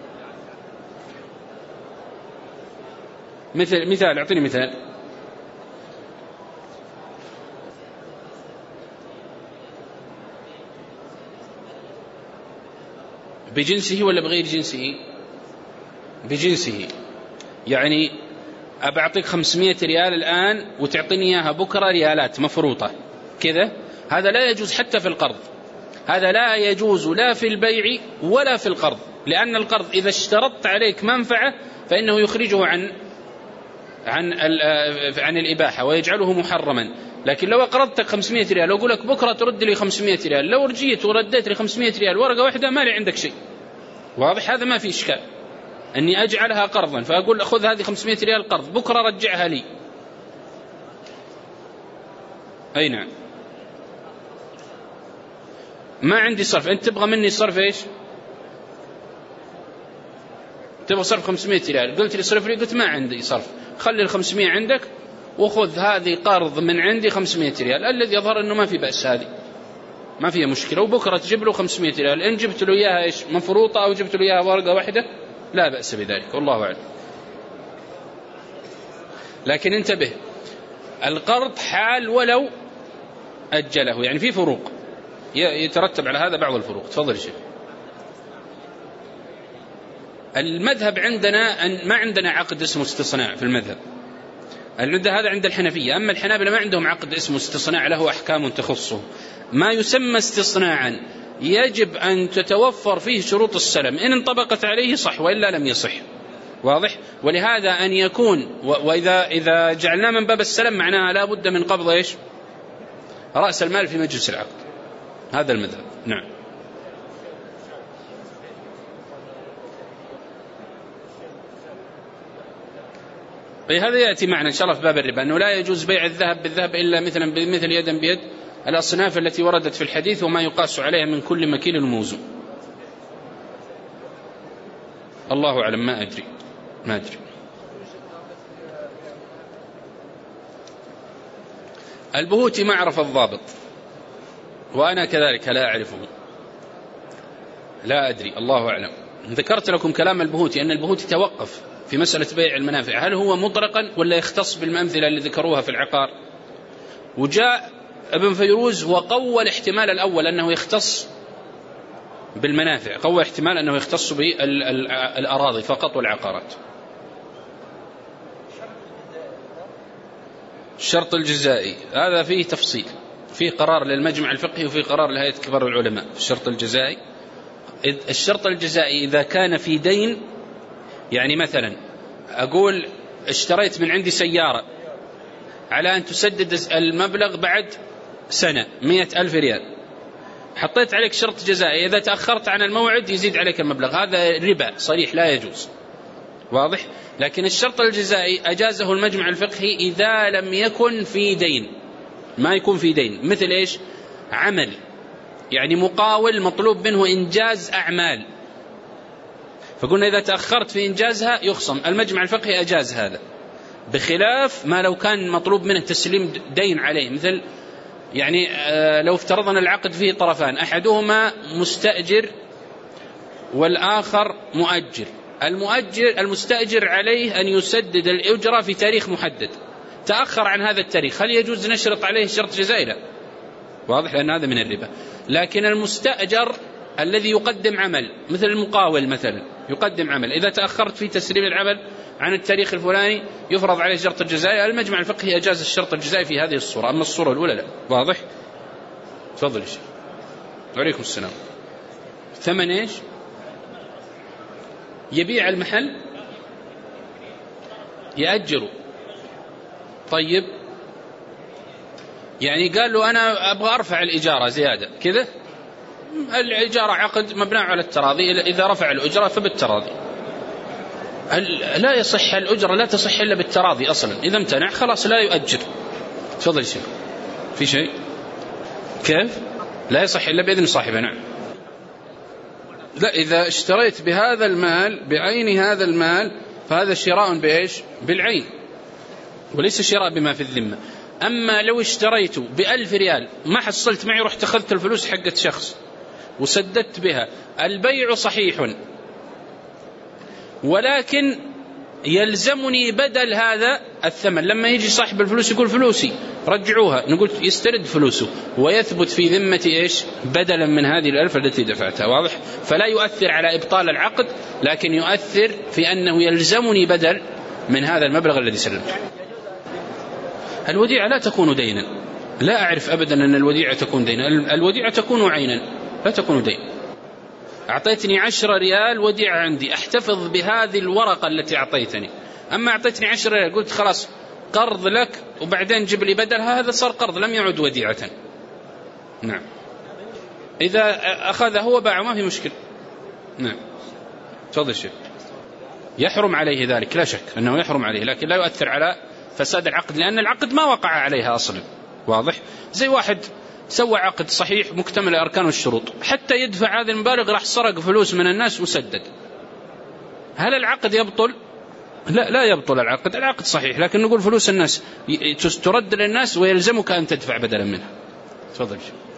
مثل مثال، اعطيني مثال. بجنسه ولا بغير جنسه؟ بجنسه. يعني أبعطيك خمسمائة ريال الآن وتعطيني إياها بكرة ريالات مفروطة كذا، هذا لا يجوز حتى في القرض. هذا لا يجوز لا في البيع ولا في القرض، لأن القرض إذا اشترطت عليك منفعة فإنه يخرجه عن عن عن الإباحة ويجعله محرما. لكن لو أقرضتك خمسمائة ريال لو أقول لك بكرة ترد لي خمسمائة ريال، لو رجيت ورديت لي خمسمائة ريال ورقة واحدة ما لي عندك شيء، واضح؟ هذا ما في إشكال أني أجعلها قرضا، فأقول أخذ هذه خمسمائة ريال قرض، بكرة رجعها لي. أي نعم. ما عندي صرف، أنت تبغى مني صرف إيش؟ تبغى صرف خمسمائة ريال، قلت لي صرف لي، قلت ما عندي صرف، خلي الخمسمائة عندك وخذ هذه قرض من عندي خمسمائة ريال. الذي يظهر أنه ما في بأس، هذه ما فيها مشكلة، وبكرة تجيب له خمسمائة ريال. إن جبت له إياها إيش مفروطة أو جبت له إياها ورقة واحدة لا بأس بذلك، والله أعلم. لكن انتبه، القرض حال ولو أجله، يعني في فروق يترتب على هذا بعض الفروق. تفضل يا شيخ. المذهب عندنا أن ما عندنا عقد اسمه استصناع في المذهب، هذا عند الحنفية. أما الحنابلة ما عندهم عقد اسمه استصناع، له أحكام تخصه. ما يسمى استصناعا يجب أن تتوفر فيه شروط السلم، إن انطبقت عليه صح وإلا لم يصح. واضح؟ ولهذا أن يكون، وإذا إذا جعلنا من باب السلم معناها لا بد من قبض إيش؟ رأس المال في مجلس العقد. هذا المذهب. نعم. هذا يأتي معنا إن شاء الله في باب الربا، أنه لا يجوز بيع الذهب بالذهب إلا مثلا بمثل يدا بيد، الأصناف التي وردت في الحديث وما يقاس عليها من كل مكيل وموزون. الله أعلم، ما أدري ما أدري. البهوتي ما عرف الضابط، وأنا كذلك لا أعرفه، لا أدري، الله أعلم. ذكرت لكم كلام البهوتي أن البهوتي توقف في مسألة بيع المنافع، هل هو مطلقا ولا يختص بالأمثلة اللي ذكروها في العقار؟ وجاء ابن فيروز وقوى الاحتمال الأول أنه يختص بالمنافع، قوى احتمال أنه يختص بالأراضي فقط والعقارات. الشرط الجزائي هذا فيه تفصيل، فيه قرار للمجمع الفقهي وفيه قرار لهيئة كبار العلماء في الشرط الجزائي. الشرط الجزائي إذا كان في دين، يعني مثلا أقول اشتريت من عندي سيارة على أن تسدد المبلغ بعد سنة مئة ألف ريال، حطيت عليك شرط جزائي إذا تأخرت عن الموعد يزيد عليك المبلغ، هذا ربا صريح لا يجوز. واضح؟ لكن الشرط الجزائي أجازه المجمع الفقهي إذا لم يكن في دين، ما يكون في دين، مثل إيش؟ عمل، يعني مقاول مطلوب منه إنجاز أعمال، فقلنا إذا تأخرت في إنجازها يخصم، المجمع الفقهي أجاز هذا، بخلاف ما لو كان مطلوب منه تسليم دين عليه. مثل يعني لو افترضنا العقد فيه طرفان، أحدهما مستأجر والآخر مؤجر، المؤجر المستأجر عليه أن يسدد الأجرة في تاريخ محدد، تأخر عن هذا التاريخ، هل يجوز نشرط عليه شرط جزائي؟ لا. واضح؟ لأن هذا من الربا. لكن المستأجر الذي يقدم عمل، مثل المقاول مثلا يقدم عمل، إذا تأخرت في تسليم العمل عن التاريخ الفلاني يفرض عليه شرط الجزائي، المجمع الفقهي أجاز الشرط الجزائي في هذه الصورة، أما الصورة الأولى لا. واضح؟ تفضل يا شيخ. وعليكم السلام. ثمن إيش؟ يبيع المحل يأجره. طيب يعني قال له أنا أبغى أرفع الإجارة زيادة كذا، الإجارة عقد مبنى على التراضي، إذا رفع الأجرة فبالتراضي. لا يصح الأجرة، لا تصح إلا بالتراضي أصلا، إذا امتنع خلاص لا يؤجر. تفضل شيء في شيء كيف لا يصح إلا بإذن صاحبه. نعم. لا، إذا اشتريت بهذا المال بعين هذا المال فهذا شراء بإيش؟ بالعين، وليس شراء بما في الذمة. أما لو اشتريت بألف ريال ما حصلت معي، رحت أخذت الفلوس حقت شخص وسددت بها، البيع صحيح، ولكن يلزمني بدل هذا الثمن. لما يجي صاحب الفلوس يقول فلوسي رجعوها، نقول يسترد فلوسه ويثبت في ذمة إيش؟ بدلا من هذه الألف التي دفعتها. واضح؟ فلا يؤثر على إبطال العقد، لكن يؤثر في أنه يلزمني بدل من هذا المبلغ الذي سلمته. الوديعة لا تكون دينا، لا أعرف أبدا أن الوديعة تكون دينا، الوديعة تكون عينا لا تكون دين. أعطيتني عشرة ريال وديعة عندي، أحتفظ بهذه الورقة التي أعطيتني. أما أعطيتني عشرة ريال قلت خلاص قرض لك وبعدين جيب لي بدلها، هذا صار قرض لم يعد وديعة. نعم. إذا أخذه وباعه ما في مشكلة. نعم. تفضل الشيخ. يحرم عليه ذلك لا شك أنه يحرم عليه، لكن لا يؤثر على فساد العقد، لأن العقد ما وقع عليها أصلا. واضح؟ زي واحد سوى عقد صحيح مكتمل أركان والشروط، حتى يدفع هذه المبالغ راح سرق فلوس من الناس وسدد. هل العقد يبطل؟ لا لا يبطل العقد، العقد صحيح، لكن نقول فلوس الناس ترد للناس ويلزمك أن تدفع بدلا منها. تفضل.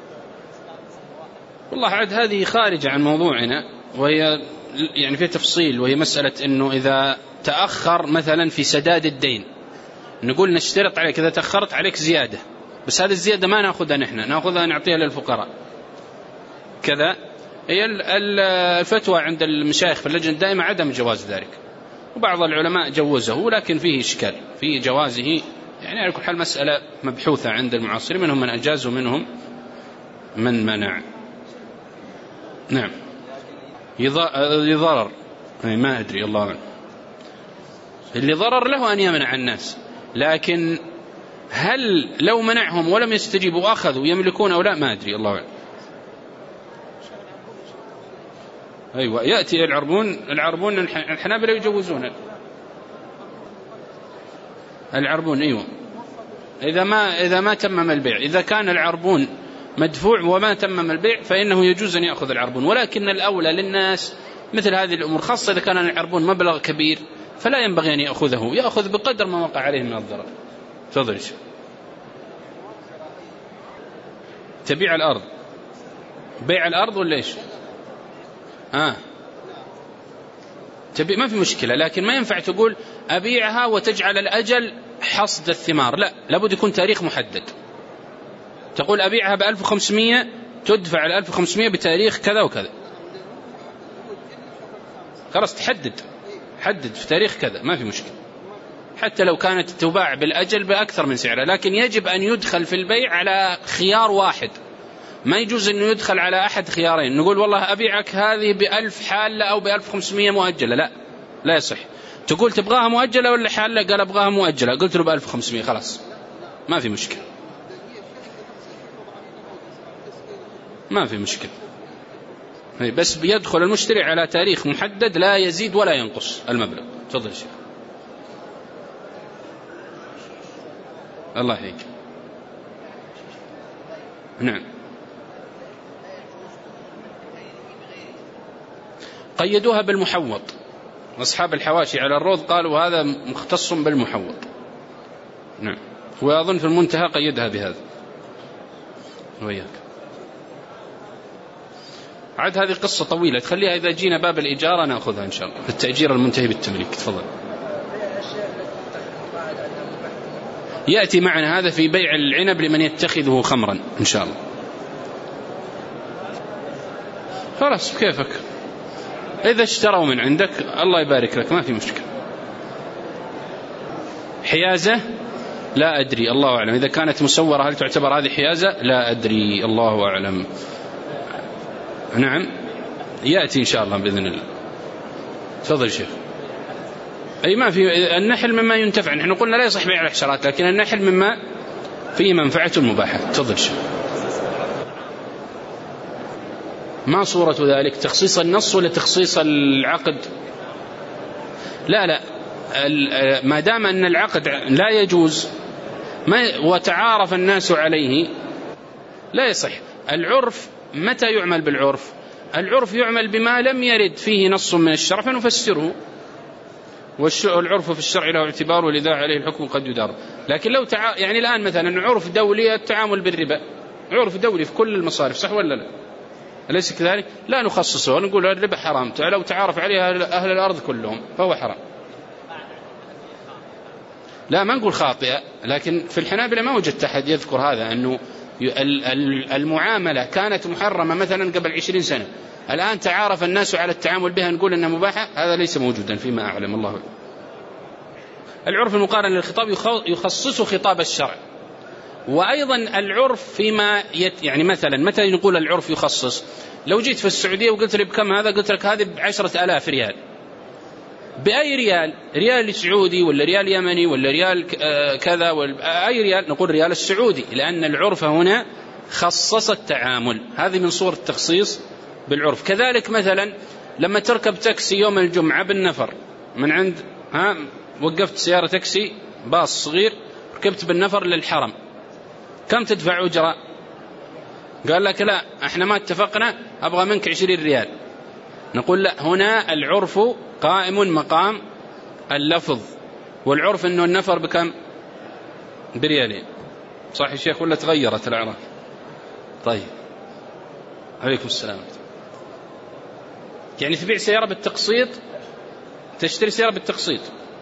والله عاد هذه خارجة عن موضوعنا، وهي يعني في تفصيل، وهي مسألة أنه إذا تأخر مثلا في سداد الدين نقول نشترط عليك إذا تأخرت عليك زيادة، بس هذه الزيادة ما نأخذها نحن، نأخذها نعطيها للفقراء كذا. هي الفتوى عند المشايخ في اللجنة الدائمة عدم جواز ذلك، وبعض العلماء جوزه، لكن فيه إشكال في جوازه. يعني على كل حال مسألة مبحوثة عند المعاصرين، منهم من أجاز ومنهم من منع. نعم. اللي ضرر ما أدري الله أعلم، اللي ضرر له أن يمنع الناس، لكن هل لو منعهم ولم يستجيبوا وأخذوا يملكون أو لا ما أدري الله أعلم. أيوة يأتي العربون، العربون الحنابلة يجوزون العربون. أيوة إذا ما إذا ما تمم البيع، إذا كان العربون مدفوع وما تمم البيع فإنه يجوز أن يأخذ العربون، ولكن الأولى للناس مثل هذه الأمور، خاصة إذا كان العربون مبلغ كبير فلا ينبغي أن يأخذه، يأخذ بقدر ما وقع عليه من الضرر. تفضل. تبيع الأرض، بيع الأرض ولا إيش؟ آه تبيع ما في مشكلة، لكن ما ينفع تقول أبيعها وتجعل الأجل حصد الثمار، لا، لابد يكون تاريخ محدد. تقول أبيعها بألف وخمسمية، تدفع الألف وخمسمية بتاريخ كذا وكذا، خلاص تحدد، حدد في تاريخ كذا ما في مشكلة، حتى لو كانت تباع بالأجل بأكثر من سعرها، لكن يجب أن يدخل في البيع على خيار واحد، ما يجوز أنه يدخل على أحد خيارين، نقول والله أبيعك هذه بألف حالة أو بألف وخمسمية مؤجلة، لا لا يصح. تقول تبغاها مؤجلة ولا حالة؟ قال أبغاها مؤجلة، قلت له بألف وخمسمية، خلاص ما في مشكلة، ما في مشكلة، بس بيدخل المشتري على تاريخ محدد لا يزيد ولا ينقص المبلغ. تفضل شيخ. الله يحييك. نعم. قيدوها بالمحوط، أصحاب الحواشي على الروض قالوا هذا مختص بالمحوط. نعم. وأظن في المنتهى قيدها بهذا. وياك. عاد هذه قصة طويلة تخليها إذا جينا باب الإجارة نأخذها إن شاء الله، التأجير المنتهي بالتمليك. تفضل. يأتي معنا هذا في بيع العنب لمن يتخذه خمرا إن شاء الله. خلاص كيفك، إذا اشتروا من عندك الله يبارك لك ما في مشكلة. حيازة لا أدري الله أعلم، إذا كانت مسورة هل تعتبر هذه حيازة؟ لا أدري الله أعلم. نعم يأتي إن شاء الله بإذن الله. تفضل شيخ. أي ما في، النحل مما ينتفع، نحن قلنا لا يصح بيع الحشرات، لكن النحل مما فيه منفعة مباحة. تفضل شيخ. ما صورة ذلك؟ تخصيص النص ولا تخصيص العقد؟ لا لا، ما دام أن العقد لا يجوز ما وتعارف الناس عليه لا يصح. العرف متى يعمل بالعرف؟ العرف يعمل بما لم يرد فيه نص من الشرع فنفسره، والعرف في الشرع له اعتبار ولذا عليه الحكم قد يدار. لكن لو تع... يعني الآن مثلا عرف دولي التعامل بالربا، عرف دولي في كل المصارف، صح ولا لا؟ أليس كذلك؟ لا نخصصه ونقول الربا حرام، لو تعارف عليها أهل الأرض كلهم فهو حرام. لا ما نقول خاطئة، لكن في الحنابلة ما وجدت أحد يذكر هذا، أنه المعاملة كانت محرمة مثلا قبل عشرين سنة، الآن تعارف الناس على التعامل بها نقول أنها مباحة، هذا ليس موجودا فيما أعلم الله. العرف المقارن للخطاب يخصص خطاب الشرع، وأيضا العرف فيما يت يعني مثلا متى نقول العرف يخصص؟ لو جيت في السعودية وقلت لي بكم هذا، قلت لك هذه بعشرة آلاف ريال، بأي ريال؟ ريال سعودي ولا ريال يمني ولا ريال كذا ولا أي ريال؟ نقول ريال السعودي، لأن العرف هنا خصص التعامل، هذه من صور التخصيص بالعرف. كذلك مثلا لما تركب تاكسي يوم الجمعة بالنفر من عند ها وقفت سيارة تاكسي باص صغير ركبت بالنفر للحرم، كم تدفع أجرة؟ قال لك لا احنا ما اتفقنا، أبغى منك عشرين ريال. نقول لا، هنا العرف قائم مقام اللفظ، والعرف انه النفر بكم؟ بريالين. صح يا شيخ ولا تغيرت الأعراف؟ طيب عليكم السلام. يعني تبيع سيارة بالتقسيط، تشتري سيارة بالتقسيط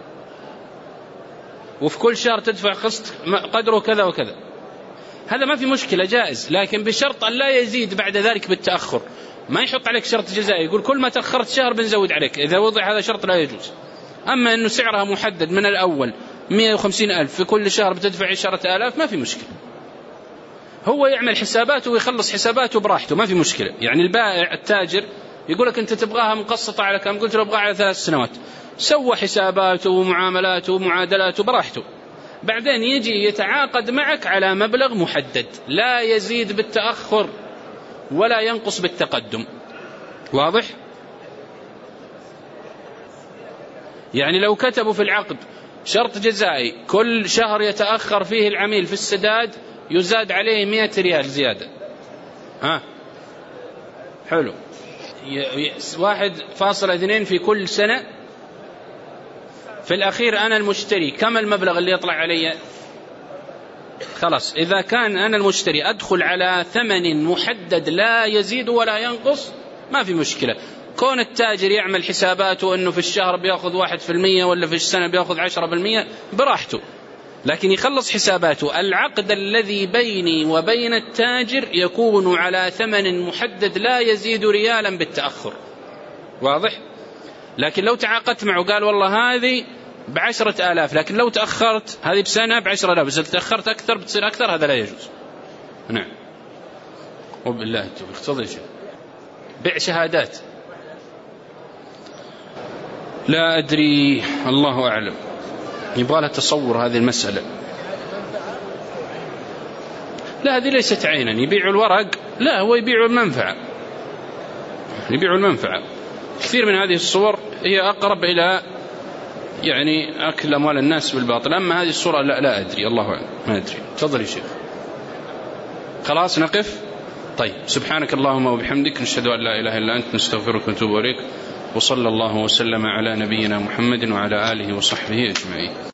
وفي كل شهر تدفع قسط قدره كذا وكذا، هذا ما في مشكلة جائز، لكن بشرط أن لا يزيد بعد ذلك بالتأخر. ما يحط عليك شرط جزائي يقول كل ما تأخرت شهر بنزود عليك، إذا وضع هذا شرط لا يجوز. أما أنه سعرها محدد من الأول مئة وخمسين ألف في كل شهر بتدفع عشرة آلاف ما في مشكلة، هو يعمل حساباته ويخلص حساباته براحته ما في مشكلة. يعني البائع التاجر يقول لك أنت تبغاها مقسطة على كم؟ قلت له أبغاها على ثلاث سنوات، سوى حساباته ومعاملاته ومعادلاته براحته، بعدين يجي يتعاقد معك على مبلغ محدد لا يزيد بالتأخر ولا ينقص بالتقدم. واضح؟ يعني لو كتبوا في العقد شرط جزائي كل شهر يتأخر فيه العميل في السداد يزاد عليه مئة ريال زيادة، ها حلو، واحد فاصلة اثنين في كل سنة، في الأخير أنا المشتري كم المبلغ اللي يطلع علي؟ خلاص إذا كان أنا المشتري أدخل على ثمن محدد لا يزيد ولا ينقص ما في مشكلة. كون التاجر يعمل حساباته أنه في الشهر بيأخذ واحد في المية ولا في السنة بيأخذ عشرة بالمية براحته، لكن يخلص حساباته. العقد الذي بيني وبين التاجر يكون على ثمن محدد لا يزيد ريالا بالتأخر. واضح؟ لكن لو تعاقدت معه قال والله هذه بعشرة آلاف، لكن لو تأخرت هذه بسنة بعشرة آلاف، بس تأخرت أكثر بتصير أكثر، هذا لا يجوز. نعم وبالله التوفيق. تفضل شيء بيع شهادات لا أدري، الله أعلم، يبغى لها تصور هذه المسألة. لا هذه ليست عينا يبيع الورق، لا هو يبيع المنفعة، يبيع المنفعة. كثير من هذه الصور هي أقرب إلى يعني أكل أموال الناس بالباطل، أما هذه الصورة لا, لا أدري، الله أعلم ما أدري. تفضل يا شيخ. خلاص نقف. طيب سبحانك اللهم وبحمدك نشهد أن لا إله إلا أنت نستغفرك ونتوب إليك، وصلى الله وسلم على نبينا محمد وعلى آله وصحبه أجمعين.